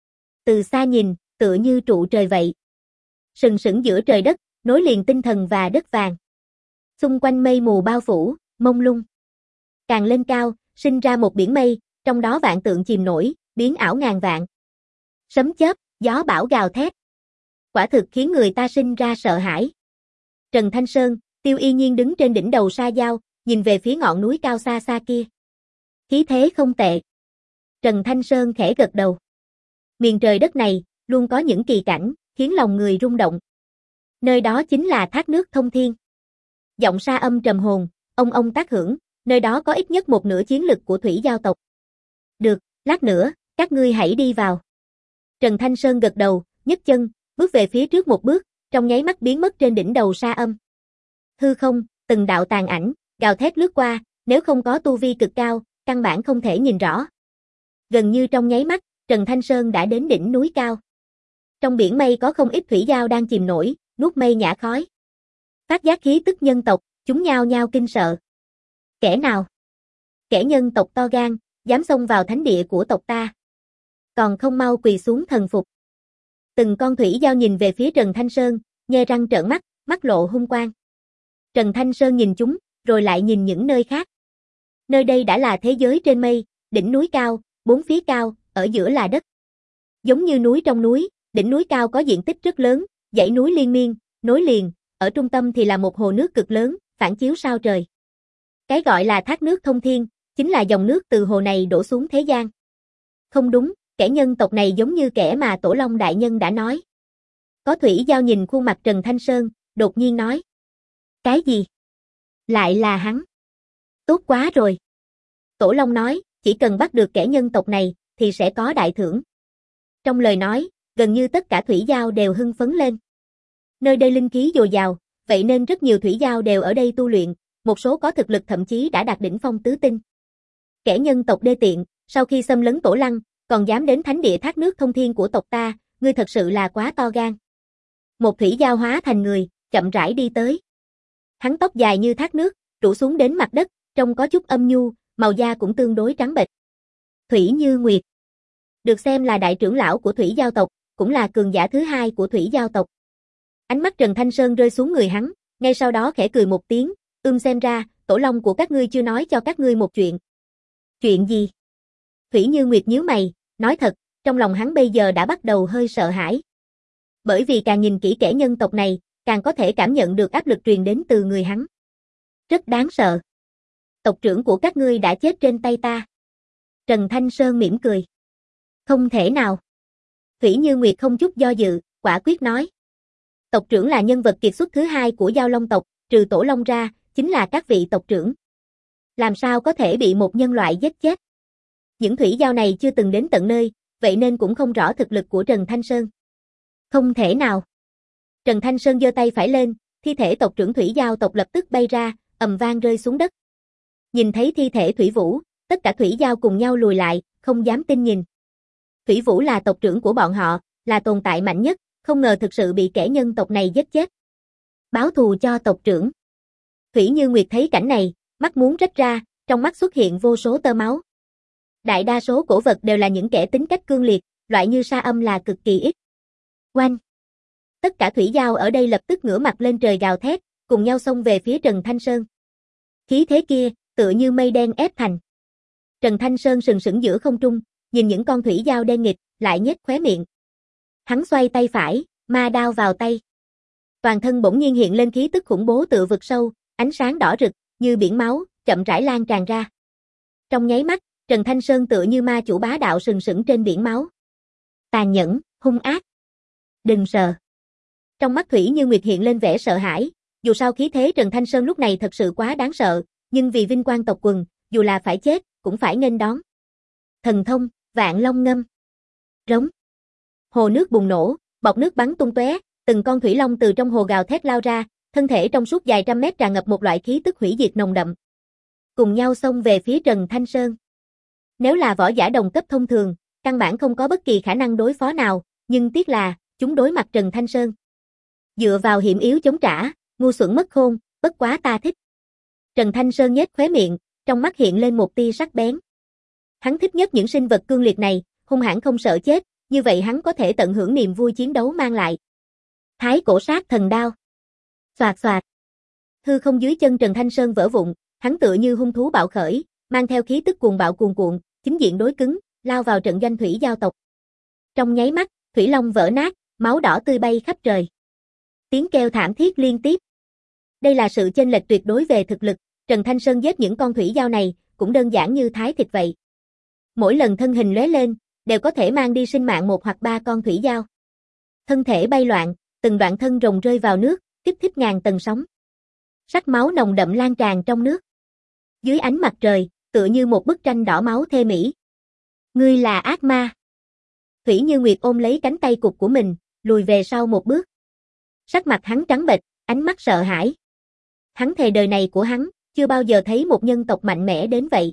Từ xa nhìn, tựa như trụ trời vậy. Sừng sững giữa trời đất, nối liền tinh thần và đất vàng. Xung quanh mây mù bao phủ, mông lung. Càng lên cao, sinh ra một biển mây, trong đó vạn tượng chìm nổi, biến ảo ngàn vạn. Sấm chớp, gió bão gào thét. Quả thực khiến người ta sinh ra sợ hãi. Trần Thanh Sơn, Tiêu Y Nhiên đứng trên đỉnh đầu sa giao, nhìn về phía ngọn núi cao xa xa kia. Khí thế không tệ. Trần Thanh Sơn khẽ gật đầu. Miền trời đất này, luôn có những kỳ cảnh, khiến lòng người rung động. Nơi đó chính là thác nước thông thiên. Giọng sa âm trầm hồn, ông ông tác hưởng, nơi đó có ít nhất một nửa chiến lực của thủy giao tộc. Được, lát nữa, các ngươi hãy đi vào. Trần Thanh Sơn gật đầu, nhấc chân, bước về phía trước một bước, trong nháy mắt biến mất trên đỉnh đầu sa âm. Hư không, từng đạo tàn ảnh, gào thét lướt qua, nếu không có tu vi cực cao, căn bản không thể nhìn rõ. Gần như trong nháy mắt, Trần Thanh Sơn đã đến đỉnh núi cao. Trong biển mây có không ít thủy giao đang chìm nổi, nuốt mây nhả khói. Phát giác khí tức nhân tộc, chúng nhao nhao kinh sợ. Kẻ nào? Kẻ nhân tộc to gan, dám xông vào thánh địa của tộc ta. Còn không mau quỳ xuống thần phục. Từng con thủy giao nhìn về phía Trần Thanh Sơn, nhe răng trợn mắt, mắt lộ hung quang. Trần Thanh Sơn nhìn chúng, rồi lại nhìn những nơi khác. Nơi đây đã là thế giới trên mây, đỉnh núi cao, bốn phía cao, ở giữa là đất. Giống như núi trong núi, đỉnh núi cao có diện tích rất lớn, dãy núi liên miên, nối liền, ở trung tâm thì là một hồ nước cực lớn, phản chiếu sao trời. Cái gọi là thác nước thông thiên, chính là dòng nước từ hồ này đổ xuống thế gian. Không đúng, kẻ nhân tộc này giống như kẻ mà Tổ Long Đại Nhân đã nói. Có thủy giao nhìn khuôn mặt Trần Thanh Sơn, đột nhiên nói. Cái gì? Lại là hắn. Tốt quá rồi. Tổ Long nói, chỉ cần bắt được kẻ nhân tộc này, thì sẽ có đại thưởng. Trong lời nói, gần như tất cả thủy giao đều hưng phấn lên. Nơi đây linh khí dồi dào, vậy nên rất nhiều thủy giao đều ở đây tu luyện, một số có thực lực thậm chí đã đạt đỉnh phong tứ tinh. Kẻ nhân tộc đê tiện, sau khi xâm lấn Tổ Lăng, còn dám đến thánh địa thác nước thông thiên của tộc ta, ngươi thật sự là quá to gan. Một thủy giao hóa thành người, chậm rãi đi tới. Hắn tóc dài như thác nước, rủ xuống đến mặt đất, trông có chút âm nhu, màu da cũng tương đối trắng bệch. Thủy Như Nguyệt, được xem là đại trưởng lão của thủy giao tộc, cũng là cường giả thứ hai của thủy giao tộc. Ánh mắt Trần Thanh Sơn rơi xuống người hắn, ngay sau đó khẽ cười một tiếng, ưm xem ra, Tổ Long của các ngươi chưa nói cho các ngươi một chuyện. Chuyện gì? Thủy Như Nguyệt nhíu mày, nói thật, trong lòng hắn bây giờ đã bắt đầu hơi sợ hãi. Bởi vì càng nhìn kỹ kẻ nhân tộc này, càng có thể cảm nhận được áp lực truyền đến từ người hắn. Rất đáng sợ. Tộc trưởng của các ngươi đã chết trên tay ta. Trần Thanh Sơn mỉm cười. Không thể nào. Thủy Như Nguyệt không chút do dự, quả quyết nói. Tộc trưởng là nhân vật kiệt xuất thứ hai của Giao Long tộc, trừ Tổ Long ra, chính là các vị tộc trưởng. Làm sao có thể bị một nhân loại giết chết? Những thủy giao này chưa từng đến tận nơi, vậy nên cũng không rõ thực lực của Trần Thanh Sơn. Không thể nào. Trần Thanh Sơn giơ tay phải lên, thi thể tộc trưởng thủy giao tộc lập tức bay ra, ầm vang rơi xuống đất. Nhìn thấy thi thể Thủy Vũ, tất cả thủy giao cùng nhau lùi lại, không dám tin nhìn. Thủy Vũ là tộc trưởng của bọn họ, là tồn tại mạnh nhất, không ngờ thực sự bị kẻ nhân tộc này giết chết. Báo thù cho tộc trưởng. Thủy Như Nguyệt thấy cảnh này, mắt muốn rách ra, trong mắt xuất hiện vô số tơ máu. Đại đa số cổ vật đều là những kẻ tính cách cương liệt, loại như Sa Âm là cực kỳ ít. Oanh! Tất cả thủy giao ở đây lập tức ngửa mặt lên trời gào thét, cùng nhau xông về phía Trần Thanh Sơn. Khí thế kia, tựa như mây đen ép thành. Trần Thanh Sơn sừng sững giữa không trung, nhìn những con thủy dao đen nghịch, lại nhếch khóe miệng. Hắn xoay tay phải, ma đao vào tay. Toàn thân bỗng nhiên hiện lên khí tức khủng bố tựa vực sâu, ánh sáng đỏ rực, như biển máu, chậm rãi lan tràn ra. Trong nháy mắt, Trần Thanh Sơn tựa như ma chủ bá đạo sừng sững trên biển máu. Tàn nhẫn, hung ác. Đừng sợ. Trong mắt Thủy Như Nguyệt hiện lên vẻ sợ hãi, dù sao khí thế Trần Thanh Sơn lúc này thật sự quá đáng sợ, nhưng vì vinh quang tộc quần, dù là phải chết, cũng phải nghênh đón. Thần thông, Vạn Long Ngâm. Rống. Hồ nước bùng nổ, bọt nước bắn tung tóe, từng con thủy long từ trong hồ gào thét lao ra, thân thể trong suốt dài trăm mét tràn ngập một loại khí tức hủy diệt nồng đậm. Cùng nhau xông về phía Trần Thanh Sơn. Nếu là võ giả đồng cấp thông thường, căn bản không có bất kỳ khả năng đối phó nào, nhưng tiếc là, chúng đối mặt Trần Thanh Sơn. Dựa vào hiểm yếu chống trả, ngu xuẩn mất khôn, bất quá ta thích. Trần Thanh Sơn nhếch khóe miệng, trong mắt hiện lên một tia sắc bén. Hắn thích nhất những sinh vật cương liệt này, hung hãn không sợ chết, như vậy hắn có thể tận hưởng niềm vui chiến đấu mang lại. Thái cổ sát thần đao. Xoạt xoạt. Hư không dưới chân Trần Thanh Sơn vỡ vụn, hắn tựa như hung thú bạo khởi, mang theo khí tức cuồng bạo cuồn cuộn, chính diện đối cứng, lao vào trận doanh thủy giao tộc. Trong nháy mắt, thủy long vỡ nát, máu đỏ tươi bay khắp trời. Tiếng kêu thảm thiết liên tiếp. Đây là sự chênh lệch tuyệt đối về thực lực, Trần Thanh Sơn giết những con thủy giao này, cũng đơn giản như thái thịt vậy. Mỗi lần thân hình lóe lên, đều có thể mang đi sinh mạng một hoặc ba con thủy giao. Thân thể bay loạn, từng đoạn thân rồng rơi vào nước, kích thích ngàn tầng sóng. Sắc máu nồng đậm lan tràn trong nước. Dưới ánh mặt trời, tựa như một bức tranh đỏ máu thê mỹ. Ngươi là ác ma. Thủy Như Nguyệt ôm lấy cánh tay cụt của mình, lùi về sau một bước. Sắc mặt hắn trắng bệch, ánh mắt sợ hãi. Hắn thề đời này của hắn, chưa bao giờ thấy một nhân tộc mạnh mẽ đến vậy.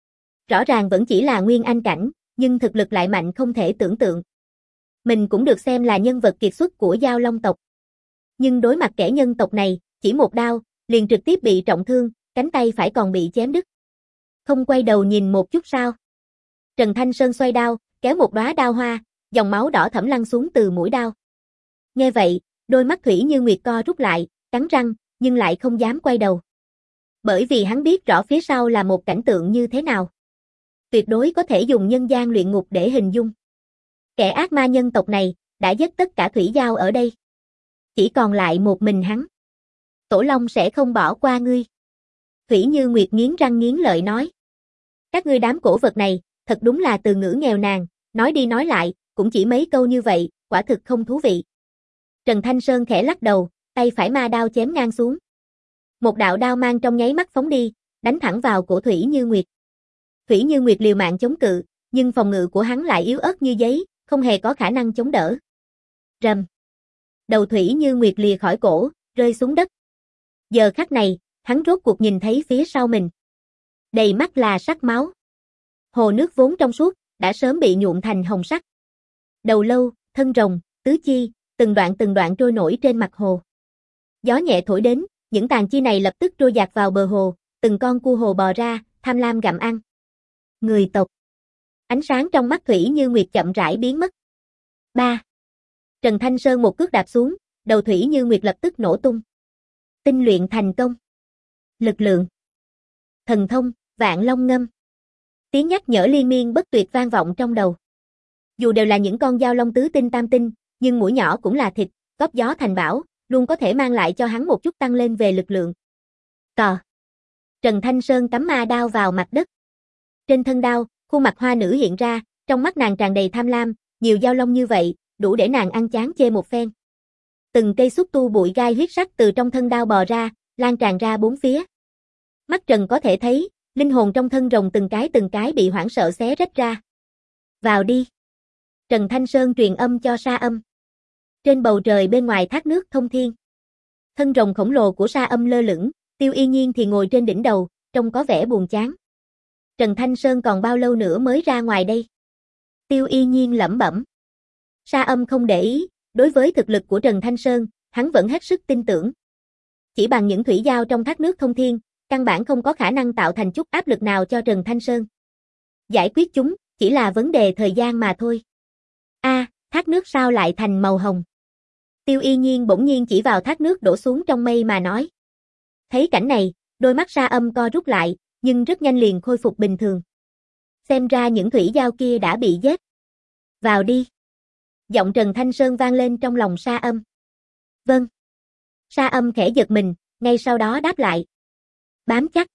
Rõ ràng vẫn chỉ là nguyên anh cảnh, nhưng thực lực lại mạnh không thể tưởng tượng. Mình cũng được xem là nhân vật kiệt xuất của Giao Long tộc. Nhưng đối mặt kẻ nhân tộc này, chỉ một đao, liền trực tiếp bị trọng thương, cánh tay phải còn bị chém đứt. Không quay đầu nhìn một chút sao? Trần Thanh Sơn xoay đao, kéo một đóa đao hoa, dòng máu đỏ thẫm lăn xuống từ mũi đao. Nghe vậy, đôi mắt Thủy Như Nguyệt co rút lại, cắn răng, nhưng lại không dám quay đầu. Bởi vì hắn biết rõ phía sau là một cảnh tượng như thế nào. Tuyệt đối có thể dùng nhân gian luyện ngục để hình dung. Kẻ ác ma nhân tộc này, đã giết tất cả thủy giao ở đây. Chỉ còn lại một mình hắn. Tổ Long sẽ không bỏ qua ngươi. Thủy Như Nguyệt nghiến răng nghiến lợi nói. Các ngươi đám cổ vật này, thật đúng là từ ngữ nghèo nàn, nói đi nói lại, cũng chỉ mấy câu như vậy, quả thực không thú vị. Trần Thanh Sơn khẽ lắc đầu, tay phải ma đao chém ngang xuống. Một đạo đao mang trong nháy mắt phóng đi, đánh thẳng vào cổ Thủy Như Nguyệt. Thủy Như Nguyệt liều mạng chống cự, nhưng phòng ngự của hắn lại yếu ớt như giấy, không hề có khả năng chống đỡ. Rầm. Đầu Thủy Như Nguyệt lìa khỏi cổ, rơi xuống đất. Giờ khắc này, hắn rốt cuộc nhìn thấy phía sau mình. Đầy mắt là sắc máu. Hồ nước vốn trong suốt, đã sớm bị nhuộm thành hồng sắc. Đầu lâu, thân rồng, tứ chi, từng đoạn từng đoạn trôi nổi trên mặt hồ. Gió nhẹ thổi đến, những tàn chi này lập tức trôi dạt vào bờ hồ, từng con cua hồ bò ra, tham lam gặm ăn. Người tộc. Ánh sáng trong mắt Thủy Như Nguyệt chậm rãi biến mất. ba. Trần Thanh Sơn một cước đạp xuống, đầu Thủy Như Nguyệt lập tức nổ tung. Tinh luyện thành công. Lực lượng. Thần thông, Vạn Long Ngâm. Tiếng nhắc nhở liên miên bất tuyệt vang vọng trong đầu. Dù đều là những con giao long tứ tinh tam tinh, nhưng mũi nhỏ cũng là thịt, góp gió thành bão, luôn có thể mang lại cho hắn một chút tăng lên về lực lượng. Cò. Trần Thanh Sơn cắm ma đao vào mặt đất. Trên thân đao, khuôn mặt hoa nữ hiện ra, trong mắt nàng tràn đầy tham lam, nhiều giao long như vậy, đủ để nàng ăn chán chê một phen. Từng cây xúc tu bụi gai huyết sắc từ trong thân đao bò ra, lan tràn ra bốn phía. Mắt Trần có thể thấy, linh hồn trong thân rồng từng cái từng cái bị hoảng sợ xé rách ra. Vào đi. Trần Thanh Sơn truyền âm cho Sa Âm. Trên bầu trời bên ngoài thác nước thông thiên. Thân rồng khổng lồ của Sa Âm lơ lửng, Tiêu Y Nhiên thì ngồi trên đỉnh đầu, trông có vẻ buồn chán. Trần Thanh Sơn còn bao lâu nữa mới ra ngoài đây? Tiêu Y Nhiên lẩm bẩm. Sa Âm không để ý, đối với thực lực của Trần Thanh Sơn, hắn vẫn hết sức tin tưởng. Chỉ bằng những thủy giao trong thác nước thông thiên, căn bản không có khả năng tạo thành chút áp lực nào cho Trần Thanh Sơn. Giải quyết chúng, chỉ là vấn đề thời gian mà thôi. A, à, thác nước sao lại thành màu hồng? Tiêu Y Nhiên bỗng nhiên chỉ vào thác nước đổ xuống trong mây mà nói. Thấy cảnh này, đôi mắt Sa Âm co rút lại, nhưng rất nhanh liền khôi phục bình thường. Xem ra những thủy giao kia đã bị giết. Vào đi. Giọng Trần Thanh Sơn vang lên trong lòng Sa Âm. Vâng. Sa Âm khẽ giật mình, ngay sau đó đáp lại. Bám chắc.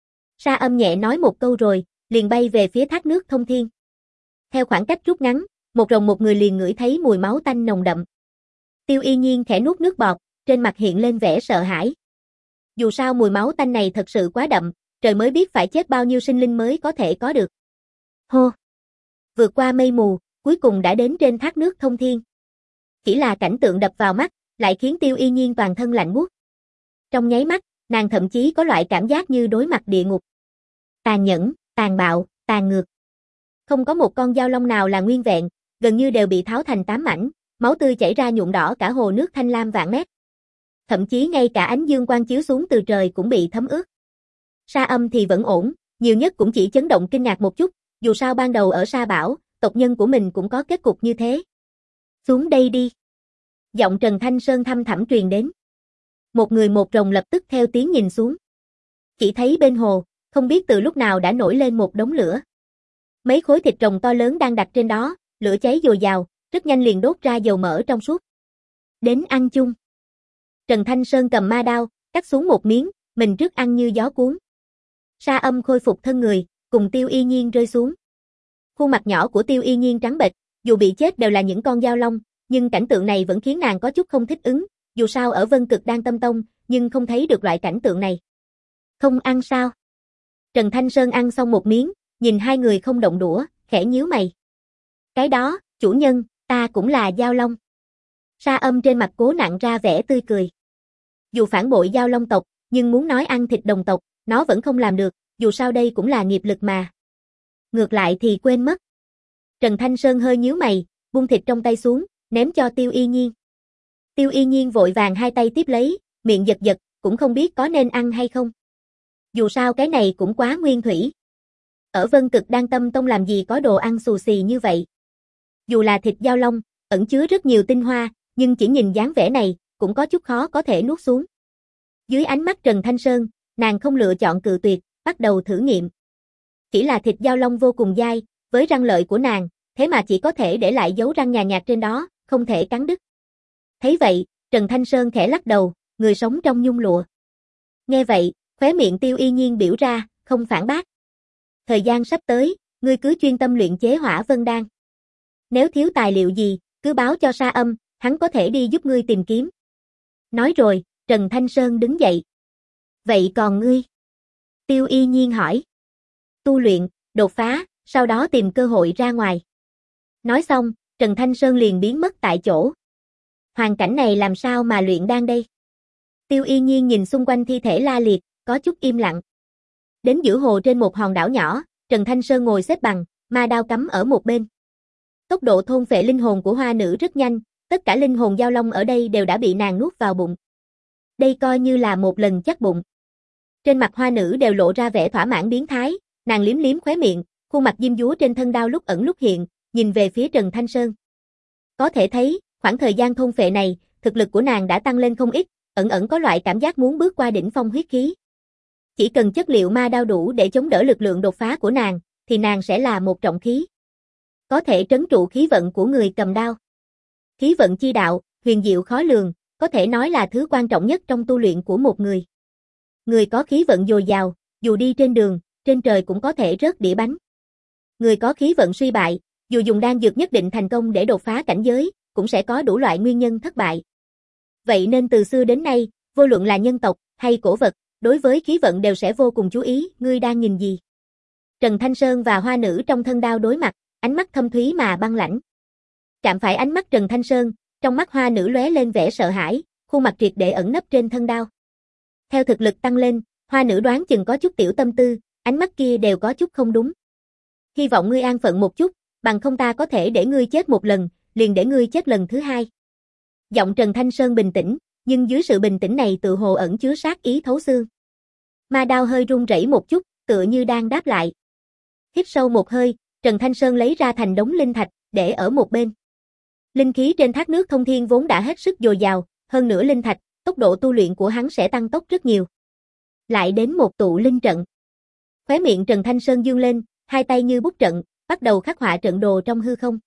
Sa Âm nhẹ nói một câu rồi, liền bay về phía thác nước thông thiên. Theo khoảng cách rút ngắn, một rồng một người liền ngửi thấy mùi máu tanh nồng đậm. Tiêu Y Nhiên khẽ nuốt nước bọt, trên mặt hiện lên vẻ sợ hãi. Dù sao mùi máu tanh này thật sự quá đậm, trời mới biết phải chết bao nhiêu sinh linh mới có thể có được. Hô! Vượt qua mây mù, cuối cùng đã đến trên thác nước thông thiên. Chỉ là cảnh tượng đập vào mắt, lại khiến Tiêu Y Nhiên toàn thân lạnh buốt. Trong nháy mắt, nàng thậm chí có loại cảm giác như đối mặt địa ngục. Tàn nhẫn, tàn bạo, tàn ngược. Không có một con dao long nào là nguyên vẹn, gần như đều bị tháo thành tám mảnh, máu tươi chảy ra nhuộm đỏ cả hồ nước thanh lam vạn mét. Thậm chí ngay cả ánh dương quang chiếu xuống từ trời cũng bị thấm ướt. Sa Âm thì vẫn ổn, nhiều nhất cũng chỉ chấn động kinh ngạc một chút, dù sao ban đầu ở Sa Bảo, tộc nhân của mình cũng có kết cục như thế. Xuống đây đi. Giọng Trần Thanh Sơn thâm thẳm truyền đến. Một người một rồng lập tức theo tiếng nhìn xuống. Chỉ thấy bên hồ, không biết từ lúc nào đã nổi lên một đống lửa. Mấy khối thịt rồng to lớn đang đặt trên đó, lửa cháy dồi dào, rất nhanh liền đốt ra dầu mỡ trong suốt. Đến ăn chung. Trần Thanh Sơn cầm ma đao, cắt xuống một miếng, mình trước ăn như gió cuốn. Sa Âm khôi phục thân người, cùng Tiêu Y Nhiên rơi xuống. Khuôn mặt nhỏ của Tiêu Y Nhiên trắng bệch, dù bị chết đều là những con dao long, nhưng cảnh tượng này vẫn khiến nàng có chút không thích ứng, dù sao ở Vân Cực Đan Tâm Tông, nhưng không thấy được loại cảnh tượng này. Không ăn sao? Trần Thanh Sơn ăn xong một miếng, nhìn hai người không động đũa, khẽ nhíu mày. Cái đó, chủ nhân, ta cũng là dao long. Sa Âm trên mặt cố nặn ra vẻ tươi cười. Dù phản bội dao long tộc, nhưng muốn nói ăn thịt đồng tộc, nó vẫn không làm được, dù sao đây cũng là nghiệp lực mà. Ngược lại thì quên mất. Trần Thanh Sơn hơi nhíu mày, buông thịt trong tay xuống, ném cho Tiêu Y Nhiên. Tiêu Y Nhiên vội vàng hai tay tiếp lấy, miệng giật giật, cũng không biết có nên ăn hay không. Dù sao cái này cũng quá nguyên thủy. Ở Vân Cực Đan Tâm Tông làm gì có đồ ăn xù xì như vậy. Dù là thịt dao long, ẩn chứa rất nhiều tinh hoa, nhưng chỉ nhìn dáng vẻ này, cũng có chút khó có thể nuốt xuống. Dưới ánh mắt Trần Thanh Sơn, nàng không lựa chọn cự tuyệt, bắt đầu thử nghiệm. Chỉ là thịt dao long vô cùng dai, với răng lợi của nàng, thế mà chỉ có thể để lại dấu răng nhà nhạt trên đó, không thể cắn đứt. Thấy vậy, Trần Thanh Sơn khẽ lắc đầu, người sống trong nhung lụa. Nghe vậy, khóe miệng Tiêu Y Nhiên biểu ra, không phản bác. Thời gian sắp tới, ngươi cứ chuyên tâm luyện chế Hỏa Vân Đan. Nếu thiếu tài liệu gì, cứ báo cho Sa Âm, hắn có thể đi giúp ngươi tìm kiếm. Nói rồi, Trần Thanh Sơn đứng dậy. Vậy còn ngươi? Tiêu Y Nhiên hỏi. Tu luyện, đột phá, sau đó tìm cơ hội ra ngoài. Nói xong, Trần Thanh Sơn liền biến mất tại chỗ. Hoàn cảnh này làm sao mà luyện đan đây? Tiêu Y Nhiên nhìn xung quanh thi thể la liệt, có chút im lặng. Đến giữa hồ trên một hòn đảo nhỏ, Trần Thanh Sơn ngồi xếp bằng, ma đao cắm ở một bên. Tốc độ thôn phệ linh hồn của hoa nữ rất nhanh, tất cả linh hồn dao long ở đây đều đã bị nàng nuốt vào bụng. Đây coi như là một lần chắc bụng. Trên mặt hoa nữ đều lộ ra vẻ thỏa mãn biến thái, nàng liếm liếm khóe miệng, khuôn mặt diêm dúa trên thân đao lúc ẩn lúc hiện, nhìn về phía Trần Thanh Sơn. Có thể thấy, khoảng thời gian thôn phệ này, thực lực của nàng đã tăng lên không ít, ẩn ẩn có loại cảm giác muốn bước qua đỉnh phong huyết khí. Chỉ cần chất liệu ma đao đủ để chống đỡ lực lượng đột phá của nàng, thì nàng sẽ là một trọng khí. Có thể trấn trụ khí vận của người cầm đao. Khí vận chi đạo, huyền diệu khó lường, có thể nói là thứ quan trọng nhất trong tu luyện của một người. Người có khí vận dồi dào, dù đi trên đường, trên trời cũng có thể rớt đĩa bánh. Người có khí vận suy bại, dù dùng đan dược nhất định thành công để đột phá cảnh giới, cũng sẽ có đủ loại nguyên nhân thất bại. Vậy nên từ xưa đến nay, vô luận là nhân tộc hay cổ vật, đối với khí vận đều sẽ vô cùng chú ý, ngươi đang nhìn gì? Trần Thanh Sơn và hoa nữ trong thân đao đối mặt, ánh mắt thâm thúy mà băng lãnh. Chạm phải ánh mắt Trần Thanh Sơn, trong mắt hoa nữ lóe lên vẻ sợ hãi, khuôn mặt triệt để ẩn nấp trên thân đao. Theo thực lực tăng lên, hoa nữ đoán chừng có chút tiểu tâm tư, ánh mắt kia đều có chút không đúng. Hy vọng ngươi an phận một chút, bằng không ta có thể để ngươi chết một lần, liền để ngươi chết lần thứ hai. Giọng Trần Thanh Sơn bình tĩnh, nhưng dưới sự bình tĩnh này tự hồ ẩn chứa sát ý thấu xương. Ma đao hơi run rẩy một chút, tựa như đang đáp lại. Hít sâu một hơi, Trần Thanh Sơn lấy ra thành đống linh thạch, để ở một bên. Linh khí trên thác nước thông thiên vốn đã hết sức dồi dào, hơn nữa linh thạch, tốc độ tu luyện của hắn sẽ tăng tốc rất nhiều. Lại đến một tụ linh trận. Khóe miệng Trần Thanh Sơn dương lên, hai tay như bút trận, bắt đầu khắc họa trận đồ trong hư không.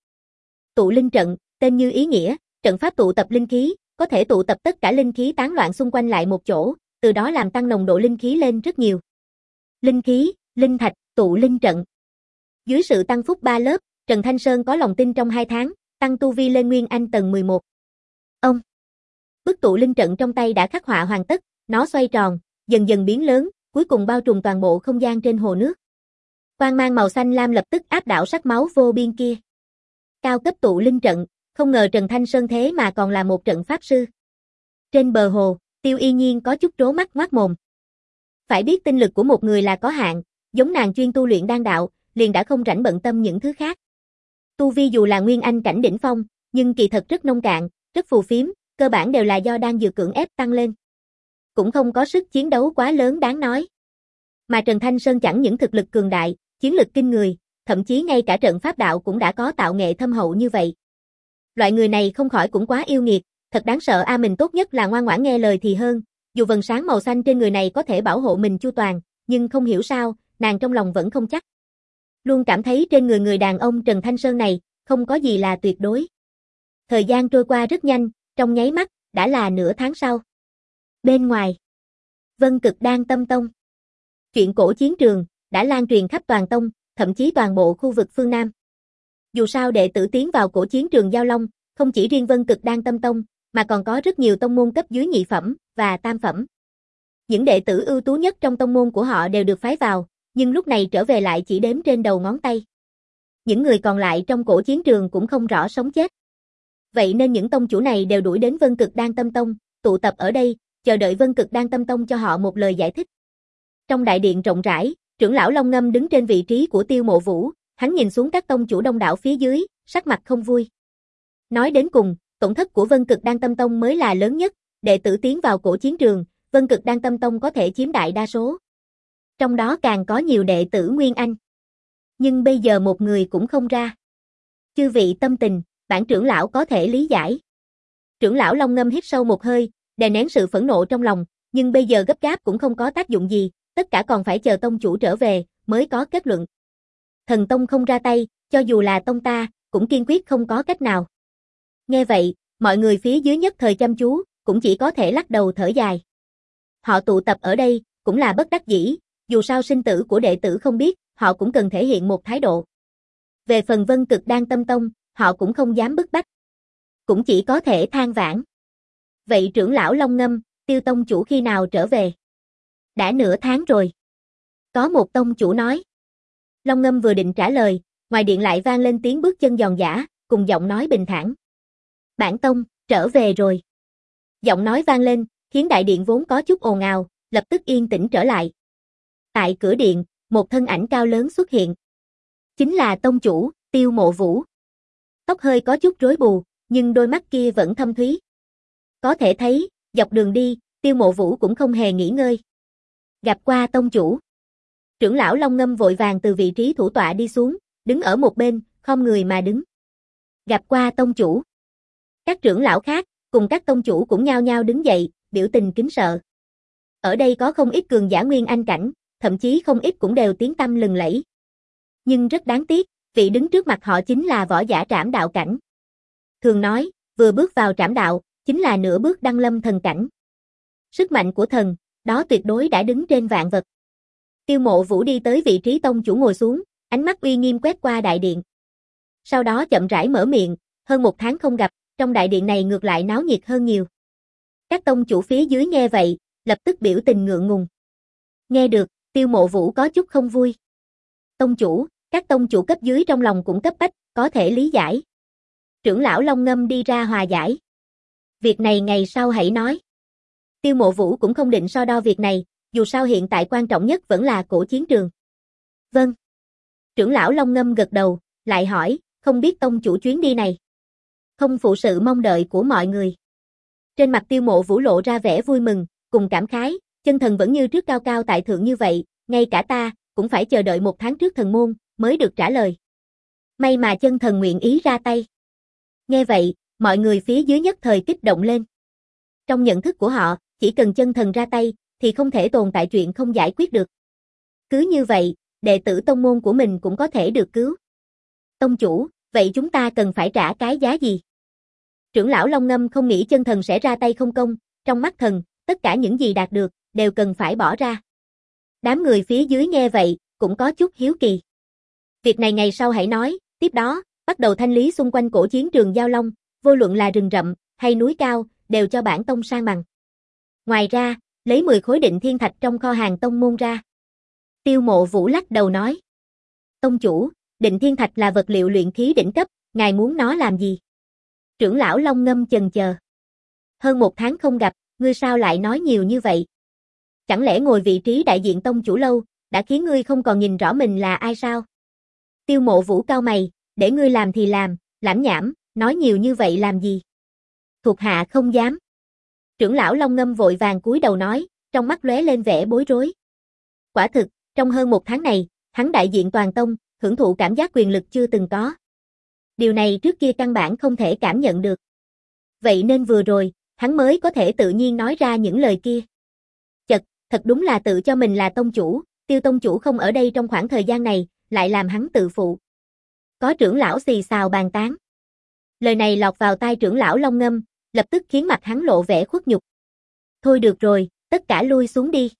Tụ linh trận, tên như ý nghĩa, trận pháp tụ tập linh khí, có thể tụ tập tất cả linh khí tán loạn xung quanh lại một chỗ, từ đó làm tăng nồng độ linh khí lên rất nhiều. Linh khí, linh thạch, tụ linh trận. Dưới sự tăng phúc ba lớp, Trần Thanh Sơn có lòng tin trong hai tháng, tăng tu vi lên Nguyên Anh tầng mười một. Ông. Bức tụ linh trận trong tay đã khắc họa hoàn tất, nó xoay tròn, dần dần biến lớn, cuối cùng bao trùm toàn bộ không gian trên hồ nước. Quang mang màu xanh lam lập tức áp đảo sắc máu vô biên kia. Cao cấp tụ linh trận, không ngờ Trần Thanh Sơn thế mà còn là một trận pháp sư. Trên bờ hồ, Tiêu Y Nhiên có chút trố mắt ngoác mồm. Phải biết tinh lực của một người là có hạn, giống nàng chuyên tu luyện đan đạo, liền đã không rảnh bận tâm những thứ khác. Tu vi dù là Nguyên Anh cảnh đỉnh phong, nhưng kỳ thật rất nông cạn, rất phù phiếm, cơ bản đều là do đan dược cưỡng ép tăng lên. Cũng không có sức chiến đấu quá lớn đáng nói. Mà Trần Thanh Sơn chẳng những thực lực cường đại, chiến lực kinh người, thậm chí ngay cả trận pháp đạo cũng đã có tạo nghệ thâm hậu như vậy. Loại người này không khỏi cũng quá yêu nghiệt, thật đáng sợ a, mình tốt nhất là ngoan ngoãn nghe lời thì hơn, dù vầng sáng màu xanh trên người này có thể bảo hộ mình chu toàn, nhưng không hiểu sao, nàng trong lòng vẫn không chắc. Luôn cảm thấy trên người người đàn ông Trần Thanh Sơn này, không có gì là tuyệt đối. Thời gian trôi qua rất nhanh, trong nháy mắt, đã là nửa tháng sau. Bên ngoài, Vân Cực Đan Tâm Tông. Chuyện cổ chiến trường, đã lan truyền khắp toàn tông, thậm chí toàn bộ khu vực phương Nam. Dù sao đệ tử tiến vào cổ chiến trường Giao Long, không chỉ riêng Vân Cực Đan Tâm Tông, mà còn có rất nhiều tông môn cấp dưới nhị phẩm và tam phẩm. Những đệ tử ưu tú nhất trong tông môn của họ đều được phái vào, nhưng lúc này trở về lại chỉ đếm trên đầu ngón tay. Những người còn lại trong cổ chiến trường cũng không rõ sống chết. Vậy nên những tông chủ này đều đuổi đến Vân Cực Đan Tâm Tông, tụ tập ở đây, chờ đợi Vân Cực Đan Tâm Tông cho họ một lời giải thích. Trong đại điện rộng rãi, trưởng lão Long Ngâm đứng trên vị trí của Tiêu Mộ Vũ, hắn nhìn xuống các tông chủ đông đảo phía dưới, sắc mặt không vui. Nói đến cùng, tổn thất của Vân Cực Đan Tâm Tông mới là lớn nhất, đệ tử tiến vào cổ chiến trường, Vân Cực Đan Tâm Tông có thể chiếm đại đa số. Trong đó càng có nhiều đệ tử Nguyên Anh. Nhưng bây giờ một người cũng không ra. Chư vị tâm tình, bản trưởng lão có thể lý giải. Trưởng lão Long Ngâm hít sâu một hơi, đè nén sự phẫn nộ trong lòng, nhưng bây giờ gấp gáp cũng không có tác dụng gì, tất cả còn phải chờ tông chủ trở về, mới có kết luận. Thần tông không ra tay, cho dù là tông ta, cũng kiên quyết không có cách nào. Nghe vậy, mọi người phía dưới nhất thời chăm chú, cũng chỉ có thể lắc đầu thở dài. Họ tụ tập ở đây, cũng là bất đắc dĩ, dù sao sinh tử của đệ tử không biết, họ cũng cần thể hiện một thái độ. Về phần Vân Cực Đan Tâm Tông, họ cũng không dám bức bách. Cũng chỉ có thể than vãn. Vậy trưởng lão Long Ngâm, Tiêu tông chủ khi nào trở về? Đã nửa tháng rồi. Có một tông chủ nói. Long Ngâm vừa định trả lời, ngoài điện lại vang lên tiếng bước chân giòn giã, cùng giọng nói bình thản. Bản tông, trở về rồi. Giọng nói vang lên, khiến đại điện vốn có chút ồn ào, lập tức yên tĩnh trở lại. Tại cửa điện, một thân ảnh cao lớn xuất hiện. Chính là tông chủ, Tiêu Mộ Vũ. Tóc hơi có chút rối bù, nhưng đôi mắt kia vẫn thâm thúy. Có thể thấy, dọc đường đi, Tiêu Mộ Vũ cũng không hề nghỉ ngơi. Gặp qua tông chủ. Trưởng lão Long Ngâm vội vàng từ vị trí thủ tọa đi xuống, đứng ở một bên, khom người mà đứng. Gặp qua tông chủ. Các trưởng lão khác, cùng các tông chủ cũng nhao nhao đứng dậy, biểu tình kính sợ. Ở đây có không ít cường giả Nguyên Anh cảnh, thậm chí không ít cũng đều tiếng tăm lừng lẫy. Nhưng rất đáng tiếc, vị đứng trước mặt họ chính là võ giả Trảm Đạo cảnh. Thường nói, vừa bước vào Trảm Đạo, chính là nửa bước đăng lâm thần cảnh. Sức mạnh của thần, đó tuyệt đối đã đứng trên vạn vật. Tiêu Mộ Vũ đi tới vị trí tông chủ ngồi xuống, ánh mắt uy nghiêm quét qua đại điện. Sau đó chậm rãi mở miệng, hơn một tháng không gặp, trong đại điện này ngược lại náo nhiệt hơn nhiều. Các tông chủ phía dưới nghe vậy, lập tức biểu tình ngượng ngùng. Nghe được, Tiêu Mộ Vũ có chút không vui. Tông chủ, các tông chủ cấp dưới trong lòng cũng cấp bách, có thể lý giải. Trưởng lão Long Ngâm đi ra hòa giải. Việc này ngày sau hãy nói. Tiêu Mộ Vũ cũng không định so đo việc này, dù sao hiện tại quan trọng nhất vẫn là cổ chiến trường. Vâng. Trưởng lão Long Ngâm gật đầu, lại hỏi, không biết tông chủ chuyến đi này. Không phụ sự mong đợi của mọi người. Trên mặt Tiêu Mộ Vũ lộ ra vẻ vui mừng, cùng cảm khái, chân thần vẫn như trước cao cao tại thượng như vậy, ngay cả ta, cũng phải chờ đợi một tháng trước thần môn, mới được trả lời. May mà chân thần nguyện ý ra tay. Nghe vậy, mọi người phía dưới nhất thời kích động lên. Trong nhận thức của họ, chỉ cần chân thần ra tay, thì không thể tồn tại chuyện không giải quyết được. Cứ như vậy, đệ tử tông môn của mình cũng có thể được cứu. Tông chủ, vậy chúng ta cần phải trả cái giá gì? Trưởng lão Long Ngâm không nghĩ chân thần sẽ ra tay không công, trong mắt thần, tất cả những gì đạt được, đều cần phải bỏ ra. Đám người phía dưới nghe vậy, cũng có chút hiếu kỳ. Việc này ngày sau hãy nói, tiếp đó, bắt đầu thanh lý xung quanh cổ chiến trường Giao Long, vô luận là rừng rậm, hay núi cao, đều cho bản tông san bằng. Ngoài ra, lấy mười khối định thiên thạch trong kho hàng tông môn ra. Tiêu Mộ Vũ lắc đầu nói. Tông chủ, định thiên thạch là vật liệu luyện khí đỉnh cấp, ngài muốn nó làm gì? Trưởng lão Long Ngâm chần chờ. Hơn một tháng không gặp, ngươi sao lại nói nhiều như vậy? Chẳng lẽ ngồi vị trí đại diện tông chủ lâu, đã khiến ngươi không còn nhìn rõ mình là ai sao? Tiêu Mộ Vũ cau mày, để ngươi làm thì làm, lảm nhảm, nói nhiều như vậy làm gì? Thuộc hạ không dám. Trưởng lão Long Ngâm vội vàng cúi đầu nói, trong mắt lóe lên vẻ bối rối. Quả thực, trong hơn một tháng này, hắn đại diện toàn tông, hưởng thụ cảm giác quyền lực chưa từng có. Điều này trước kia căn bản không thể cảm nhận được. Vậy nên vừa rồi, hắn mới có thể tự nhiên nói ra những lời kia. Chật, thật đúng là tự cho mình là tông chủ, Tiêu tông chủ không ở đây trong khoảng thời gian này, lại làm hắn tự phụ. Có trưởng lão xì xào bàn tán. Lời này lọt vào tai trưởng lão Long Ngâm, lập tức khiến mặt hắn lộ vẻ khuất nhục. Thôi được rồi, tất cả lui xuống đi.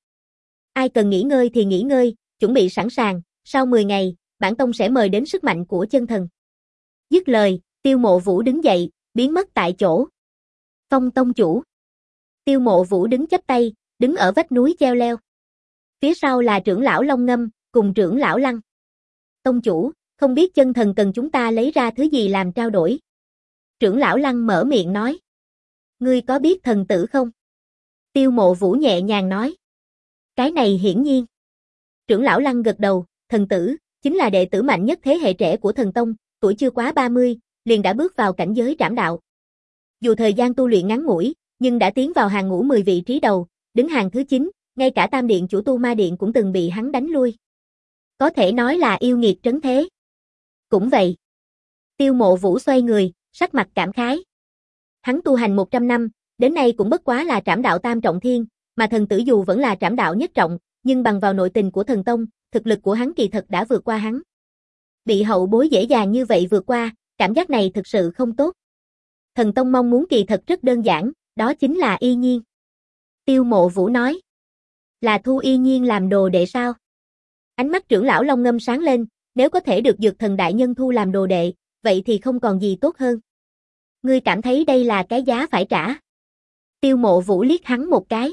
Ai cần nghỉ ngơi thì nghỉ ngơi, chuẩn bị sẵn sàng, sau mười ngày, bản tông sẽ mời đến sức mạnh của chân thần. Dứt lời, Tiêu Mộ Vũ đứng dậy, biến mất tại chỗ. Phong tông chủ. Tiêu Mộ Vũ đứng chắp tay, đứng ở vách núi treo leo. Phía sau là trưởng lão Long Ngâm, cùng trưởng lão Lăng. Tông chủ, không biết chân thần cần chúng ta lấy ra thứ gì làm trao đổi. Trưởng lão Lăng mở miệng nói. Ngươi có biết thần tử không? Tiêu Mộ Vũ nhẹ nhàng nói. Cái này hiển nhiên. Trưởng lão Lăng gật đầu, thần tử, chính là đệ tử mạnh nhất thế hệ trẻ của thần tông, tuổi chưa quá ba mươi, liền đã bước vào cảnh giới trảm đạo. Dù thời gian tu luyện ngắn ngủi, nhưng đã tiến vào hàng ngũ mười vị trí đầu, đứng hàng thứ chín, ngay cả Tam Điện chủ Tu Ma Điện cũng từng bị hắn đánh lui. Có thể nói là yêu nghiệt trấn thế. Cũng vậy. Tiêu Mộ Vũ xoay người, sắc mặt cảm khái. Hắn tu hành một trăm năm, đến nay cũng bất quá là trảm đạo tam trọng thiên, mà thần tử dù vẫn là trảm đạo nhất trọng, nhưng bằng vào nội tình của thần tông, thực lực của hắn kỳ thật đã vượt qua hắn. Bị hậu bối dễ dàng như vậy vượt qua, cảm giác này thực sự không tốt. Thần tông mong muốn kỳ thật rất đơn giản, đó chính là Y Nhiên. Tiêu Mộ Vũ nói. Là thu Y Nhiên làm đồ đệ sao? Ánh mắt trưởng lão Long Ngâm sáng lên, nếu có thể được Dược Thần đại nhân thu làm đồ đệ, vậy thì không còn gì tốt hơn. Ngươi cảm thấy đây là cái giá phải trả? Tiêu Mộ Vũ liếc hắn một cái.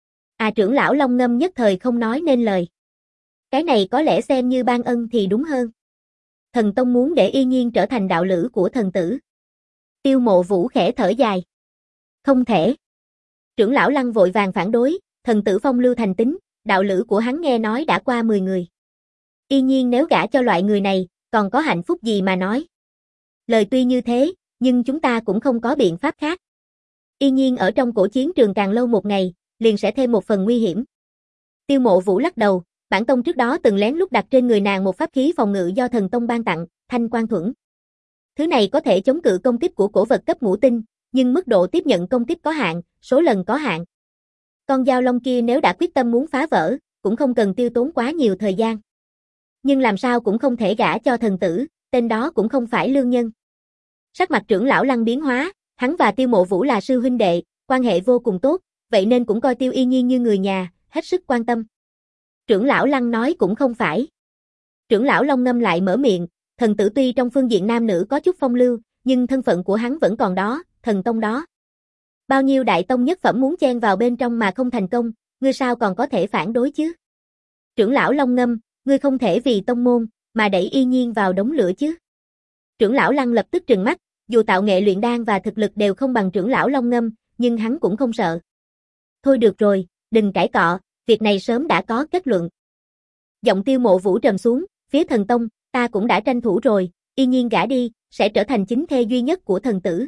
À, trưởng lão Long Ngâm nhất thời không nói nên lời. Cái này có lẽ xem như ban ân thì đúng hơn. Thần tông muốn để Y Nhiên trở thành đạo lữ của thần tử. Tiêu Mộ Vũ khẽ thở dài. Không thể. Trưởng lão Lăng vội vàng phản đối, thần tử phong lưu thành tính, đạo lữ của hắn nghe nói đã qua mười người. Y Nhiên nếu gả cho loại người này, còn có hạnh phúc gì mà nói. Lời tuy như thế, nhưng chúng ta cũng không có biện pháp khác. Y Nhiên ở trong cổ chiến trường càng lâu một ngày, liền sẽ thêm một phần nguy hiểm. Tiêu Mộ Vũ lắc đầu, bản tông trước đó từng lén lút đặt trên người nàng một pháp khí phòng ngự do thần tông ban tặng, Thanh Quang Thuẫn. Thứ này có thể chống cự công kích của cổ vật cấp ngũ tinh, nhưng mức độ tiếp nhận công kích có hạn, số lần có hạn. Con dao long kia nếu đã quyết tâm muốn phá vỡ, cũng không cần tiêu tốn quá nhiều thời gian. Nhưng làm sao cũng không thể gả cho thần tử, tên đó cũng không phải lương nhân. Sắc mặt trưởng lão Lăng biến hóa, hắn và Tiêu Mộ Vũ là sư huynh đệ, quan hệ vô cùng tốt, vậy nên cũng coi Tiêu Y Nhiên như người nhà, hết sức quan tâm. Trưởng lão Lăng nói cũng không phải. Trưởng lão Long Ngâm lại mở miệng, thần tử tuy trong phương diện nam nữ có chút phong lưu, nhưng thân phận của hắn vẫn còn đó, thần tông đó. Bao nhiêu đại tông nhất phẩm muốn chen vào bên trong mà không thành công, ngươi sao còn có thể phản đối chứ? Trưởng lão Long Ngâm, ngươi không thể vì tông môn, mà đẩy Y Nhiên vào đống lửa chứ? Trưởng lão Lăng lập tức trừng mắt, dù tạo nghệ luyện đan và thực lực đều không bằng trưởng lão Long Ngâm, nhưng hắn cũng không sợ. Thôi được rồi, đừng cãi cọ, việc này sớm đã có kết luận. Giọng Tiêu Mộ Vũ trầm xuống, phía thần tông, ta cũng đã tranh thủ rồi, Y Nhiên gả đi, sẽ trở thành chính thê duy nhất của thần tử.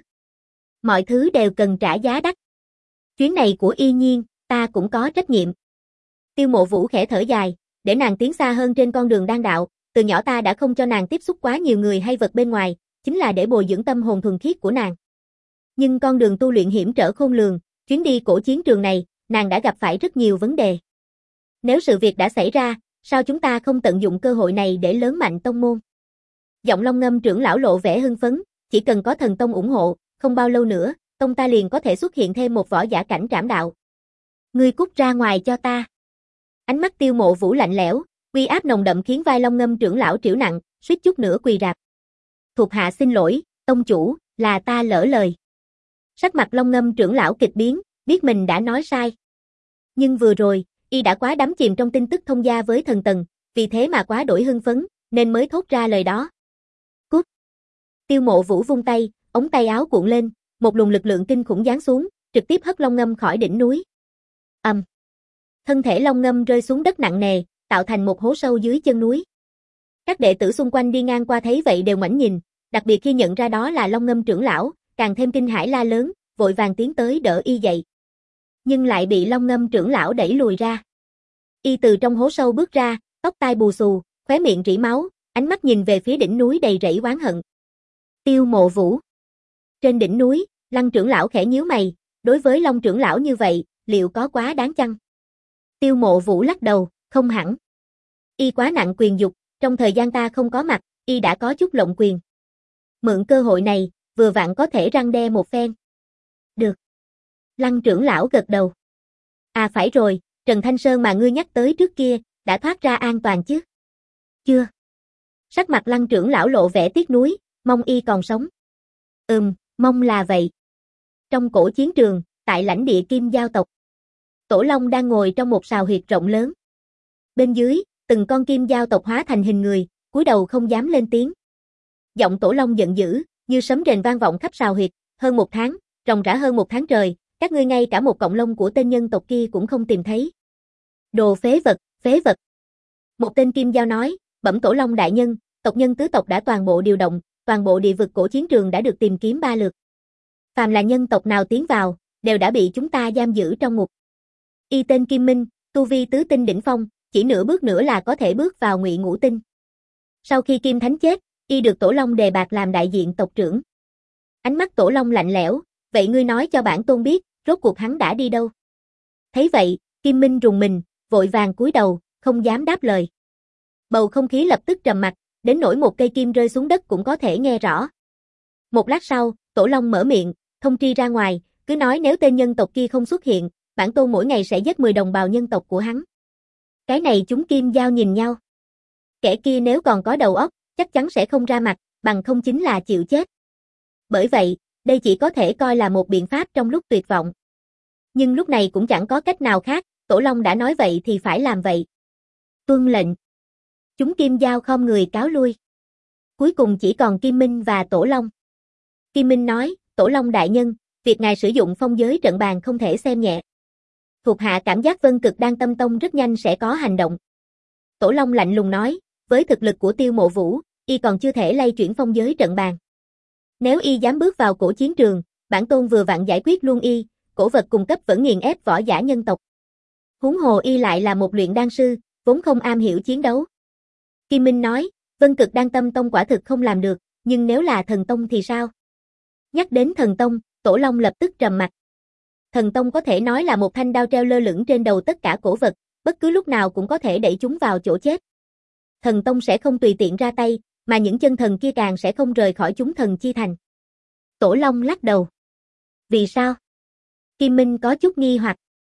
Mọi thứ đều cần trả giá đắt. Chuyến này của Y Nhiên, ta cũng có trách nhiệm. Tiêu Mộ Vũ khẽ thở dài, để nàng tiến xa hơn trên con đường đan đạo, từ nhỏ ta đã không cho nàng tiếp xúc quá nhiều người hay vật bên ngoài, chính là để bồi dưỡng tâm hồn thuần khiết của nàng. Nhưng con đường tu luyện hiểm trở khôn lường, chuyến đi cổ chiến trường này, nàng đã gặp phải rất nhiều vấn đề. Nếu sự việc đã xảy ra, sao chúng ta không tận dụng cơ hội này để lớn mạnh tông môn? Giọng Long Ngâm trưởng lão lộ vẻ hưng phấn, chỉ cần có thần tông ủng hộ, không bao lâu nữa, tông ta liền có thể xuất hiện thêm một võ giả cảnh trảm đạo. Ngươi cút ra ngoài cho ta. Ánh mắt Tiêu Mộ Vũ lạnh lẽo, uy áp nồng đậm khiến vai Long Ngâm trưởng lão triểu nặng, suýt chút nữa quỳ rạp. Thuộc hạ xin lỗi, tông chủ, là ta lỡ lời. Sắc mặt Long Ngâm trưởng lão kịch biến, biết mình đã nói sai. Nhưng vừa rồi, y đã quá đắm chìm trong tin tức thông gia với thần tần, vì thế mà quá đổi hưng phấn, nên mới thốt ra lời đó. Cút. Tiêu Mộ Vũ vung tay, ống tay áo cuộn lên, một luồng lực lượng kinh khủng giáng xuống, trực tiếp hất Long Ngâm khỏi đỉnh núi. Ầm. Um. Thân thể Long Ngâm rơi xuống đất nặng nề, tạo thành một hố sâu dưới chân núi. Các đệ tử xung quanh đi ngang qua thấy vậy đều ngoảnh nhìn, đặc biệt khi nhận ra đó là Long Ngâm trưởng lão, càng thêm kinh hãi la lớn, vội vàng tiến tới đỡ y dậy. Nhưng lại bị Long Ngâm trưởng lão đẩy lùi ra. Y từ trong hố sâu bước ra, tóc tai bù xù, khóe miệng rỉ máu, ánh mắt nhìn về phía đỉnh núi đầy rẫy oán hận. Tiêu Mộ Vũ. Trên đỉnh núi, Lăng trưởng lão khẽ nhíu mày, đối với Long trưởng lão như vậy, liệu có quá đáng chăng? Tiêu Mộ Vũ lắc đầu, không hẳn. Y quá nặng quyền dục, trong thời gian ta không có mặt, y đã có chút lộng quyền. Mượn cơ hội này, vừa vặn có thể răn đe một phen. Được. Lăng trưởng lão gật đầu. À phải rồi, Trần Thanh Sơn mà ngươi nhắc tới trước kia, đã thoát ra an toàn chứ? Chưa. Sắc mặt Lăng trưởng lão lộ vẻ tiếc nuối, mong y còn sống. Ừm, mong là vậy. Trong cổ chiến trường, tại lãnh địa Kim Giao tộc, Tổ Long đang ngồi trong một sào huyệt rộng lớn. Bên dưới, từng con Kim Giao tộc hóa thành hình người, cúi đầu không dám lên tiếng. Giọng Tổ Long giận dữ, như sấm rền vang vọng khắp sào huyệt, hơn một tháng, ròng rã hơn một tháng trời, các ngươi ngay cả một cọng lông của tên nhân tộc kia cũng không tìm thấy. Đồ phế vật, phế vật. Một tên Kim Giao nói, bẩm Tổ Long đại nhân, tộc nhân tứ tộc đã toàn bộ điều động, toàn bộ địa vực cổ chiến trường đã được tìm kiếm ba lượt. Phàm là nhân tộc nào tiến vào, đều đã bị chúng ta giam giữ trong ngục. Y tên Kim Minh, tu vi tứ tinh đỉnh phong, chỉ nửa bước nữa là có thể bước vào ngụy ngũ tinh. Sau khi Kim Thánh chết, y được Tổ Long đề bạt làm đại diện tộc trưởng. Ánh mắt Tổ Long lạnh lẽo, vậy ngươi nói cho bản tôn biết, rốt cuộc hắn đã đi đâu? Thấy vậy, Kim Minh rùng mình, vội vàng cúi đầu, không dám đáp lời. Bầu không khí lập tức trầm mặc, đến nỗi một cây kim rơi xuống đất cũng có thể nghe rõ. Một lát sau, Tổ Long mở miệng, thông tri ra ngoài, cứ nói nếu tên nhân tộc kia không xuất hiện, bản tôn mỗi ngày sẽ giết mười đồng bào nhân tộc của hắn. Cái này chúng Kim Giao nhìn nhau. Kẻ kia nếu còn có đầu óc, chắc chắn sẽ không ra mặt, bằng không chính là chịu chết. Bởi vậy, đây chỉ có thể coi là một biện pháp trong lúc tuyệt vọng. Nhưng lúc này cũng chẳng có cách nào khác, Tổ Long đã nói vậy thì phải làm vậy. Tuân lệnh. Chúng Kim Giao khom người cáo lui. Cuối cùng chỉ còn Kim Minh và Tổ Long. Kim Minh nói, Tổ Long đại nhân, việc ngài sử dụng phong giới trận bàn không thể xem nhẹ. Thuộc hạ cảm giác Vân Cực Đan Tâm Tông rất nhanh sẽ có hành động. Tổ Long lạnh lùng nói, với thực lực của Tiêu Mộ Vũ, y còn chưa thể lay chuyển phong giới trận bàn. Nếu y dám bước vào cổ chiến trường, bản tôn vừa vặn giải quyết luôn y, cổ vật cung cấp vẫn nghiền ép võ giả nhân tộc. Huống hồ y lại là một luyện đan sư, vốn không am hiểu chiến đấu. Kim Minh nói, Vân Cực Đan Tâm Tông quả thực không làm được, nhưng nếu là thần tông thì sao? Nhắc đến thần tông, Tổ Long lập tức trầm mặt. Thần tông có thể nói là một thanh đao treo lơ lửng trên đầu tất cả cổ vật, bất cứ lúc nào cũng có thể đẩy chúng vào chỗ chết. Thần tông sẽ không tùy tiện ra tay, mà những chân thần kia càng sẽ không rời khỏi chúng thần chi thành. Tổ Long lắc đầu. Vì sao? Kim Minh có chút nghi hoặc.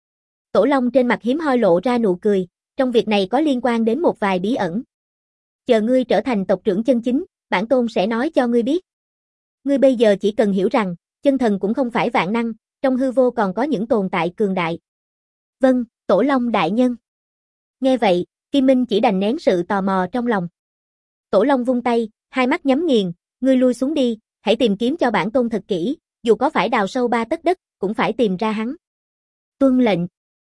Tổ Long trên mặt hiếm hoi lộ ra nụ cười, trong việc này có liên quan đến một vài bí ẩn. Chờ ngươi trở thành tộc trưởng chân chính, bản tôn sẽ nói cho ngươi biết. Ngươi bây giờ chỉ cần hiểu rằng, chân thần cũng không phải vạn năng, trong hư vô còn có những tồn tại cường đại. Vâng, Tổ Long đại nhân. Nghe vậy, Kim Minh chỉ đành nén sự tò mò trong lòng. Tổ Long vung tay, hai mắt nhắm nghiền, ngươi lui xuống đi, hãy tìm kiếm cho bản tôn thật kỹ, dù có phải đào sâu ba tấc đất, cũng phải tìm ra hắn. Tuân lệnh.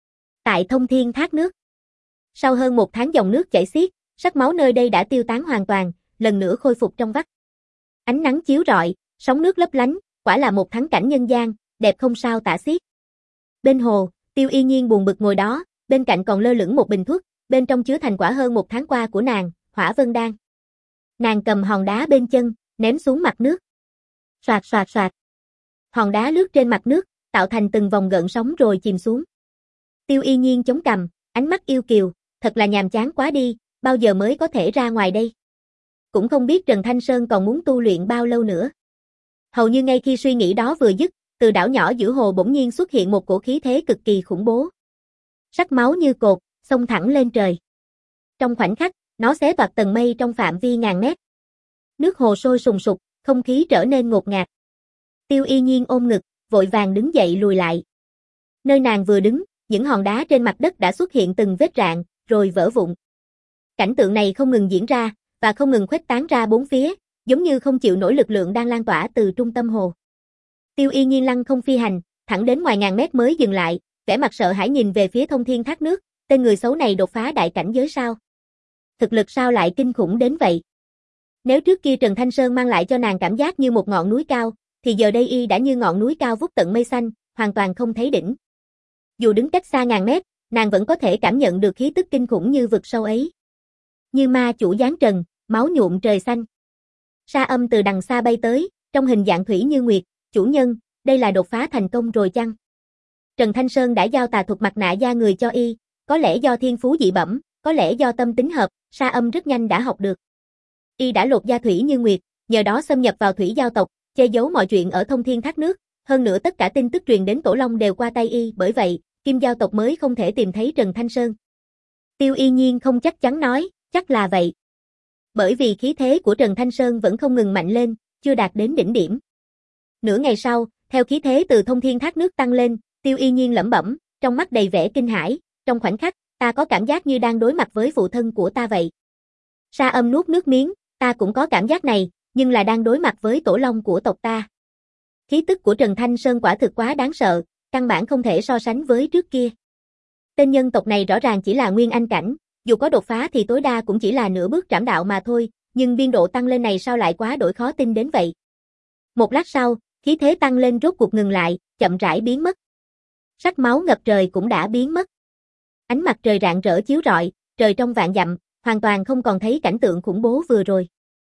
Tại Thông Thiên Thác Nước. Sau hơn một tháng dòng nước chảy xiết, sắc máu nơi đây đã tiêu tán hoàn toàn, lần nữa khôi phục trong vắt. Ánh nắng chiếu rọi, sóng nước lấp lánh, quả là một thắng cảnh nhân gian, đẹp không sao tả xiết. Bên hồ, Tiêu Y Nhiên buồn bực ngồi đó, bên cạnh còn lơ lửng một bình thuốc, bên trong chứa thành quả hơn một tháng qua của nàng, Hỏa Vân Đan. Nàng cầm hòn đá bên chân, ném xuống mặt nước. Soạt soạt soạt. Hòn đá lướt trên mặt nước, tạo thành từng vòng gợn sóng rồi chìm xuống. Tiêu Y Nhiên chống cằm, ánh mắt yêu kiều, thật là nhàm chán quá đi, bao giờ mới có thể ra ngoài đây? Cũng không biết Trần Thanh Sơn còn muốn tu luyện bao lâu nữa. Hầu như ngay khi suy nghĩ đó vừa dứt, từ đảo nhỏ giữa hồ bỗng nhiên xuất hiện một cổ khí thế cực kỳ khủng bố. Sắc máu như cột, xông thẳng lên trời. Trong khoảnh khắc, nó xé toạc tầng mây trong phạm vi ngàn mét. Nước hồ sôi sùng sục, không khí trở nên ngột ngạt. Tiêu Y Nhiên ôm ngực, vội vàng đứng dậy lùi lại. Nơi nàng vừa đứng, những hòn đá trên mặt đất đã xuất hiện từng vết rạn, rồi vỡ vụn. Cảnh tượng này không ngừng diễn ra, và không ngừng khuếch tán ra bốn phía, giống như không chịu nổi lực lượng đang lan tỏa từ trung tâm hồ. Tiêu Y Nhiên lăng không phi hành, thẳng đến ngoài ngàn mét mới dừng lại, vẻ mặt sợ hãi nhìn về phía Thông Thiên Thác Nước, tên người xấu này đột phá đại cảnh giới sao? Thực lực sao lại kinh khủng đến vậy? Nếu trước kia Trần Thanh Sơn mang lại cho nàng cảm giác như một ngọn núi cao, thì giờ đây y đã như ngọn núi cao vút tận mây xanh, hoàn toàn không thấy đỉnh. Dù đứng cách xa ngàn mét, nàng vẫn có thể cảm nhận được khí tức kinh khủng như vực sâu ấy. Như ma chủ giáng trần, máu nhuộm trời xanh. Sa Âm từ đằng xa bay tới, trong hình dạng thủy như nguyệt, chủ nhân, đây là đột phá thành công rồi chăng? Trần Thanh Sơn đã giao tà thuật mặt nạ da người cho y, có lẽ do thiên phú dị bẩm, có lẽ do tâm tính hợp, Sa Âm rất nhanh đã học được. Y đã lột da thủy như nguyệt, nhờ đó xâm nhập vào thủy giao tộc, che giấu mọi chuyện ở Thông Thiên Thác Nước, hơn nữa tất cả tin tức truyền đến Tổ Long đều qua tay y, bởi vậy, Kim giao tộc mới không thể tìm thấy Trần Thanh Sơn. Tiêu Y Nhiên không chắc chắn nói, chắc là vậy. Bởi vì khí thế của Trần Thanh Sơn vẫn không ngừng mạnh lên, chưa đạt đến đỉnh điểm. Nửa ngày sau, theo khí thế từ Thông Thiên Thác Nước tăng lên, Tiêu Y Nhiên lẩm bẩm, trong mắt đầy vẻ kinh hãi, trong khoảnh khắc, ta có cảm giác như đang đối mặt với phụ thân của ta vậy. Sa Âm nuốt nước miếng, ta cũng có cảm giác này, nhưng là đang đối mặt với Tổ Long của tộc ta. Khí tức của Trần Thanh Sơn quả thực quá đáng sợ, căn bản không thể so sánh với trước kia. Tên nhân tộc này rõ ràng chỉ là nguyên anh cảnh, dù có đột phá thì tối đa cũng chỉ là nửa bước trảm đạo mà thôi, nhưng biên độ tăng lên này sao lại quá đổi khó tin đến vậy. Một lát sau, khí thế tăng lên rốt cuộc ngừng lại, chậm rãi biến mất. Sắc máu ngập trời cũng đã biến mất. Ánh mặt trời rạng rỡ chiếu rọi, trời trong vạn dặm, hoàn toàn không còn thấy cảnh tượng khủng bố vừa rồi.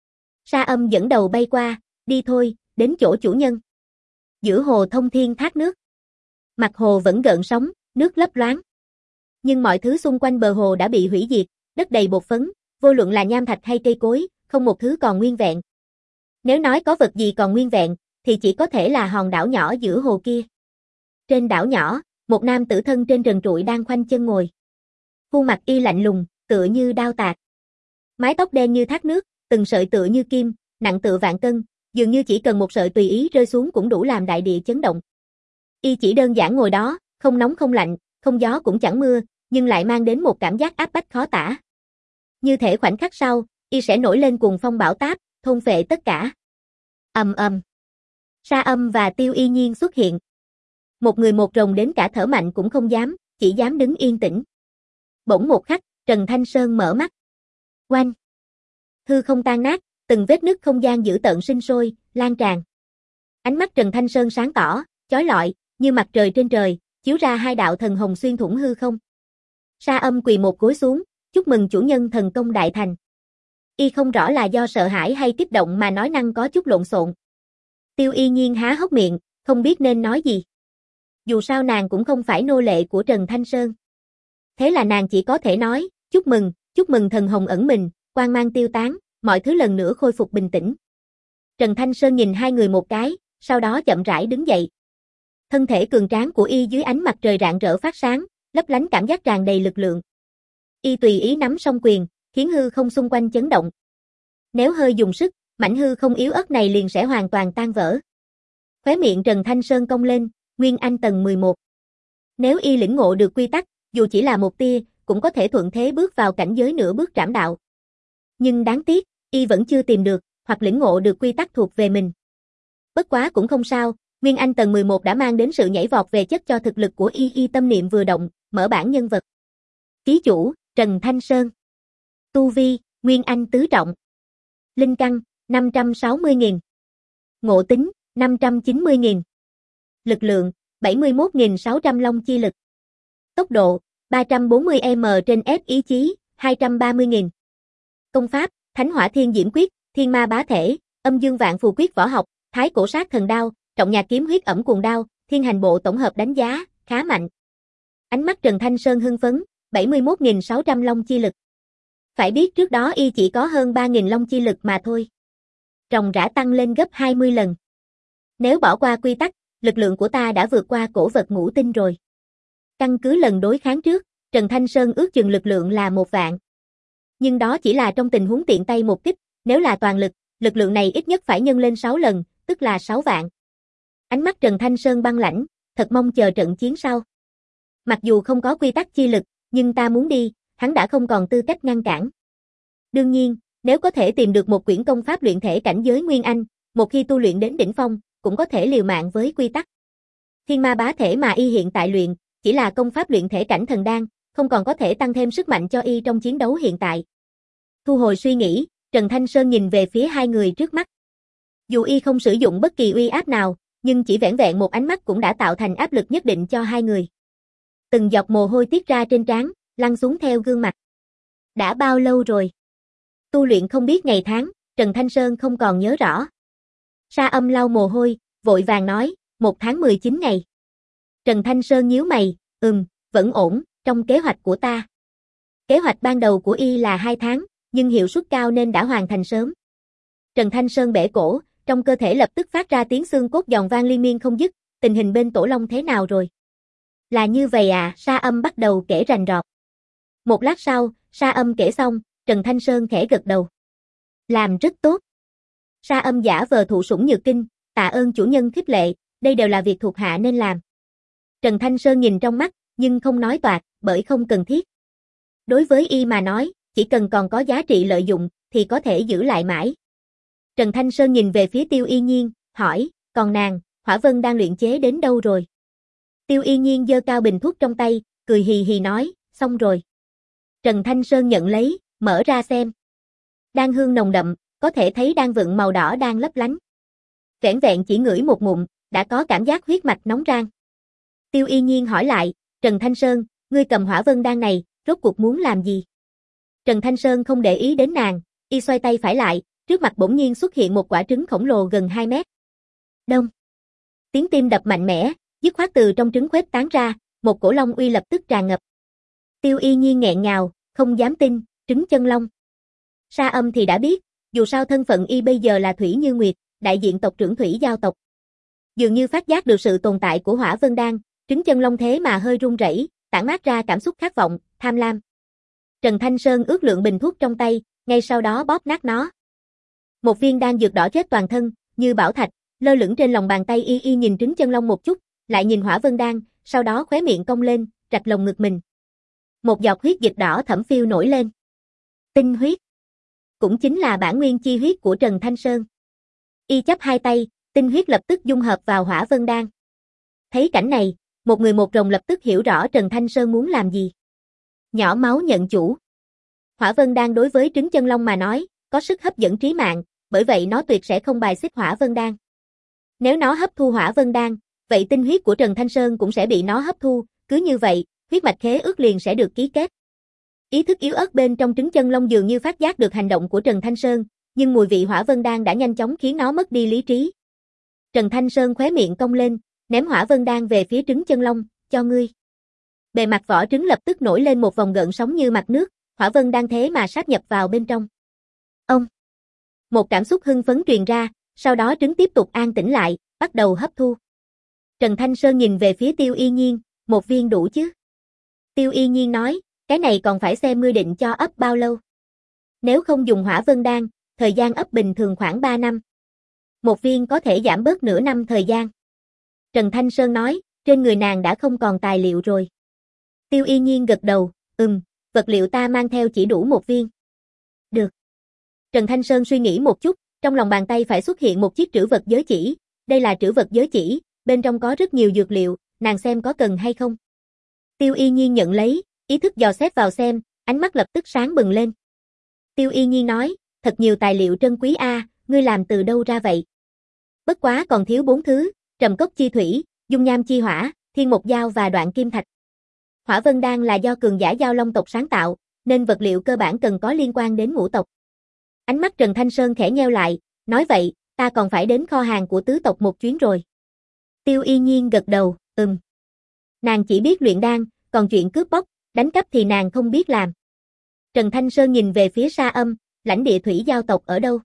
Sa Âm dẫn đầu bay qua, đi thôi, đến chỗ chủ nhân. Giữa hồ Thông Thiên Thác Nước. Mặt hồ vẫn gợn sóng, nước lấp loáng. Nhưng mọi thứ xung quanh bờ hồ đã bị hủy diệt, đất đầy bột phấn, vô luận là nham thạch hay cây cối, không một thứ còn nguyên vẹn. Nếu nói có vật gì còn nguyên vẹn, thì chỉ có thể là hòn đảo nhỏ giữa hồ kia. Trên đảo nhỏ, một nam tử thân trên trần trụi đang khoanh chân ngồi. Khuôn mặt y lạnh lùng, tựa như đao tạc. Mái tóc đen như thác nước, từng sợi tựa như kim, nặng tựa vạn cân, dường như chỉ cần một sợi tùy ý rơi xuống cũng đủ làm đại địa chấn động. Y chỉ đơn giản ngồi đó, không nóng không lạnh, không gió cũng chẳng mưa, nhưng lại mang đến một cảm giác áp bách khó tả. Như thể khoảnh khắc sau, y sẽ nổi lên cuồng phong bão táp, thôn phệ tất cả. Ầm ầm. Sa Âm và Tiêu Y Nhiên xuất hiện. Một người một rồng đến cả thở mạnh cũng không dám, chỉ dám đứng yên tĩnh. Bỗng một khắc, Trần Thanh Sơn mở mắt. Oanh! Hư không tan nát, từng vết nứt không gian dữ tợn sinh sôi, lan tràn. Ánh mắt Trần Thanh Sơn sáng tỏ, chói lọi, như mặt trời trên trời, chiếu ra hai đạo thần hồng xuyên thủng hư không. Sa Âm quỳ một gối xuống, chúc mừng chủ nhân thần công đại thành. Y không rõ là do sợ hãi hay kích động mà nói năng có chút lộn xộn. Tiêu Y Nhiên há hốc miệng, không biết nên nói gì. Dù sao nàng cũng không phải nô lệ của Trần Thanh Sơn. Thế là nàng chỉ có thể nói, chúc mừng, chúc mừng thần hồng ẩn mình, quang mang tiêu tán, mọi thứ lần nữa khôi phục bình tĩnh. Trần Thanh Sơn nhìn hai người một cái, sau đó chậm rãi đứng dậy. Thân thể cường tráng của y dưới ánh mặt trời rạng rỡ phát sáng, lấp lánh cảm giác tràn đầy lực lượng. Y tùy ý nắm song quyền, khiến hư không xung quanh chấn động. Nếu hơi dùng sức, mảnh hư không yếu ớt này liền sẽ hoàn toàn tan vỡ. Khóe miệng Trần Thanh Sơn cong lên, Nguyên Anh tầng mười một. Nếu y lĩnh ngộ được quy tắc, dù chỉ là một tia, cũng có thể thuận thế bước vào cảnh giới nửa bước trảm đạo. Nhưng đáng tiếc, y vẫn chưa tìm được, hoặc lĩnh ngộ được quy tắc thuộc về mình. Bất quá cũng không sao, Nguyên Anh tầng mười một đã mang đến sự nhảy vọt về chất cho thực lực của y. Y tâm niệm vừa động, mở bảng nhân vật. Ký chủ, Trần Thanh Sơn. Tu vi, Nguyên Anh tứ trọng. Linh căn, năm trăm sáu mươi nghìn. Ngộ tính, năm trăm chín mươi nghìn. Lực lượng, bảy mươi mốt nghìn sáu trăm long chi lực. Tốc độ, ba trăm bốn mươi mi li mét trên F ý chí, hai trăm ba mươi nghìn. Công pháp, Thánh Hỏa Thiên Diễm Quyết, Thiên Ma Bá Thể, Âm Dương Vạn Phù Quyết võ học, Thái Cổ Sát Thần Đao, Trọng Nhạc Kiếm Huyết Ẩm Cuồng Đao, Thiên Hành Bộ tổng hợp đánh giá, khá mạnh. Ánh mắt Trần Thanh Sơn hưng phấn, bảy mươi mốt nghìn sáu trăm long chi lực. Phải biết trước đó y chỉ có hơn ba nghìn long chi lực mà thôi. Ròng rã tăng lên gấp hai mươi lần. Nếu bỏ qua quy tắc, lực lượng của ta đã vượt qua cổ vật ngũ tinh rồi. Căn cứ lần đối kháng trước, Trần Thanh Sơn ước chừng lực lượng là một vạn. Nhưng đó chỉ là trong tình huống tiện tay một kích, nếu là toàn lực, lực lượng này ít nhất phải nhân lên sáu lần, tức là sáu vạn. Ánh mắt Trần Thanh Sơn băng lãnh, thật mong chờ trận chiến sau. Mặc dù không có quy tắc chi lực, nhưng ta muốn đi, hắn đã không còn tư cách ngăn cản. Đương nhiên, nếu có thể tìm được một quyển công pháp luyện thể cảnh giới Nguyên Anh, một khi tu luyện đến đỉnh phong, cũng có thể liều mạng với quy tắc. Thiên ma bá thể mà y hiện tại luyện, chỉ là công pháp luyện thể cảnh thần đan, không còn có thể tăng thêm sức mạnh cho y trong chiến đấu hiện tại. Thu hồi suy nghĩ, Trần Thanh Sơn nhìn về phía hai người trước mắt. Dù y không sử dụng bất kỳ uy áp nào, nhưng chỉ vẻn vẹn một ánh mắt cũng đã tạo thành áp lực nhất định cho hai người. Từng giọt mồ hôi tiết ra trên trán, lăn xuống theo gương mặt. Đã bao lâu rồi? Tu luyện không biết ngày tháng, Trần Thanh Sơn không còn nhớ rõ. Sa Âm lau mồ hôi, vội vàng nói, một tháng mười chín ngày. Trần Thanh Sơn nhíu mày, ừm, vẫn ổn, trong kế hoạch của ta. Kế hoạch ban đầu của y là hai tháng, nhưng hiệu suất cao nên đã hoàn thành sớm. Trần Thanh Sơn bể cổ, trong cơ thể lập tức phát ra tiếng xương cốt giòn vang liên miên không dứt, tình hình bên Tổ Long thế nào rồi? Là như vậy à, Sa Âm bắt đầu kể rành rọt. Một lát sau, Sa Âm kể xong, Trần Thanh Sơn khẽ gật đầu. Làm rất tốt. Sa Âm giả vờ thụ sủng nhược kinh, tạ ơn chủ nhân khích lệ, đây đều là việc thuộc hạ nên làm. Trần Thanh Sơn nhìn trong mắt, nhưng không nói toạc, bởi không cần thiết. Đối với y mà nói, chỉ cần còn có giá trị lợi dụng, thì có thể giữ lại mãi. Trần Thanh Sơn nhìn về phía Tiêu Y Nhiên, hỏi, còn nàng, Hỏa Vân đang luyện chế đến đâu rồi? Tiêu Y Nhiên giơ cao bình thuốc trong tay, cười hì hì nói, xong rồi. Trần Thanh Sơn nhận lấy, mở ra xem. Đan hương nồng đậm, có thể thấy đan vựng màu đỏ đang lấp lánh. Vẻn vẹn chỉ ngửi một ngụm, đã có cảm giác huyết mạch nóng rang. Tiêu Y Nhiên hỏi lại, Trần Thanh Sơn, ngươi cầm Hỏa Vân đan này, rốt cuộc muốn làm gì? Trần Thanh Sơn không để ý đến nàng, y xoay tay phải lại, trước mặt bỗng nhiên xuất hiện một quả trứng khổng lồ gần hai mét. Đông. Tiếng tim đập mạnh mẽ, dứt khoát từ trong trứng khuếch tán ra, một cổ long uy lập tức tràn ngập. Tiêu Y Nhiên nghẹn ngào, không dám tin, trứng chân long. Sa Âm thì đã biết, dù sao thân phận y bây giờ là Thủy Như Nguyệt, đại diện tộc trưởng Thủy Giao tộc. Dường như phát giác được sự tồn tại của Hỏa Vân đan, trứng chân long thế mà hơi run rẩy, tản mát ra cảm xúc khát vọng, tham lam. Trần Thanh Sơn ước lượng bình thuốc trong tay, ngay sau đó bóp nát nó. Một viên đan dược đỏ chết toàn thân, như bảo thạch, lơ lửng trên lòng bàn tay y y nhìn trứng chân long một chút, lại nhìn Hỏa Vân đan, sau đó khóe miệng cong lên, rạch lồng ngực mình. Một giọt huyết dịch đỏ thẫm phiêu nổi lên. Tinh huyết. Cũng chính là bản nguyên chi huyết của Trần Thanh Sơn. Y chắp hai tay, tinh huyết lập tức dung hợp vào Hỏa Vân đan. Thấy cảnh này, một người một rồng lập tức hiểu rõ Trần Thanh Sơn muốn làm gì. Nhỏ máu nhận chủ. Hỏa Vân đan đối với trứng chân long mà nói, có sức hấp dẫn trí mạng, bởi vậy nó tuyệt sẽ không bài xích Hỏa Vân đan. Nếu nó hấp thu Hỏa Vân đan, vậy tinh huyết của Trần Thanh Sơn cũng sẽ bị nó hấp thu, cứ như vậy, huyết mạch khế ước liền sẽ được ký kết. Ý thức yếu ớt bên trong trứng chân long dường như phát giác được hành động của Trần Thanh Sơn, nhưng mùi vị Hỏa Vân đan đã nhanh chóng khiến nó mất đi lý trí. Trần Thanh Sơn khóe miệng cong lên, ném Hỏa Vân đan về phía trứng chân long, cho ngươi. Bề mặt vỏ trứng lập tức nổi lên một vòng gợn sóng như mặt nước, Hỏa Vân đan thế mà sáp nhập vào bên trong. Ông. Một cảm xúc hưng phấn truyền ra, sau đó trứng tiếp tục an tĩnh lại, bắt đầu hấp thu. Trần Thanh Sơn nhìn về phía Tiêu Y Nhiên, một viên đủ chứ? Tiêu Y Nhiên nói, cái này còn phải xem ngươi định cho ấp bao lâu. Nếu không dùng Hỏa Vân đan, thời gian ấp bình thường khoảng ba năm. Một viên có thể giảm bớt nửa năm thời gian. Trần Thanh Sơn nói, trên người nàng đã không còn tài liệu rồi. Tiêu Y Nhiên gật đầu, ừm, vật liệu ta mang theo chỉ đủ một viên. Được. Trần Thanh Sơn suy nghĩ một chút, trong lòng bàn tay phải xuất hiện một chiếc trữ vật giới chỉ. Đây là trữ vật giới chỉ, bên trong có rất nhiều dược liệu, nàng xem có cần hay không. Tiêu Y Nhiên nhận lấy, ý thức dò xét vào xem, ánh mắt lập tức sáng bừng lên. Tiêu Y Nhiên nói, thật nhiều tài liệu trân quý a, ngươi làm từ đâu ra vậy? Bất quá còn thiếu bốn thứ, trầm cốc chi thủy, dung nham chi hỏa, thiên mục dao và đoạn kim thạch. Hỏa Vân đan là do cường giả Giao Long tộc sáng tạo, nên vật liệu cơ bản cần có liên quan đến ngũ tộc. Ánh mắt Trần Thanh Sơn khẽ nheo lại, nói vậy, ta còn phải đến kho hàng của tứ tộc một chuyến rồi. Tiêu Y Nhiên gật đầu, ừm. Nàng chỉ biết luyện đan, còn chuyện cướp bóc, đánh cắp thì nàng không biết làm. Trần Thanh Sơn nhìn về phía Sa Âm, lãnh địa thủy giao tộc ở đâu?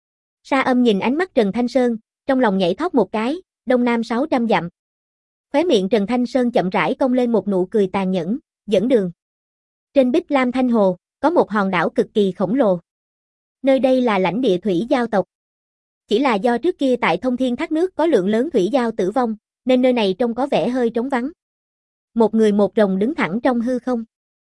Sa Âm nhìn ánh mắt Trần Thanh Sơn, trong lòng nhảy thót một cái, đông nam sáu trăm dặm. Khóe miệng Trần Thanh Sơn chậm rãi cong lên một nụ cười tàn nhẫn, dẫn đường. Trên Bích Lam Thanh Hồ, có một hòn đảo cực kỳ khổng lồ. Nơi đây là lãnh địa thủy giao tộc. Chỉ là do trước kia tại Thông Thiên Thác Nước có lượng lớn thủy giao tử vong, nên nơi này trông có vẻ hơi trống vắng. Một người một rồng đứng thẳng trong hư không.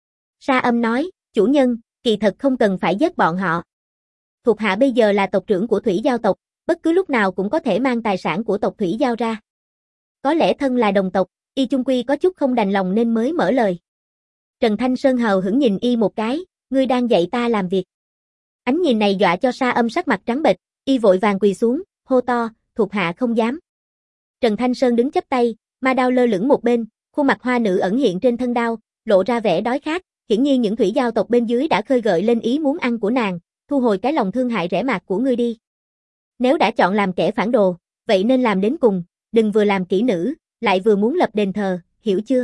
Sa Âm nói, chủ nhân, kỳ thật không cần phải giết bọn họ. Thuộc hạ bây giờ là tộc trưởng của thủy giao tộc, bất cứ lúc nào cũng có thể mang tài sản của tộc thủy giao ra. Có lẽ thân là đồng tộc, y chung quy có chút không đành lòng nên mới mở lời. Trần Thanh Sơn hờ hững nhìn y một cái, ngươi đang dạy ta làm việc. Ánh nhìn này dọa cho Sa Âm sắc mặt trắng bệch, y vội vàng quỳ xuống, hô to, thuộc hạ không dám. Trần Thanh Sơn đứng chắp tay, ma đao lơ lửng một bên, khuôn mặt hoa nữ ẩn hiện trên thân đao, lộ ra vẻ đói khát, hiển nhiên những thủy giao tộc bên dưới đã khơi gợi lên ý muốn ăn của nàng, thu hồi cái lòng thương hại rẻ mạt của ngươi đi. Nếu đã chọn làm kẻ phản đồ, vậy nên làm đến cùng, đừng vừa làm kỹ nữ, lại vừa muốn lập đền thờ, hiểu chưa?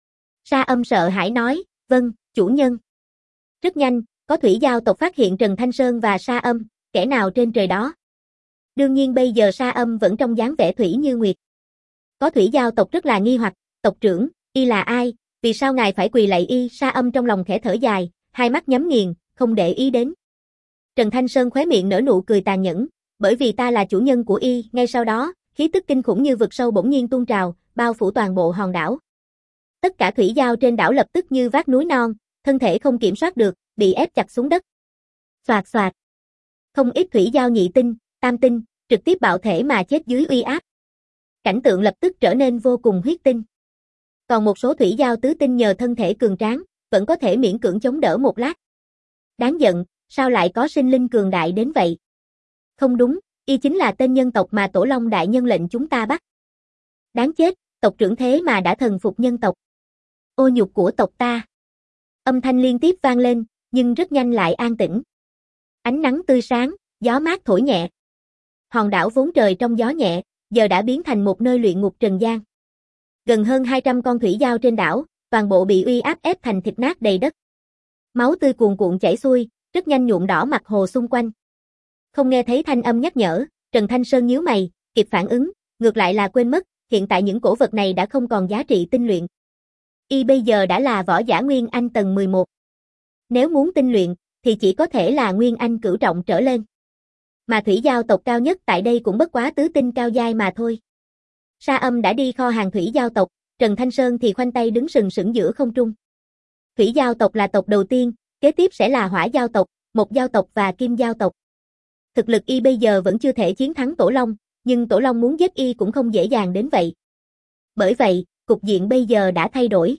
Sa Âm sợ hãi nói, vâng, chủ nhân. Rất nhanh, có thủy giao tộc phát hiện Trần Thanh Sơn và Sa Âm, kẻ nào trên trời đó. Đương nhiên bây giờ Sa Âm vẫn trong dáng vẻ thủy như nguyệt. Có thủy giao tộc rất là nghi hoặc, tộc trưởng, y là ai, vì sao ngài phải quỳ lạy y? Sa Âm trong lòng khẽ thở dài, hai mắt nhắm nghiền, không để ý đến. Trần Thanh Sơn khóe miệng nở nụ cười tàn nhẫn, bởi vì ta là chủ nhân của y. Ngay sau đó, khí tức kinh khủng như vực sâu bỗng nhiên tuôn trào, bao phủ toàn bộ hòn đảo. Tất cả thủy giao trên đảo lập tức như vác núi non, thân thể không kiểm soát được, bị ép chặt xuống đất. Xoạt xoạt. Không ít thủy giao nhị tinh, tam tinh, trực tiếp bạo thể mà chết dưới uy áp. Cảnh tượng lập tức trở nên vô cùng huyết tinh. Còn một số thủy giao tứ tinh nhờ thân thể cường tráng, vẫn có thể miễn cưỡng chống đỡ một lát. Đáng giận, sao lại có sinh linh cường đại đến vậy? Không đúng, y chính là tên nhân tộc mà Tổ Long đại nhân lệnh chúng ta bắt. Đáng chết, tộc trưởng thế mà đã thần phục nhân tộc. Ô nhục của tộc ta. Âm thanh liên tiếp vang lên, nhưng rất nhanh lại an tĩnh. Ánh nắng tươi sáng, gió mát thổi nhẹ. Hòn đảo vốn trời trong gió nhẹ, giờ đã biến thành một nơi luyện ngục trần gian. Gần hơn hai trăm con thủy giao trên đảo, toàn bộ bị uy áp ép thành thịt nát đầy đất. Máu tươi cuồn cuộn chảy xuôi, rất nhanh nhuộm đỏ mặt hồ xung quanh. Không nghe thấy thanh âm nhắc nhở, Trần Thanh Sơn nhíu mày, kịp phản ứng, ngược lại là quên mất, hiện tại những cổ vật này đã không còn giá trị tinh luyện. Y bây giờ đã là võ giả Nguyên Anh tầng mười một. Nếu muốn tinh luyện, thì chỉ có thể là Nguyên Anh cửu trọng trở lên. Mà thủy giao tộc cao nhất tại đây cũng bất quá tứ tinh cao giai mà thôi. Sa Âm đã đi kho hàng thủy giao tộc, Trần Thanh Sơn thì khoanh tay đứng sừng sững giữa không trung. Thủy giao tộc là tộc đầu tiên, kế tiếp sẽ là hỏa giao tộc, mộc giao tộc và kim giao tộc. Thực lực y bây giờ vẫn chưa thể chiến thắng Tổ Long, nhưng Tổ Long muốn giết y cũng không dễ dàng đến vậy. Bởi vậy, cục diện bây giờ đã thay đổi.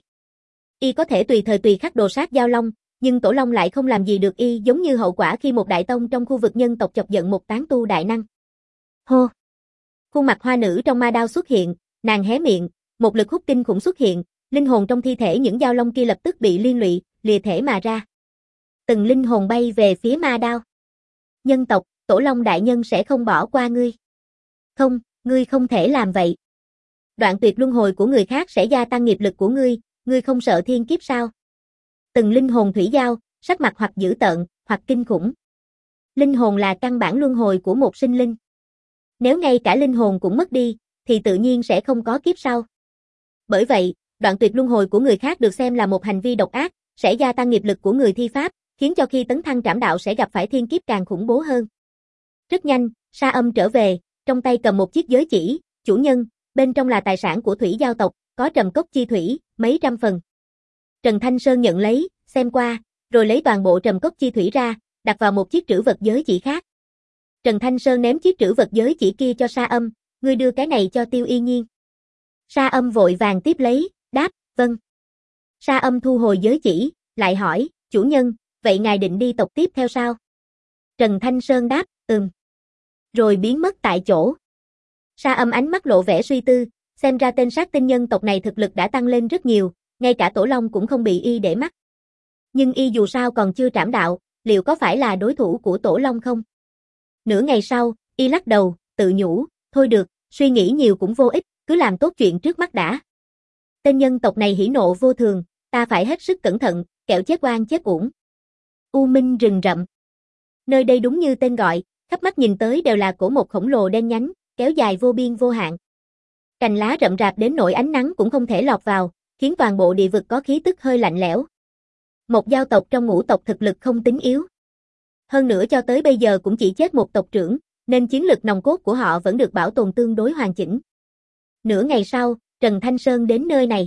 Y có thể tùy thời tùy khắc đồ sát Giao Long, nhưng Tổ Long lại không làm gì được y, giống như hậu quả khi một đại tông trong khu vực nhân tộc chọc giận một tán tu đại năng. Hô! Khuôn mặt hoa nữ trong ma đao xuất hiện, nàng hé miệng, một lực hút kinh khủng xuất hiện, linh hồn trong thi thể những Giao Long kia lập tức bị liên lụy, lìa thể mà ra. Từng linh hồn bay về phía ma đao. Nhân tộc, Tổ Long đại nhân sẽ không bỏ qua ngươi. Không, ngươi không thể làm vậy. Đoạn tuyệt luân hồi của người khác sẽ gia tăng nghiệp lực của ngươi, ngươi không sợ thiên kiếp sao? Từng linh hồn thủy giao, sắc mặt hoặc dữ tợn, hoặc kinh khủng. Linh hồn là căn bản luân hồi của một sinh linh. Nếu ngay cả linh hồn cũng mất đi, thì tự nhiên sẽ không có kiếp sau. Bởi vậy, đoạn tuyệt luân hồi của người khác được xem là một hành vi độc ác, sẽ gia tăng nghiệp lực của người thi pháp, khiến cho khi tấn thăng trảm đạo sẽ gặp phải thiên kiếp càng khủng bố hơn. Rất nhanh, Sa Âm trở về, trong tay cầm một chiếc giới chỉ, chủ nhân, bên trong là tài sản của thủy giao tộc, có trầm cốc chi thủy, mấy trăm phần. Trần Thanh Sơn nhận lấy, xem qua, rồi lấy toàn bộ trầm cốc chi thủy ra, đặt vào một chiếc trữ vật giới chỉ khác. Trần Thanh Sơn ném chiếc trữ vật giới chỉ kia cho Sa Âm, ngươi đưa cái này cho Tiêu Y Nhiên. Sa Âm vội vàng tiếp lấy, đáp, vâng. Sa Âm thu hồi giới chỉ, lại hỏi, chủ nhân, vậy ngài định đi tộc tiếp theo sao? Trần Thanh Sơn đáp, ừm. Rồi biến mất tại chỗ. Sa Âm ánh mắt lộ vẻ suy tư, xem ra tên sát tinh nhân tộc này thực lực đã tăng lên rất nhiều, ngay cả Tổ Long cũng không bị y để mắt. Nhưng y dù sao còn chưa trảm đạo, liệu có phải là đối thủ của Tổ Long không? Nửa ngày sau, y lắc đầu, tự nhủ, thôi được, suy nghĩ nhiều cũng vô ích, cứ làm tốt chuyện trước mắt đã. Tên nhân tộc này hỉ nộ vô thường, ta phải hết sức cẩn thận, kẻo chết oan chết uổng. U minh rừng rậm. Nơi đây đúng như tên gọi, khắp mắt nhìn tới đều là cổ một khổng lồ đen nhánh, kéo dài vô biên vô hạn. Cành lá rậm rạp đến nỗi ánh nắng cũng không thể lọt vào, khiến toàn bộ địa vực có khí tức hơi lạnh lẽo. Một giao tộc trong ngũ tộc thực lực không tính yếu. Hơn nữa cho tới bây giờ cũng chỉ chết một tộc trưởng, nên chiến lực nòng cốt của họ vẫn được bảo tồn tương đối hoàn chỉnh. Nửa ngày sau, Trần Thanh Sơn đến nơi này.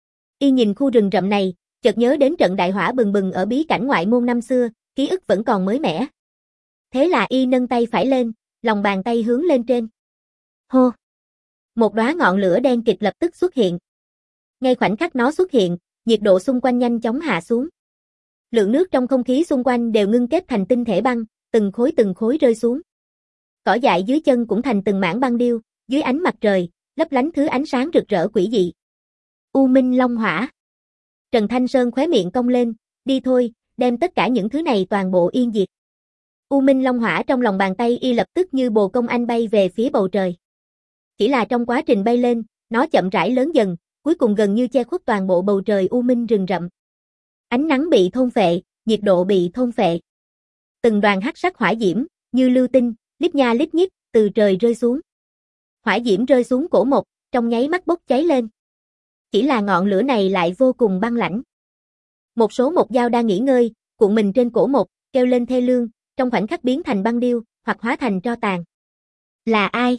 Y nhìn khu rừng rậm này, chợt nhớ đến trận đại hỏa bừng bừng ở bí cảnh ngoại môn năm xưa, ký ức vẫn còn mới mẻ. Thế là Y nâng tay phải lên, lòng bàn tay hướng lên trên. Hô! Một đóa ngọn lửa đen kịt lập tức xuất hiện. Ngay khoảnh khắc nó xuất hiện, nhiệt độ xung quanh nhanh chóng hạ xuống. Lượng nước trong không khí xung quanh đều ngưng kết thành tinh thể băng, từng khối từng khối rơi xuống. Cỏ dại dưới chân cũng thành từng mảng băng điêu, dưới ánh mặt trời, lấp lánh thứ ánh sáng rực rỡ quỷ dị. U Minh Long Hỏa. Trần Thanh Sơn khóe miệng cong lên, đi thôi, đem tất cả những thứ này toàn bộ yên diệt. U Minh Long Hỏa trong lòng bàn tay Y lập tức như bồ công anh bay về phía bầu trời. Chỉ là trong quá trình bay lên, nó chậm rãi lớn dần, cuối cùng gần như che khuất toàn bộ bầu trời u minh rừng rậm. Ánh nắng bị thôn phệ, nhiệt độ bị thôn phệ. Từng đoàn hắc sắc hỏa diễm, như lưu tinh, lít nha lít nhít, từ trời rơi xuống. Hỏa diễm rơi xuống cổ một, trong nháy mắt bốc cháy lên. Chỉ là ngọn lửa này lại vô cùng băng lãnh. Một số một dao đang nghỉ ngơi, cuộn mình trên cổ một, kêu lên thê lương, trong khoảnh khắc biến thành băng điêu, hoặc hóa thành tro tàn. Là ai?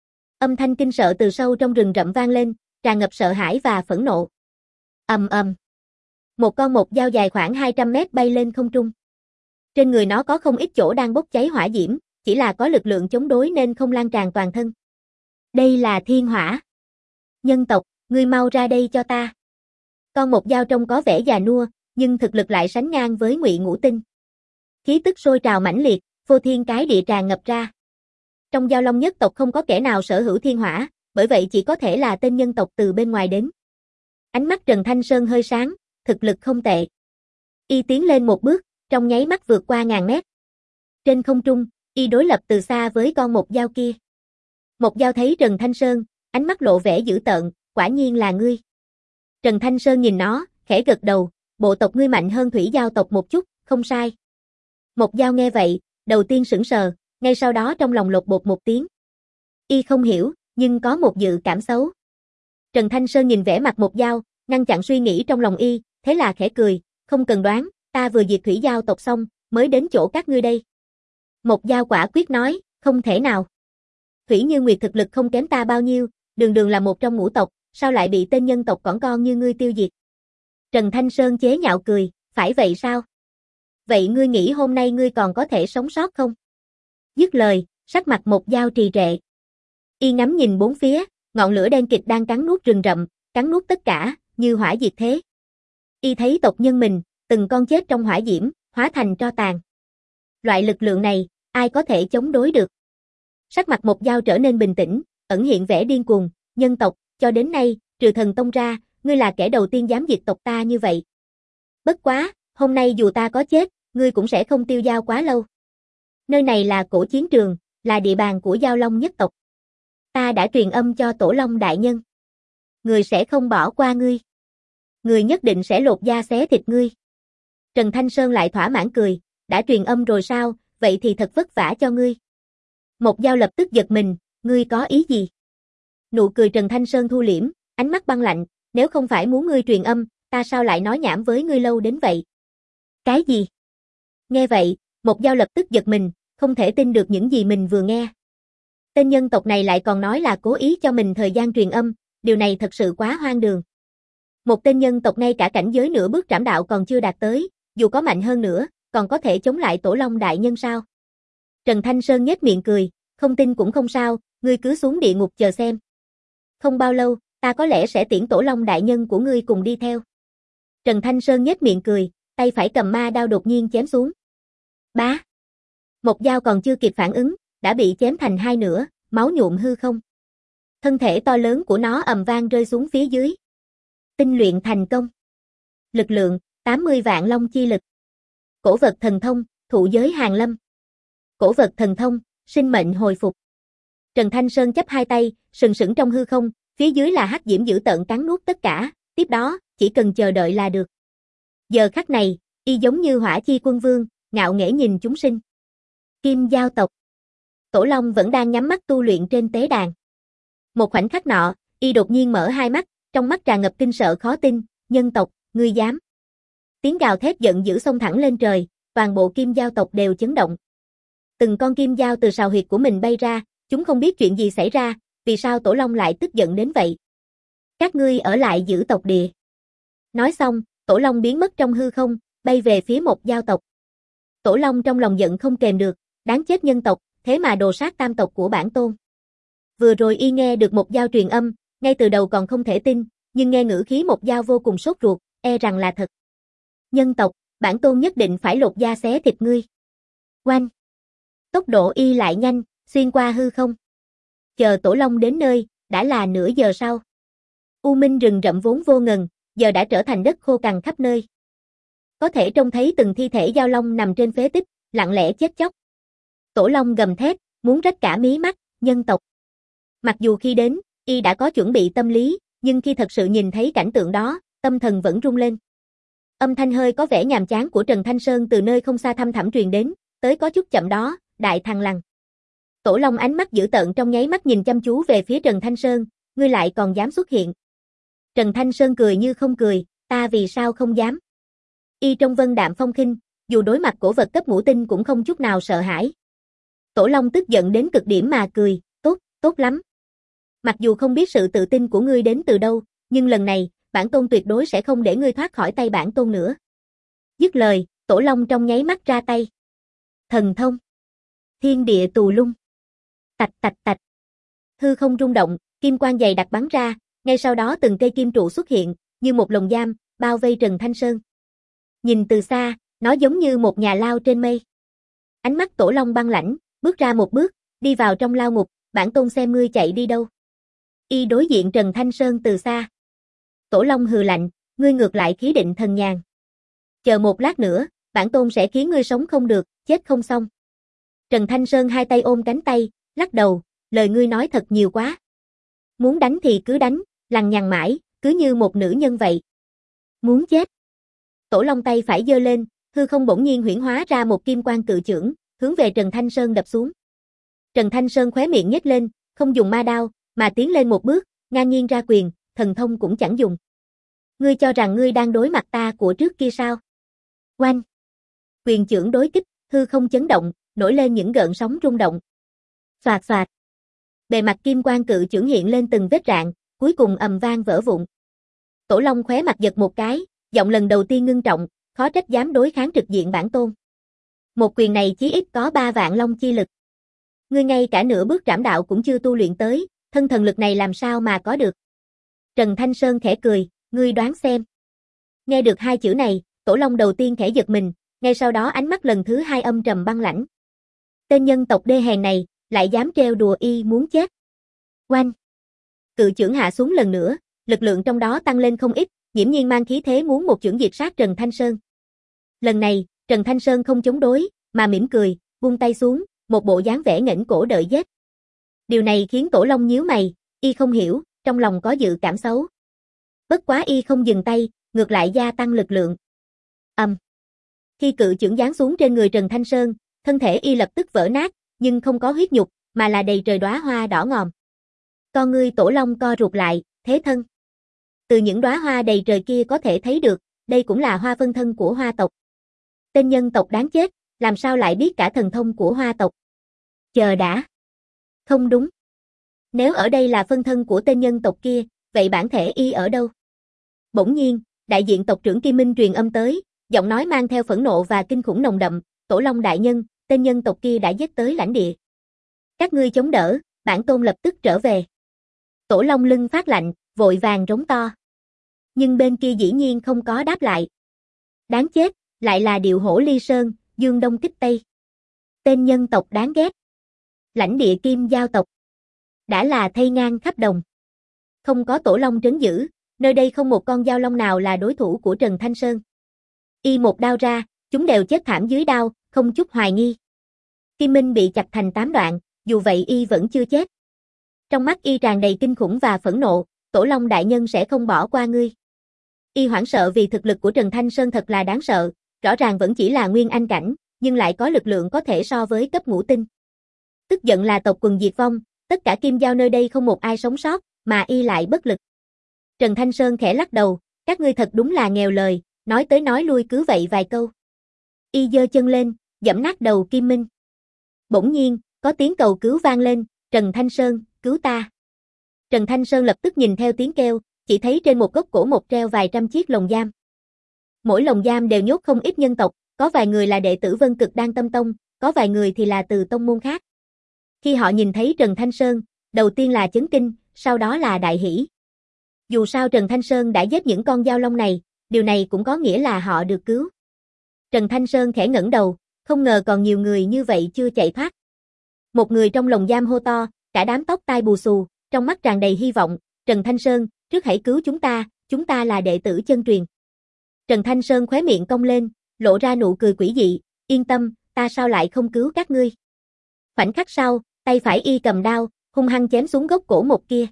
Âm thanh kinh sợ từ sâu trong rừng rậm vang lên, tràn ngập sợ hãi và phẫn nộ. Ầm ầm. Một con một dao dài khoảng hai trăm mét bay lên không trung. Trên người nó có không ít chỗ đang bốc cháy hỏa diễm, chỉ là có lực lượng chống đối nên không lan tràn toàn thân. Đây là thiên hỏa. Nhân tộc, ngươi mau ra đây cho ta. Con một dao trông có vẻ già nua, nhưng thực lực lại sánh ngang với Ngụy Ngũ Tinh. Khí tức sôi trào mãnh liệt, vô thiên cái địa tràn ngập ra. Trong Giao Long nhất tộc không có kẻ nào sở hữu thiên hỏa, bởi vậy chỉ có thể là tên nhân tộc từ bên ngoài đến. Ánh mắt Trần Thanh Sơn hơi sáng, thực lực không tệ. Y tiến lên một bước, trong nháy mắt vượt qua ngàn mét. Trên không trung, Y đối lập từ xa với con một dao kia. Một dao thấy Trần Thanh Sơn, ánh mắt lộ vẻ dữ tợn, quả nhiên là ngươi. Trần Thanh Sơn nhìn nó, khẽ gật đầu, bộ tộc ngươi mạnh hơn thủy giao tộc một chút, không sai. Một dao nghe vậy, đầu tiên sững sờ, ngay sau đó trong lòng lột bột một tiếng. Y không hiểu, nhưng có một dự cảm xấu. Trần Thanh Sơn nhìn vẻ mặt một dao, ngăn chặn suy nghĩ trong lòng Y, thế là khẽ cười, không cần đoán, ta vừa diệt thủy giao tộc xong, mới đến chỗ các ngươi đây. Một dao quả quyết nói, không thể nào. Thủy Như Nguyệt thực lực không kém ta bao nhiêu, đường đường là một trong ngũ tộc, sao lại bị tên nhân tộc cỏn con như ngươi tiêu diệt? Trần Thanh Sơn chế nhạo cười, phải vậy sao? Vậy ngươi nghĩ hôm nay ngươi còn có thể sống sót không? Dứt lời, sắc mặt một dao trì trệ. Y ngắm nhìn bốn phía, ngọn lửa đen kịt đang cắn nuốt rừng rậm, cắn nuốt tất cả, như hỏa diệt thế. Y thấy tộc nhân mình, từng con chết trong hỏa diễm, hóa thành tro tàn. Loại lực lượng này, ai có thể chống đối được? Sắc mặt một dao trở nên bình tĩnh, ẩn hiện vẻ điên cuồng, nhân tộc, cho đến nay, trừ thần tông ra, ngươi là kẻ đầu tiên dám diệt tộc ta như vậy. Bất quá, hôm nay dù ta có chết, ngươi cũng sẽ không tiêu dao quá lâu. Nơi này là cổ chiến trường, là địa bàn của Giao Long nhất tộc. Ta đã truyền âm cho Tổ Long đại nhân. Người sẽ không bỏ qua ngươi. Người nhất định sẽ lột da xé thịt ngươi. Trần Thanh Sơn lại thỏa mãn cười, đã truyền âm rồi sao, vậy thì thật vất vả cho ngươi. Một dao lập tức giật mình, ngươi có ý gì? Nụ cười Trần Thanh Sơn thu liễm, ánh mắt băng lạnh, nếu không phải muốn ngươi truyền âm, ta sao lại nói nhảm với ngươi lâu đến vậy? Cái gì? Nghe vậy, một dao lập tức giật mình, không thể tin được những gì mình vừa nghe. Tên nhân tộc này lại còn nói là cố ý cho mình thời gian truyền âm, điều này thật sự quá hoang đường. Một tên nhân tộc ngay cả cảnh giới nửa bước trảm đạo còn chưa đạt tới, dù có mạnh hơn nữa, còn có thể chống lại Tổ Long đại nhân sao? Trần Thanh Sơn nhếch miệng cười, không tin cũng không sao, ngươi cứ xuống địa ngục chờ xem. Không bao lâu, ta có lẽ sẽ tiễn Tổ Long đại nhân của ngươi cùng đi theo. Trần Thanh Sơn nhếch miệng cười, tay phải cầm ma đao đột nhiên chém xuống. Bá! Một dao còn chưa kịp phản ứng, đã bị chém thành hai nửa, máu nhuộm hư không. Thân thể to lớn của nó ầm vang rơi xuống phía dưới. Tinh luyện thành công. Lực lượng, tám mươi vạn long chi lực. Cổ vật thần thông, thụ giới hàng lâm. Cổ vật thần thông, sinh mệnh hồi phục. Trần Thanh Sơn chắp hai tay, sừng sững trong hư không, phía dưới là hắc diễm dữ tợn cắn nuốt tất cả, tiếp đó, chỉ cần chờ đợi là được. Giờ khắc này, y giống như Hỏa Chi Quân Vương, ngạo nghễ nhìn chúng sinh. Kim Giao tộc. Tổ Long vẫn đang nhắm mắt tu luyện trên tế đàn. Một khoảnh khắc nọ, y đột nhiên mở hai mắt, trong mắt tràn ngập kinh sợ khó tin, nhân tộc, ngươi dám. Tiếng gào thét giận dữ xông thẳng lên trời, toàn bộ Kim Giao tộc đều chấn động. Từng con kim giao từ sào huyệt của mình bay ra, chúng không biết chuyện gì xảy ra, vì sao Tổ Long lại tức giận đến vậy. Các ngươi ở lại giữ tộc địa. Nói xong, Tổ Long biến mất trong hư không, bay về phía một giao tộc. Tổ Long trong lòng giận không kềm được, đáng chết nhân tộc, thế mà đồ sát tam tộc của bản tôn. Vừa rồi y nghe được một giao truyền âm, ngay từ đầu còn không thể tin, nhưng nghe ngữ khí một giao vô cùng sốt ruột, e rằng là thật. Nhân tộc, bản tôn nhất định phải lột da xé thịt ngươi. Oanh! Tốc độ y lại nhanh, xuyên qua hư không. Chờ Tổ Long đến nơi, đã là nửa giờ sau. U minh rừng rậm vốn vô ngần, giờ đã trở thành đất khô cằn khắp nơi. Có thể trông thấy từng thi thể giao long nằm trên phế tích, lặng lẽ chết chóc. Tổ Long gầm thét, muốn rách cả mí mắt, nhân tộc. Mặc dù khi đến, y đã có chuẩn bị tâm lý, nhưng khi thật sự nhìn thấy cảnh tượng đó, tâm thần vẫn rung lên. Âm thanh hơi có vẻ nhàm chán của Trần Thanh Sơn từ nơi không xa thăm thẳm truyền đến, tới có chút chậm đó, đại thằng lằn. Tổ Long ánh mắt dữ tợn trong nháy mắt nhìn chăm chú về phía Trần Thanh Sơn, ngươi lại còn dám xuất hiện. Trần Thanh Sơn cười như không cười, ta vì sao không dám. Y trong vân đạm phong khinh, dù đối mặt cổ vật cấp ngũ tinh cũng không chút nào sợ hãi. Tổ Long tức giận đến cực điểm mà cười, tốt, tốt lắm. Mặc dù không biết sự tự tin của ngươi đến từ đâu, nhưng lần này, bản tôn tuyệt đối sẽ không để ngươi thoát khỏi tay bản tôn nữa. Dứt lời, Tổ Long trong nháy mắt ra tay. Thần thông. Thiên địa tù lung. Tạch tạch tạch. Hư không rung động, kim quang dày đặc bắn ra, ngay sau đó từng cây kim trụ xuất hiện, như một lồng giam, bao vây Trần Thanh Sơn. Nhìn từ xa, nó giống như một nhà lao trên mây. Ánh mắt Tổ Long băng lãnh, bước ra một bước, đi vào trong lao ngục, bản tôn xem ngươi chạy đi đâu. Y đối diện Trần Thanh Sơn từ xa. Tổ Long hừ lạnh, ngươi ngược lại khí định thần nhàn. Chờ một lát nữa, bản tôn sẽ khiến ngươi sống không được, chết không xong. Trần Thanh Sơn hai tay ôm cánh tay, lắc đầu, lời ngươi nói thật nhiều quá. Muốn đánh thì cứ đánh, lằng nhằng mãi, cứ như một nữ nhân vậy. Muốn chết. Tổ Long tay phải giơ lên, hư không bỗng nhiên huyễn hóa ra một kim quang cự chưởng, hướng về Trần Thanh Sơn đập xuống. Trần Thanh Sơn khóe miệng nhếch lên, không dùng ma đao, mà tiến lên một bước, ngang nhiên ra quyền, thần thông cũng chẳng dùng. Ngươi cho rằng ngươi đang đối mặt ta của trước kia sao? Oanh! Quyền chưởng đối kích, hư không chấn động, nổi lên những gợn sóng rung động. Phạt phạt! Bề mặt kim quang cự chưởng hiện lên từng vết rạn, cuối cùng ầm vang vỡ vụn. Tổ Long khóe mặt giật một cái, giọng lần đầu tiên ngưng trọng, khó trách dám đối kháng trực diện bản tôn. Một quyền này chí ít có ba vạn long chi lực. Ngươi ngay cả nửa bước trảm đạo cũng chưa tu luyện tới, thân thần lực này làm sao mà có được. Trần Thanh Sơn khẽ cười, ngươi đoán xem. Nghe được hai chữ này, Tổ Long đầu tiên khẽ giật mình, ngay sau đó ánh mắt lần thứ hai âm trầm băng lãnh. Tên nhân tộc đê hèn này, lại dám trêu đùa y muốn chết. Oanh! Cự chưởng hạ xuống lần nữa, lực lượng trong đó tăng lên không ít, nghiễm nhiên mang khí thế muốn một chưởng diệt sát Trần Thanh Sơn. Lần này, Trần Thanh Sơn không chống đối, mà mỉm cười, buông tay xuống, một bộ dáng vẻ nghễnh cổ đợi giết. Điều này khiến Tổ Long nhíu mày, y không hiểu, trong lòng có dự cảm xấu. Bất quá y không dừng tay, ngược lại gia tăng lực lượng. Ầm. Um. Khi cự chưởng giáng xuống trên người Trần Thanh Sơn, thân thể y lập tức vỡ nát, nhưng không có huyết nhục, mà là đầy trời đóa hoa đỏ ngòm. Con ngươi Tổ Long co rụt lại, thế thân. Từ những đóa hoa đầy trời kia có thể thấy được, đây cũng là hoa phân thân của hoa tộc. Tên nhân tộc đáng chết, làm sao lại biết cả thần thông của hoa tộc? Chờ đã. Không đúng. Nếu ở đây là phân thân của tên nhân tộc kia, vậy bản thể y ở đâu? Bỗng nhiên, đại diện tộc trưởng Kim Minh truyền âm tới, giọng nói mang theo phẫn nộ và kinh khủng nồng đậm, Tổ Long đại nhân, tên nhân tộc kia đã giết tới lãnh địa. Các ngươi chống đỡ, bản tôn lập tức trở về. Tổ Long lưng phát lạnh, vội vàng rống to. Nhưng bên kia dĩ nhiên không có đáp lại. Đáng chết, lại là điệu hổ ly sơn, dương đông kích tây. Tên nhân tộc đáng ghét. Lãnh địa Kim Giao tộc. Đã là thây ngang khắp đồng. Không có Tổ Long trấn giữ, nơi đây không một con giao long nào là đối thủ của Trần Thanh Sơn. Y một đao ra, chúng đều chết thảm dưới đao, không chút hoài nghi. Kim Minh bị chặt thành tám đoạn, dù vậy y vẫn chưa chết. Trong mắt y tràn đầy kinh khủng và phẫn nộ, Tổ Long đại nhân sẽ không bỏ qua ngươi. Y hoảng sợ vì thực lực của Trần Thanh Sơn thật là đáng sợ, rõ ràng vẫn chỉ là nguyên anh cảnh, nhưng lại có lực lượng có thể so với cấp ngũ tinh. Tức giận là tộc quần diệt vong, tất cả kim giao nơi đây không một ai sống sót, mà Y lại bất lực. Trần Thanh Sơn khẽ lắc đầu, các ngươi thật đúng là nghèo lời, nói tới nói lui cứ vậy vài câu. Y giơ chân lên, giẫm nát đầu Kim Minh. Bỗng nhiên, có tiếng cầu cứu vang lên, Trần Thanh Sơn, cứu ta. Trần Thanh Sơn lập tức nhìn theo tiếng kêu, chỉ thấy trên một gốc cổ một treo vài trăm chiếc lồng giam. Mỗi lồng giam đều nhốt không ít nhân tộc, có vài người là đệ tử Vân Cực Đan Tâm Tông, có vài người thì là từ tông môn khác. Khi họ nhìn thấy Trần Thanh Sơn, đầu tiên là chấn kinh, sau đó là đại hỷ. Dù sao Trần Thanh Sơn đã giết những con dao long này, điều này cũng có nghĩa là họ được cứu. Trần Thanh Sơn khẽ ngẩng đầu, không ngờ còn nhiều người như vậy chưa chạy thoát. Một người trong lồng giam hô to, cả đám tóc tai bù xù, trong mắt tràn đầy hy vọng, Trần Thanh Sơn, trước hãy cứu chúng ta, chúng ta là đệ tử chân truyền. Trần Thanh Sơn khóe miệng cong lên, lộ ra nụ cười quỷ dị, yên tâm, ta sao lại không cứu các ngươi. Khoảnh khắc sau, tay phải Y cầm đao, hung hăng chém xuống gốc cổ một kia.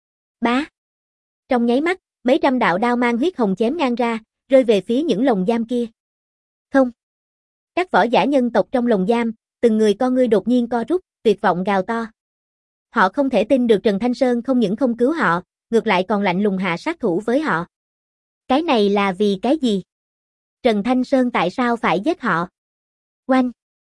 Bá! Trong nháy mắt, mấy trăm đạo đao mang huyết hồng chém ngang ra, rơi về phía những lồng giam kia. Không! Các võ giả nhân tộc trong lồng giam, từng người con ngươi đột nhiên co rút, tuyệt vọng gào to. Họ không thể tin được Trần Thanh Sơn không những không cứu họ, ngược lại còn lạnh lùng hạ sát thủ với họ. Cái này là vì cái gì? Trần Thanh Sơn tại sao phải giết họ? Oanh!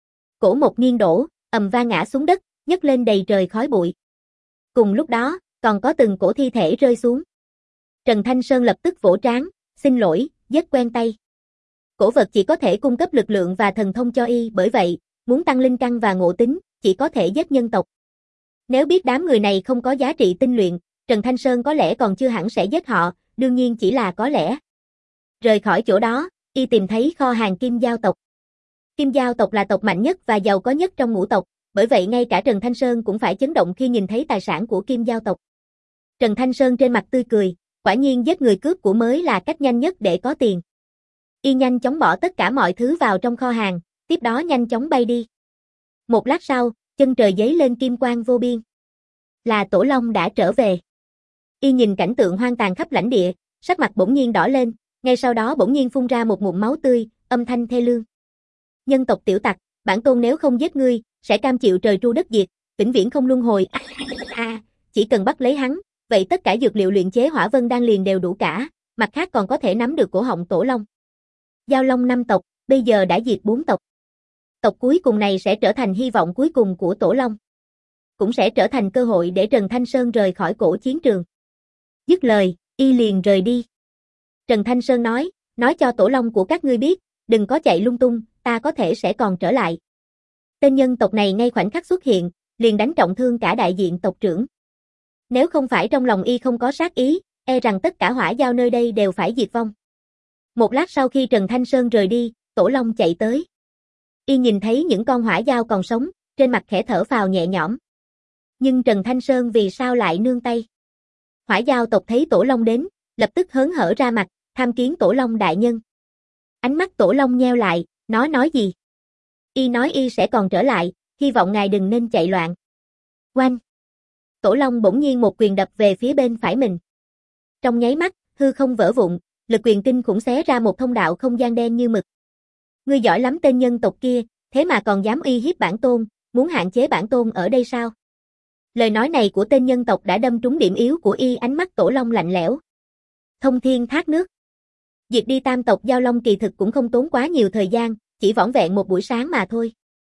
Cổ một nghiêng đổ, ầm vang ngã xuống đất, nhấc lên đầy trời khói bụi. Cùng lúc đó, còn có từng cổ thi thể rơi xuống. Trần Thanh Sơn lập tức vỗ trán, xin lỗi, giết quen tay. Cổ vật chỉ có thể cung cấp lực lượng và thần thông cho Y, bởi vậy, muốn tăng linh căn và ngộ tính, chỉ có thể giết nhân tộc. Nếu biết đám người này không có giá trị tinh luyện, Trần Thanh Sơn có lẽ còn chưa hẳn sẽ giết họ, đương nhiên chỉ là có lẽ. Rời khỏi chỗ đó, Y tìm thấy kho hàng Kim Giao tộc. Kim Giao tộc là tộc mạnh nhất và giàu có nhất trong ngũ tộc, bởi vậy ngay cả Trần Thanh Sơn cũng phải chấn động khi nhìn thấy tài sản của Kim Giao tộc. Trần Thanh Sơn trên mặt tươi cười, quả nhiên giết người cướp của mới là cách nhanh nhất để có tiền. Y nhanh chóng bỏ tất cả mọi thứ vào trong kho hàng, tiếp đó nhanh chóng bay đi. Một lát sau, chân trời giấy lên kim quang vô biên. Là Tổ Long đã trở về. Y nhìn cảnh tượng hoang tàn khắp lãnh địa, sắc mặt bỗng nhiên đỏ lên, ngay sau đó bỗng nhiên phun ra một ngụm máu tươi, âm thanh thê lương. Nhân tộc tiểu tặc, bản tôn nếu không giết ngươi, sẽ cam chịu trời tru đất diệt, vĩnh viễn không luân hồi. À, à, chỉ cần bắt lấy hắn, vậy tất cả dược liệu luyện chế Hỏa Vân Đan liền đều đủ cả, mặt khác còn có thể nắm được cổ họng Tổ Long. Giao Long năm tộc, bây giờ đã diệt bốn tộc. Tộc cuối cùng này sẽ trở thành hy vọng cuối cùng của Tổ Long. Cũng sẽ trở thành cơ hội để Trần Thanh Sơn rời khỏi cổ chiến trường. Dứt lời, Y liền rời đi. Trần Thanh Sơn nói, nói cho Tổ Long của các ngươi biết, đừng có chạy lung tung, ta có thể sẽ còn trở lại. Tên nhân tộc này ngay khoảnh khắc xuất hiện, liền đánh trọng thương cả đại diện tộc trưởng. Nếu không phải trong lòng Y không có sát ý, e rằng tất cả hỏa giao nơi đây đều phải diệt vong. Một lát sau khi Trần Thanh Sơn rời đi, Tổ Long chạy tới. Y nhìn thấy những con hỏa giao còn sống, trên mặt khẽ thở phào nhẹ nhõm. Nhưng Trần Thanh Sơn vì sao lại nương tay? Hỏa giao tộc thấy Tổ Long đến, lập tức hớn hở ra mặt, tham kiến Tổ Long đại nhân. Ánh mắt Tổ Long nheo lại, nó nói gì? Y nói Y sẽ còn trở lại, hy vọng ngài đừng nên chạy loạn. Oanh! Tổ Long bỗng nhiên một quyền đập về phía bên phải mình. Trong nháy mắt, hư không vỡ vụn, lực quyền kinh khủng xé ra một thông đạo không gian đen như mực. Ngươi giỏi lắm tên nhân tộc kia, thế mà còn dám uy hiếp bản tôn, muốn hạn chế bản tôn ở đây sao? Lời nói này của tên nhân tộc đã đâm trúng điểm yếu của Y, ánh mắt Tổ Long lạnh lẽo. Thông thiên thác nước. Diệt đi tam tộc Giao Long kỳ thực cũng không tốn quá nhiều thời gian, chỉ vỏn vẹn một buổi sáng mà thôi.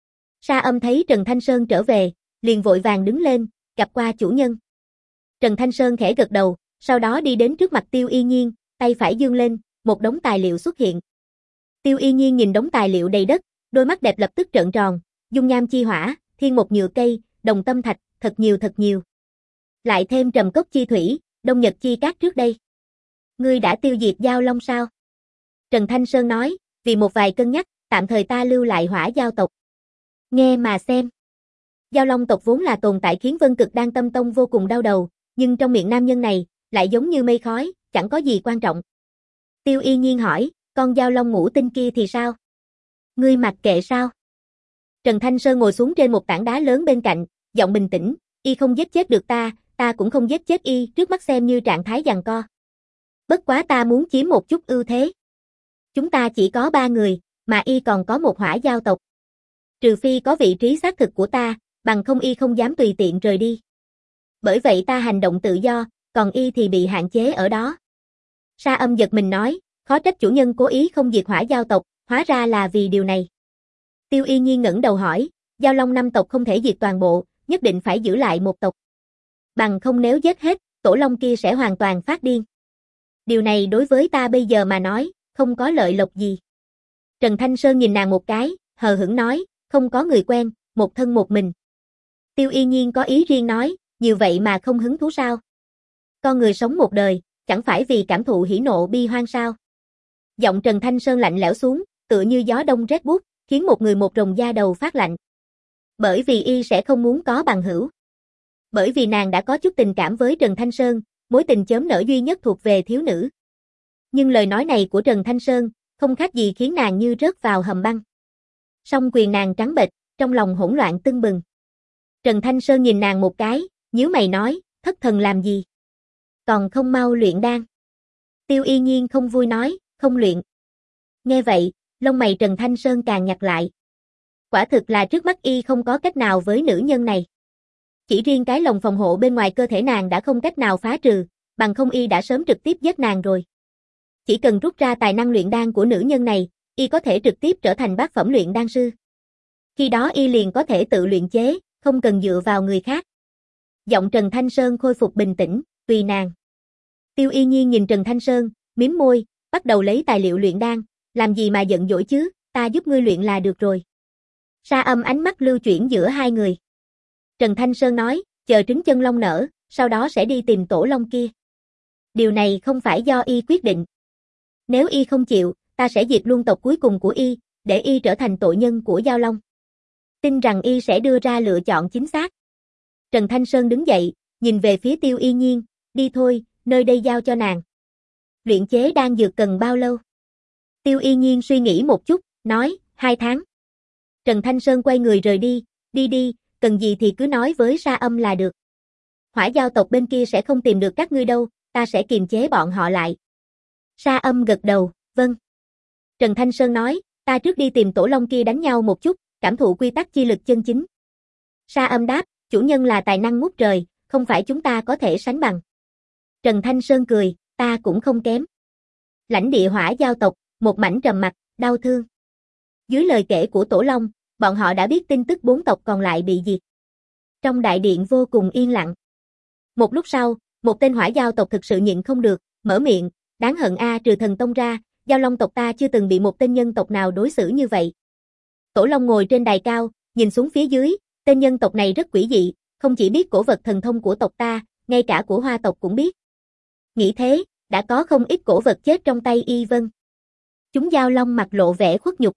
Sa Âm thấy Trần Thanh Sơn trở về, liền vội vàng đứng lên, gặp qua chủ nhân. Trần Thanh Sơn khẽ gật đầu, sau đó đi đến trước mặt Tiêu Y Nhiên, tay phải giương lên, một đống tài liệu xuất hiện. Tiêu Y Nhiên nhìn đống tài liệu đầy đất, đôi mắt đẹp lập tức trợn tròn, dung nham chi hỏa, thiên một nhựa cây, đồng tâm thạch, thật nhiều thật nhiều. Lại thêm trầm cốc chi thủy, đông nhật chi cát trước đây. Ngươi đã tiêu diệt Giao Long sao? Trần Thanh Sơn nói, vì một vài cân nhắc, tạm thời ta lưu lại hỏa giao tộc. Nghe mà xem. Giao Long tộc vốn là tồn tại khiến Vân Cực Đan Tâm Tông vô cùng đau đầu, nhưng trong miệng nam nhân này, lại giống như mây khói, chẳng có gì quan trọng. Tiêu Y Nhiên hỏi, con Giao Long ngũ tinh kia thì sao? Ngươi mặc kệ sao? Trần Thanh Sơn ngồi xuống trên một tảng đá lớn bên cạnh, giọng bình tĩnh, Y không giết chết được ta, ta cũng không giết chết Y, trước mắt xem như trạng thái giằng co. Bất quá ta muốn chiếm một chút ưu thế. Chúng ta chỉ có ba người, mà y còn có một hỏa giao tộc. Trừ phi có vị trí xác thực của ta, bằng không y không dám tùy tiện rời đi. Bởi vậy ta hành động tự do, còn y thì bị hạn chế ở đó. Sa Âm giật mình nói, khó trách chủ nhân cố ý không diệt hỏa giao tộc, hóa ra là vì điều này. Tiêu Y Nhiên ngẩng đầu hỏi, Giao Long năm tộc không thể diệt toàn bộ, nhất định phải giữ lại một tộc. Bằng không nếu giết hết, tổ long kia sẽ hoàn toàn phát điên. Điều này đối với ta bây giờ mà nói, không có lợi lộc gì. Trần Thanh Sơn nhìn nàng một cái, hờ hững nói, không có người quen, một thân một mình. Tiêu Y Nhiên có ý riêng nói, nhiều vậy mà không hứng thú sao? Con người sống một đời, chẳng phải vì cảm thụ hỉ nộ bi hoang sao? Giọng Trần Thanh Sơn lạnh lẽo xuống, tựa như gió đông rét buốt, khiến một người một rồng da đầu phát lạnh. Bởi vì y sẽ không muốn có bằng hữu. Bởi vì nàng đã có chút tình cảm với Trần Thanh Sơn, mối tình chớm nở duy nhất thuộc về thiếu nữ. Nhưng lời nói này của Trần Thanh Sơn, không khác gì khiến nàng như rớt vào hầm băng. Song quyền nàng trắng bệch, trong lòng hỗn loạn tưng bừng. Trần Thanh Sơn nhìn nàng một cái, nhíu mày nói, thất thần làm gì? Còn không mau luyện đan. Tiêu Y Nhiên không vui nói, không luyện. Nghe vậy, lông mày Trần Thanh Sơn càng nhặt lại. Quả thực là trước mắt y không có cách nào với nữ nhân này. Chỉ riêng cái lồng phòng hộ bên ngoài cơ thể nàng đã không cách nào phá trừ, bằng không y đã sớm trực tiếp giết nàng rồi. Chỉ cần rút ra tài năng luyện đan của nữ nhân này, y có thể trực tiếp trở thành bát phẩm luyện đan sư. Khi đó y liền có thể tự luyện chế, không cần dựa vào người khác. Giọng Trần Thanh Sơn khôi phục bình tĩnh, tùy nàng. Tiêu Y Nhiên nhìn Trần Thanh Sơn, mím môi, bắt đầu lấy tài liệu luyện đan, làm gì mà giận dỗi chứ, ta giúp ngươi luyện là được rồi. Sa Âm ánh mắt lưu chuyển giữa hai người. Trần Thanh Sơn nói, chờ trứng chân long nở, sau đó sẽ đi tìm tổ long kia. Điều này không phải do y quyết định. Nếu y không chịu, ta sẽ diệt luôn tộc cuối cùng của y, để y trở thành tội nhân của Giao Long. Tin rằng y sẽ đưa ra lựa chọn chính xác. Trần Thanh Sơn đứng dậy, nhìn về phía Tiêu Y Nhiên, đi thôi, nơi đây giao cho nàng. Luyện chế đan dược cần bao lâu? Tiêu Y Nhiên suy nghĩ một chút, nói, hai tháng. Trần Thanh Sơn quay người rời đi, đi đi, cần gì thì cứ nói với Sa Âm là được. Hỏa giao tộc bên kia sẽ không tìm được các ngươi đâu, ta sẽ kiềm chế bọn họ lại. Sa Âm gật đầu, vâng. Trần Thanh Sơn nói, ta trước đi tìm tổ long kia đánh nhau một chút, cảm thụ quy tắc chi lực chân chính. Sa Âm đáp, chủ nhân là tài năng ngút trời, không phải chúng ta có thể sánh bằng. Trần Thanh Sơn cười, ta cũng không kém. Lãnh địa hỏa giao tộc, một mảnh trầm mặc, đau thương. Dưới lời kể của Tổ Long, bọn họ đã biết tin tức bốn tộc còn lại bị diệt. Trong đại điện vô cùng yên lặng. Một lúc sau, một tên hỏa giao tộc thực sự nhịn không được, mở miệng, đáng hận a, trừ thần tông ra, Giao Long tộc ta chưa từng bị một tên nhân tộc nào đối xử như vậy. Tổ Long ngồi trên đài cao, nhìn xuống phía dưới, tên nhân tộc này rất quỷ dị, không chỉ biết cổ vật thần thông của tộc ta, ngay cả của Hoa tộc cũng biết. Nghĩ thế, đã có không ít cổ vật chết trong tay y vân. Chúng Giao Long mặt lộ vẻ khuất nhục.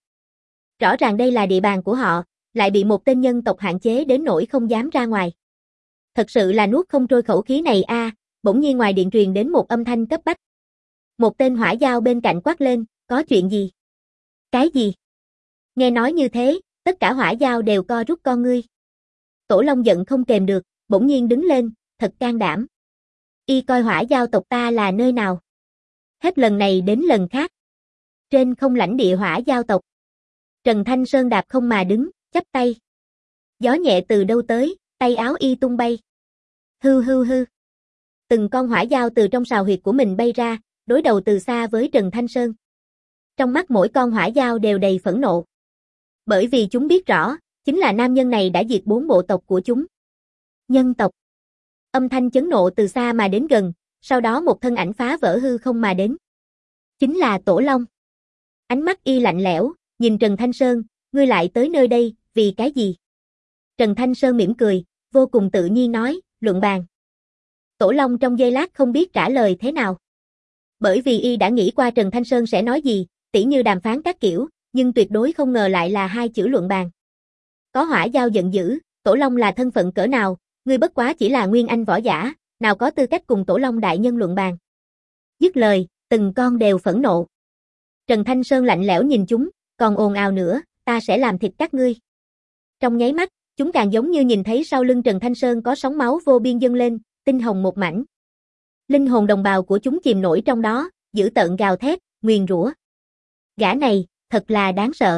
Rõ ràng đây là địa bàn của họ, lại bị một tên nhân tộc hạn chế đến nỗi không dám ra ngoài. Thật sự là nuốt không trôi khẩu khí này a, à, bỗng nhiên ngoài điện truyền đến một âm thanh cấp bách. Một tên hỏa giao bên cạnh quát lên, có chuyện gì? Cái gì? Nghe nói như thế, tất cả hỏa giao đều co rút con ngươi. Tổ Long giận không kềm được, bỗng nhiên đứng lên, thật can đảm. Y coi hỏa giao tộc ta là nơi nào? Hết lần này đến lần khác. Trên không lãnh địa hỏa giao tộc. Trần Thanh Sơn đạp không mà đứng, chắp tay. Gió nhẹ từ đâu tới, tay áo y tung bay. Hư hư hư. Từng con hỏa giao từ trong sào huyệt của mình bay ra, đối đầu từ xa với Trần Thanh Sơn. Trong mắt mỗi con hỏa giao đều đầy phẫn nộ. Bởi vì chúng biết rõ, chính là nam nhân này đã diệt bốn bộ tộc của chúng. Nhân tộc. Âm thanh chấn nộ từ xa mà đến gần, sau đó một thân ảnh phá vỡ hư không mà đến. Chính là Tổ Long. Ánh mắt y lạnh lẽo, nhìn Trần Thanh Sơn, ngươi lại tới nơi đây, vì cái gì? Trần Thanh Sơn mỉm cười, vô cùng tự nhiên nói, luận bàn. Tổ Long trong giây lát không biết trả lời thế nào. Bởi vì y đã nghĩ qua Trần Thanh Sơn sẽ nói gì, tỉ như đàm phán các kiểu, nhưng tuyệt đối không ngờ lại là hai chữ luận bàn. Có hỏa giao giận dữ, Tổ Long là thân phận cỡ nào, ngươi bất quá chỉ là nguyên anh võ giả, nào có tư cách cùng Tổ Long đại nhân luận bàn. Dứt lời, từng con đều phẫn nộ. Trần Thanh Sơn lạnh lẽo nhìn chúng, còn ồn ào nữa, ta sẽ làm thịt các ngươi. Trong nháy mắt, chúng càng giống như nhìn thấy sau lưng Trần Thanh Sơn có sóng máu vô biên dâng lên, tinh hồng một mảnh. Linh hồn đồng bào của chúng chìm nổi trong đó, dữ tợn gào thét, nguyền rủa. Gã này, thật là đáng sợ.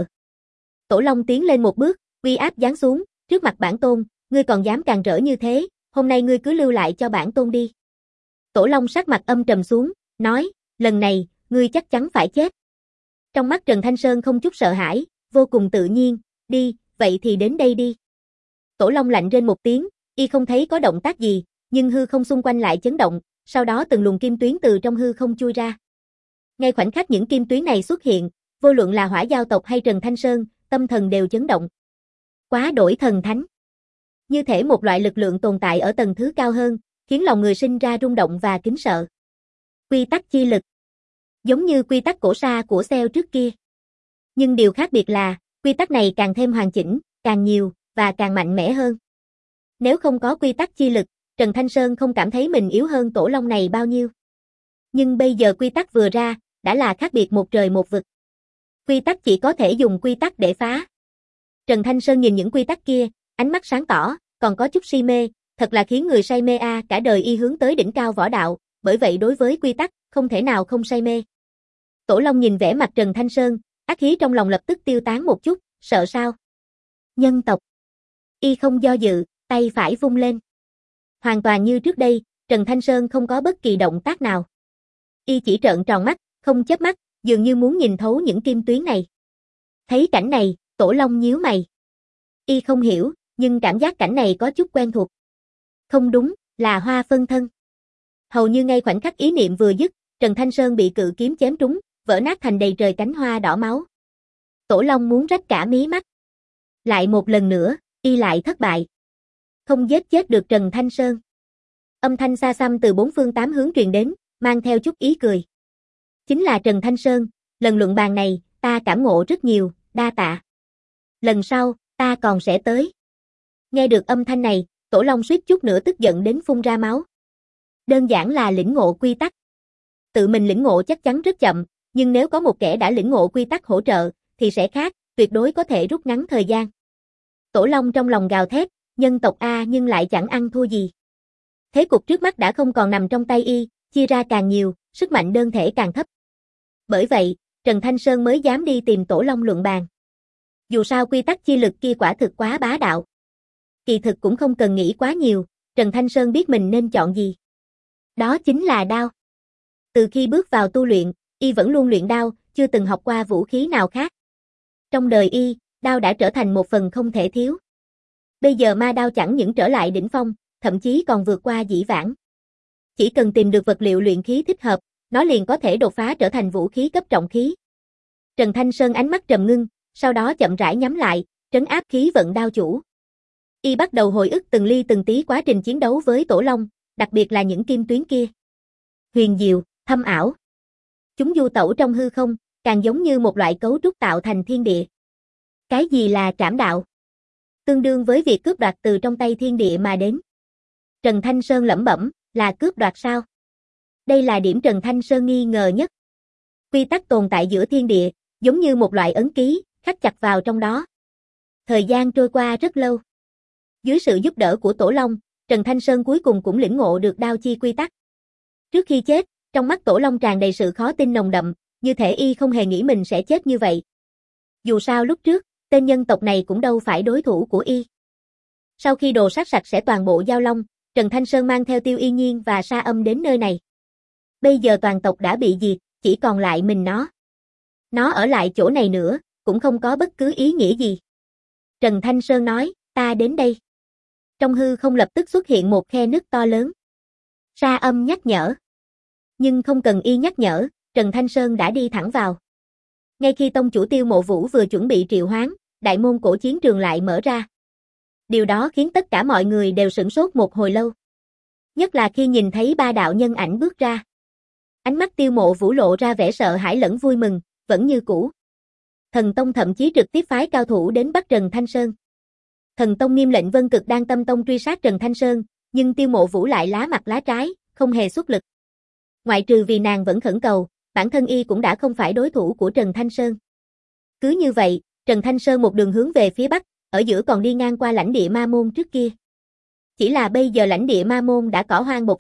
Tổ Long tiến lên một bước, uy áp giáng xuống, trước mặt bản tôn, ngươi còn dám càn rỡ như thế, hôm nay ngươi cứ lưu lại cho bản tôn đi. Tổ Long sắc mặt âm trầm xuống, nói, lần này, ngươi chắc chắn phải chết. Trong mắt Trần Thanh Sơn không chút sợ hãi, vô cùng tự nhiên, đi, vậy thì đến đây đi. Tổ Long lạnh rên một tiếng, y không thấy có động tác gì, nhưng hư không xung quanh lại chấn động, sau đó từng luồng kim tuyến từ trong hư không chui ra. Ngay khoảnh khắc những kim tuyến này xuất hiện, vô luận là Hỏa Giao tộc hay Trần Thanh Sơn, tâm thần đều chấn động. Quá đổi thần thánh. Như thể một loại lực lượng tồn tại ở tầng thứ cao hơn, khiến lòng người sinh ra rung động và kính sợ. Quy tắc chi lực. Giống như quy tắc cổ sa của Cell trước kia. Nhưng điều khác biệt là, quy tắc này càng thêm hoàn chỉnh, càng nhiều, và càng mạnh mẽ hơn. Nếu không có quy tắc chi lực, Trần Thanh Sơn không cảm thấy mình yếu hơn Tổ Long này bao nhiêu. Nhưng bây giờ quy tắc vừa ra, đã là khác biệt một trời một vực. Quy tắc chỉ có thể dùng quy tắc để phá. Trần Thanh Sơn nhìn những quy tắc kia, ánh mắt sáng tỏ, còn có chút si mê, thật là khiến người say mê a, à, cả đời y hướng tới đỉnh cao võ đạo, bởi vậy đối với quy tắc, không thể nào không say mê. Tổ Long nhìn vẻ mặt Trần Thanh Sơn, ác khí trong lòng lập tức tiêu tán một chút, sợ sao? Nhân tộc. Y không do dự, tay phải vung lên. Hoàn toàn như trước đây, Trần Thanh Sơn không có bất kỳ động tác nào. Y chỉ trợn tròn mắt, không chớp mắt, dường như muốn nhìn thấu những kim tuyến này. Thấy cảnh này, Tổ Long nhíu mày. Y không hiểu, nhưng cảm giác cảnh này có chút quen thuộc. Không đúng, là Hoa phân thân. Hầu như ngay khoảnh khắc ý niệm vừa dứt, Trần Thanh Sơn bị cự kiếm chém trúng, vỡ nát thành đầy trời cánh hoa đỏ máu. Tổ Long muốn rách cả mí mắt. Lại một lần nữa, y lại thất bại. Không giết chết được Trần Thanh Sơn. Âm thanh xa xăm từ bốn phương tám hướng truyền đến, mang theo chút ý cười. Chính là Trần Thanh Sơn, lần luận bàn này, ta cảm ngộ rất nhiều, đa tạ. Lần sau, ta còn sẽ tới. Nghe được âm thanh này, Tổ Long suýt chút nữa tức giận đến phun ra máu. Đơn giản là lĩnh ngộ quy tắc. Tự mình lĩnh ngộ chắc chắn rất chậm, nhưng nếu có một kẻ đã lĩnh ngộ quy tắc hỗ trợ, thì sẽ khác, tuyệt đối có thể rút ngắn thời gian. Tổ Long trong lòng gào thét, nhân tộc A nhưng lại chẳng ăn thua gì. Thế cục trước mắt đã không còn nằm trong tay y, chia ra càng nhiều, sức mạnh đơn thể càng thấp. Bởi vậy, Trần Thanh Sơn mới dám đi tìm Tổ Long luận bàn. Dù sao quy tắc chi lực kia quả thực quá bá đạo. Kỳ thực cũng không cần nghĩ quá nhiều, Trần Thanh Sơn biết mình nên chọn gì. Đó chính là đao. Từ khi bước vào tu luyện, y vẫn luôn luyện đao, chưa từng học qua vũ khí nào khác. Trong đời y, đao đã trở thành một phần không thể thiếu. Bây giờ ma đao chẳng những trở lại đỉnh phong, thậm chí còn vượt qua dĩ vãng. Chỉ cần tìm được vật liệu luyện khí thích hợp, nó liền có thể đột phá trở thành vũ khí cấp trọng khí. Trần Thanh Sơn ánh mắt trầm ngưng, sau đó chậm rãi nhắm lại, trấn áp khí vận đao chủ. Y bắt đầu hồi ức từng ly từng tí quá trình chiến đấu với Tổ Long, đặc biệt là những kim tuyến kia. Huyền diệu, thâm ảo. Chúng du tẩu trong hư không, càng giống như một loại cấu trúc tạo thành thiên địa. Cái gì là trảm đạo? Tương đương với việc cướp đoạt từ trong tay thiên địa mà đến. Trần Thanh Sơn lẩm bẩm, là cướp đoạt sao? Đây là điểm Trần Thanh Sơn nghi ngờ nhất. Quy tắc tồn tại giữa thiên địa, giống như một loại ấn ký, khắc chặt vào trong đó. Thời gian trôi qua rất lâu. Dưới sự giúp đỡ của Tổ Long, Trần Thanh Sơn cuối cùng cũng lĩnh ngộ được đao chi quy tắc. Trước khi chết, trong mắt Tổ Long tràn đầy sự khó tin nồng đậm, như thể y không hề nghĩ mình sẽ chết như vậy. Dù sao lúc trước, tên nhân tộc này cũng đâu phải đối thủ của y. Sau khi đồ sát sạch sẽ toàn bộ Giao Long, Trần Thanh Sơn mang theo Tiêu Y Nhiên và Sa Âm đến nơi này. Bây giờ toàn tộc đã bị diệt, chỉ còn lại mình nó. Nó ở lại chỗ này nữa, cũng không có bất cứ ý nghĩa gì. Trần Thanh Sơn nói, ta đến đây. Trong hư không lập tức xuất hiện một khe nứt to lớn. Sa Âm nhắc nhở. Nhưng không cần y nhắc nhở, Trần Thanh Sơn đã đi thẳng vào. Ngay khi tông chủ Tiêu Mộ Vũ vừa chuẩn bị triệu hoán, đại môn cổ chiến trường lại mở ra. Điều đó khiến tất cả mọi người đều sửng sốt một hồi lâu. Nhất là khi nhìn thấy ba đạo nhân ảnh bước ra. Ánh mắt Tiêu Mộ Vũ lộ ra vẻ sợ hãi lẫn vui mừng, vẫn như cũ. Thần Tông thậm chí trực tiếp phái cao thủ đến bắt Trần Thanh Sơn. Thần Tông nghiêm lệnh Vân Cực Đan Tâm Tông truy sát Trần Thanh Sơn, nhưng Tiêu Mộ Vũ lại lá mặt lá trái, không hề xuất lực. Ngoại trừ vì nàng vẫn khẩn cầu, bản thân y cũng đã không phải đối thủ của Trần Thanh Sơn. Cứ như vậy, Trần Thanh Sơn một đường hướng về phía bắc, ở giữa còn đi ngang qua lãnh địa Ma Môn trước kia. Chỉ là bây giờ lãnh địa Ma Môn đã cỏ hoang bộc phát,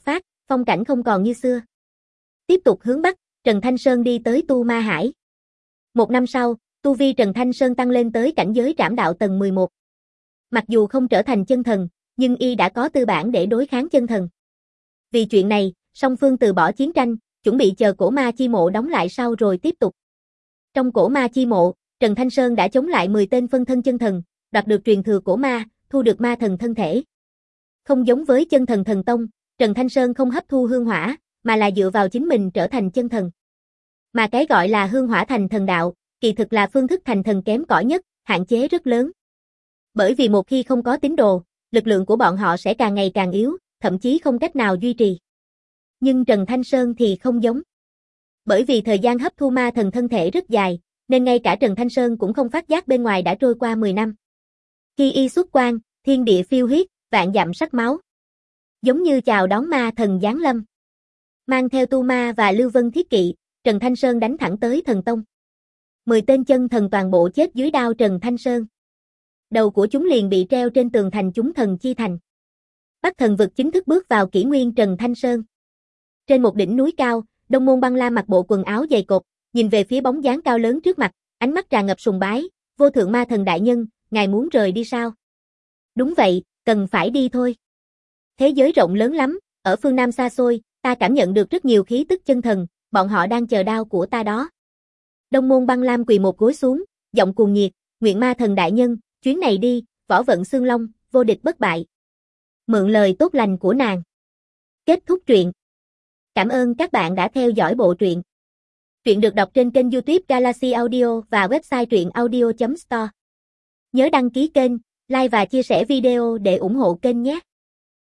phong cảnh không còn như xưa. Tiếp tục hướng Bắc, Trần Thanh Sơn đi tới Tu Ma Hải. Một năm sau, tu vi Trần Thanh Sơn tăng lên tới cảnh giới trảm đạo tầng mười một. Mặc dù không trở thành chân thần, nhưng y đã có tư bản để đối kháng chân thần. Vì chuyện này, song phương từ bỏ chiến tranh, chuẩn bị chờ cổ ma chi mộ đóng lại sau rồi tiếp tục. Trong cổ ma chi mộ, Trần Thanh Sơn đã chống lại mười tên phân thân chân thần, đoạt được truyền thừa cổ ma, thu được ma thần thân thể. Không giống với chân thần thần tông, Trần Thanh Sơn không hấp thu hương hỏa, mà là dựa vào chính mình trở thành chân thần. Mà cái gọi là hương hỏa thành thần đạo, kỳ thực là phương thức thành thần kém cỏi nhất, hạn chế rất lớn. Bởi vì một khi không có tín đồ, lực lượng của bọn họ sẽ càng ngày càng yếu, thậm chí không cách nào duy trì. Nhưng Trần Thanh Sơn thì không giống. Bởi vì thời gian hấp thu ma thần thân thể rất dài, nên ngay cả Trần Thanh Sơn cũng không phát giác bên ngoài đã trôi qua mười năm. Khi y xuất quan, thiên địa phiêu huyết, vạn dặm sắc máu. Giống như chào đón ma thần giáng lâm. Mang theo tu ma và lưu vân thiết kỵ, Trần Thanh Sơn đánh thẳng tới thần tông. Mười tên chân thần toàn bộ chết dưới đao Trần Thanh Sơn. Đầu của chúng liền bị treo trên tường thành chúng thần chi thành. Bắc thần vực chính thức bước vào kỷ nguyên Trần Thanh Sơn. Trên một đỉnh núi cao, Đông Môn Băng La mặc bộ quần áo dày cộp, nhìn về phía bóng dáng cao lớn trước mặt, ánh mắt tràn ngập sùng bái, vô thượng ma thần đại nhân, ngài muốn rời đi sao? Đúng vậy, cần phải đi thôi. Thế giới rộng lớn lắm, ở phương Nam xa xôi, ta cảm nhận được rất nhiều khí tức chân thần, bọn họ đang chờ đao của ta đó. Đông Môn Băng Lam quỳ một gối xuống, giọng cuồng nhiệt, nguyện ma thần đại nhân, chuyến này đi, võ vận xương long, vô địch bất bại. Mượn lời tốt lành của nàng. Kết thúc truyện. Cảm ơn các bạn đã theo dõi bộ truyện. Truyện được đọc trên kênh YouTube Galaxy Audio và website truyện audio chấm store. Nhớ đăng ký kênh, like và chia sẻ video để ủng hộ kênh nhé.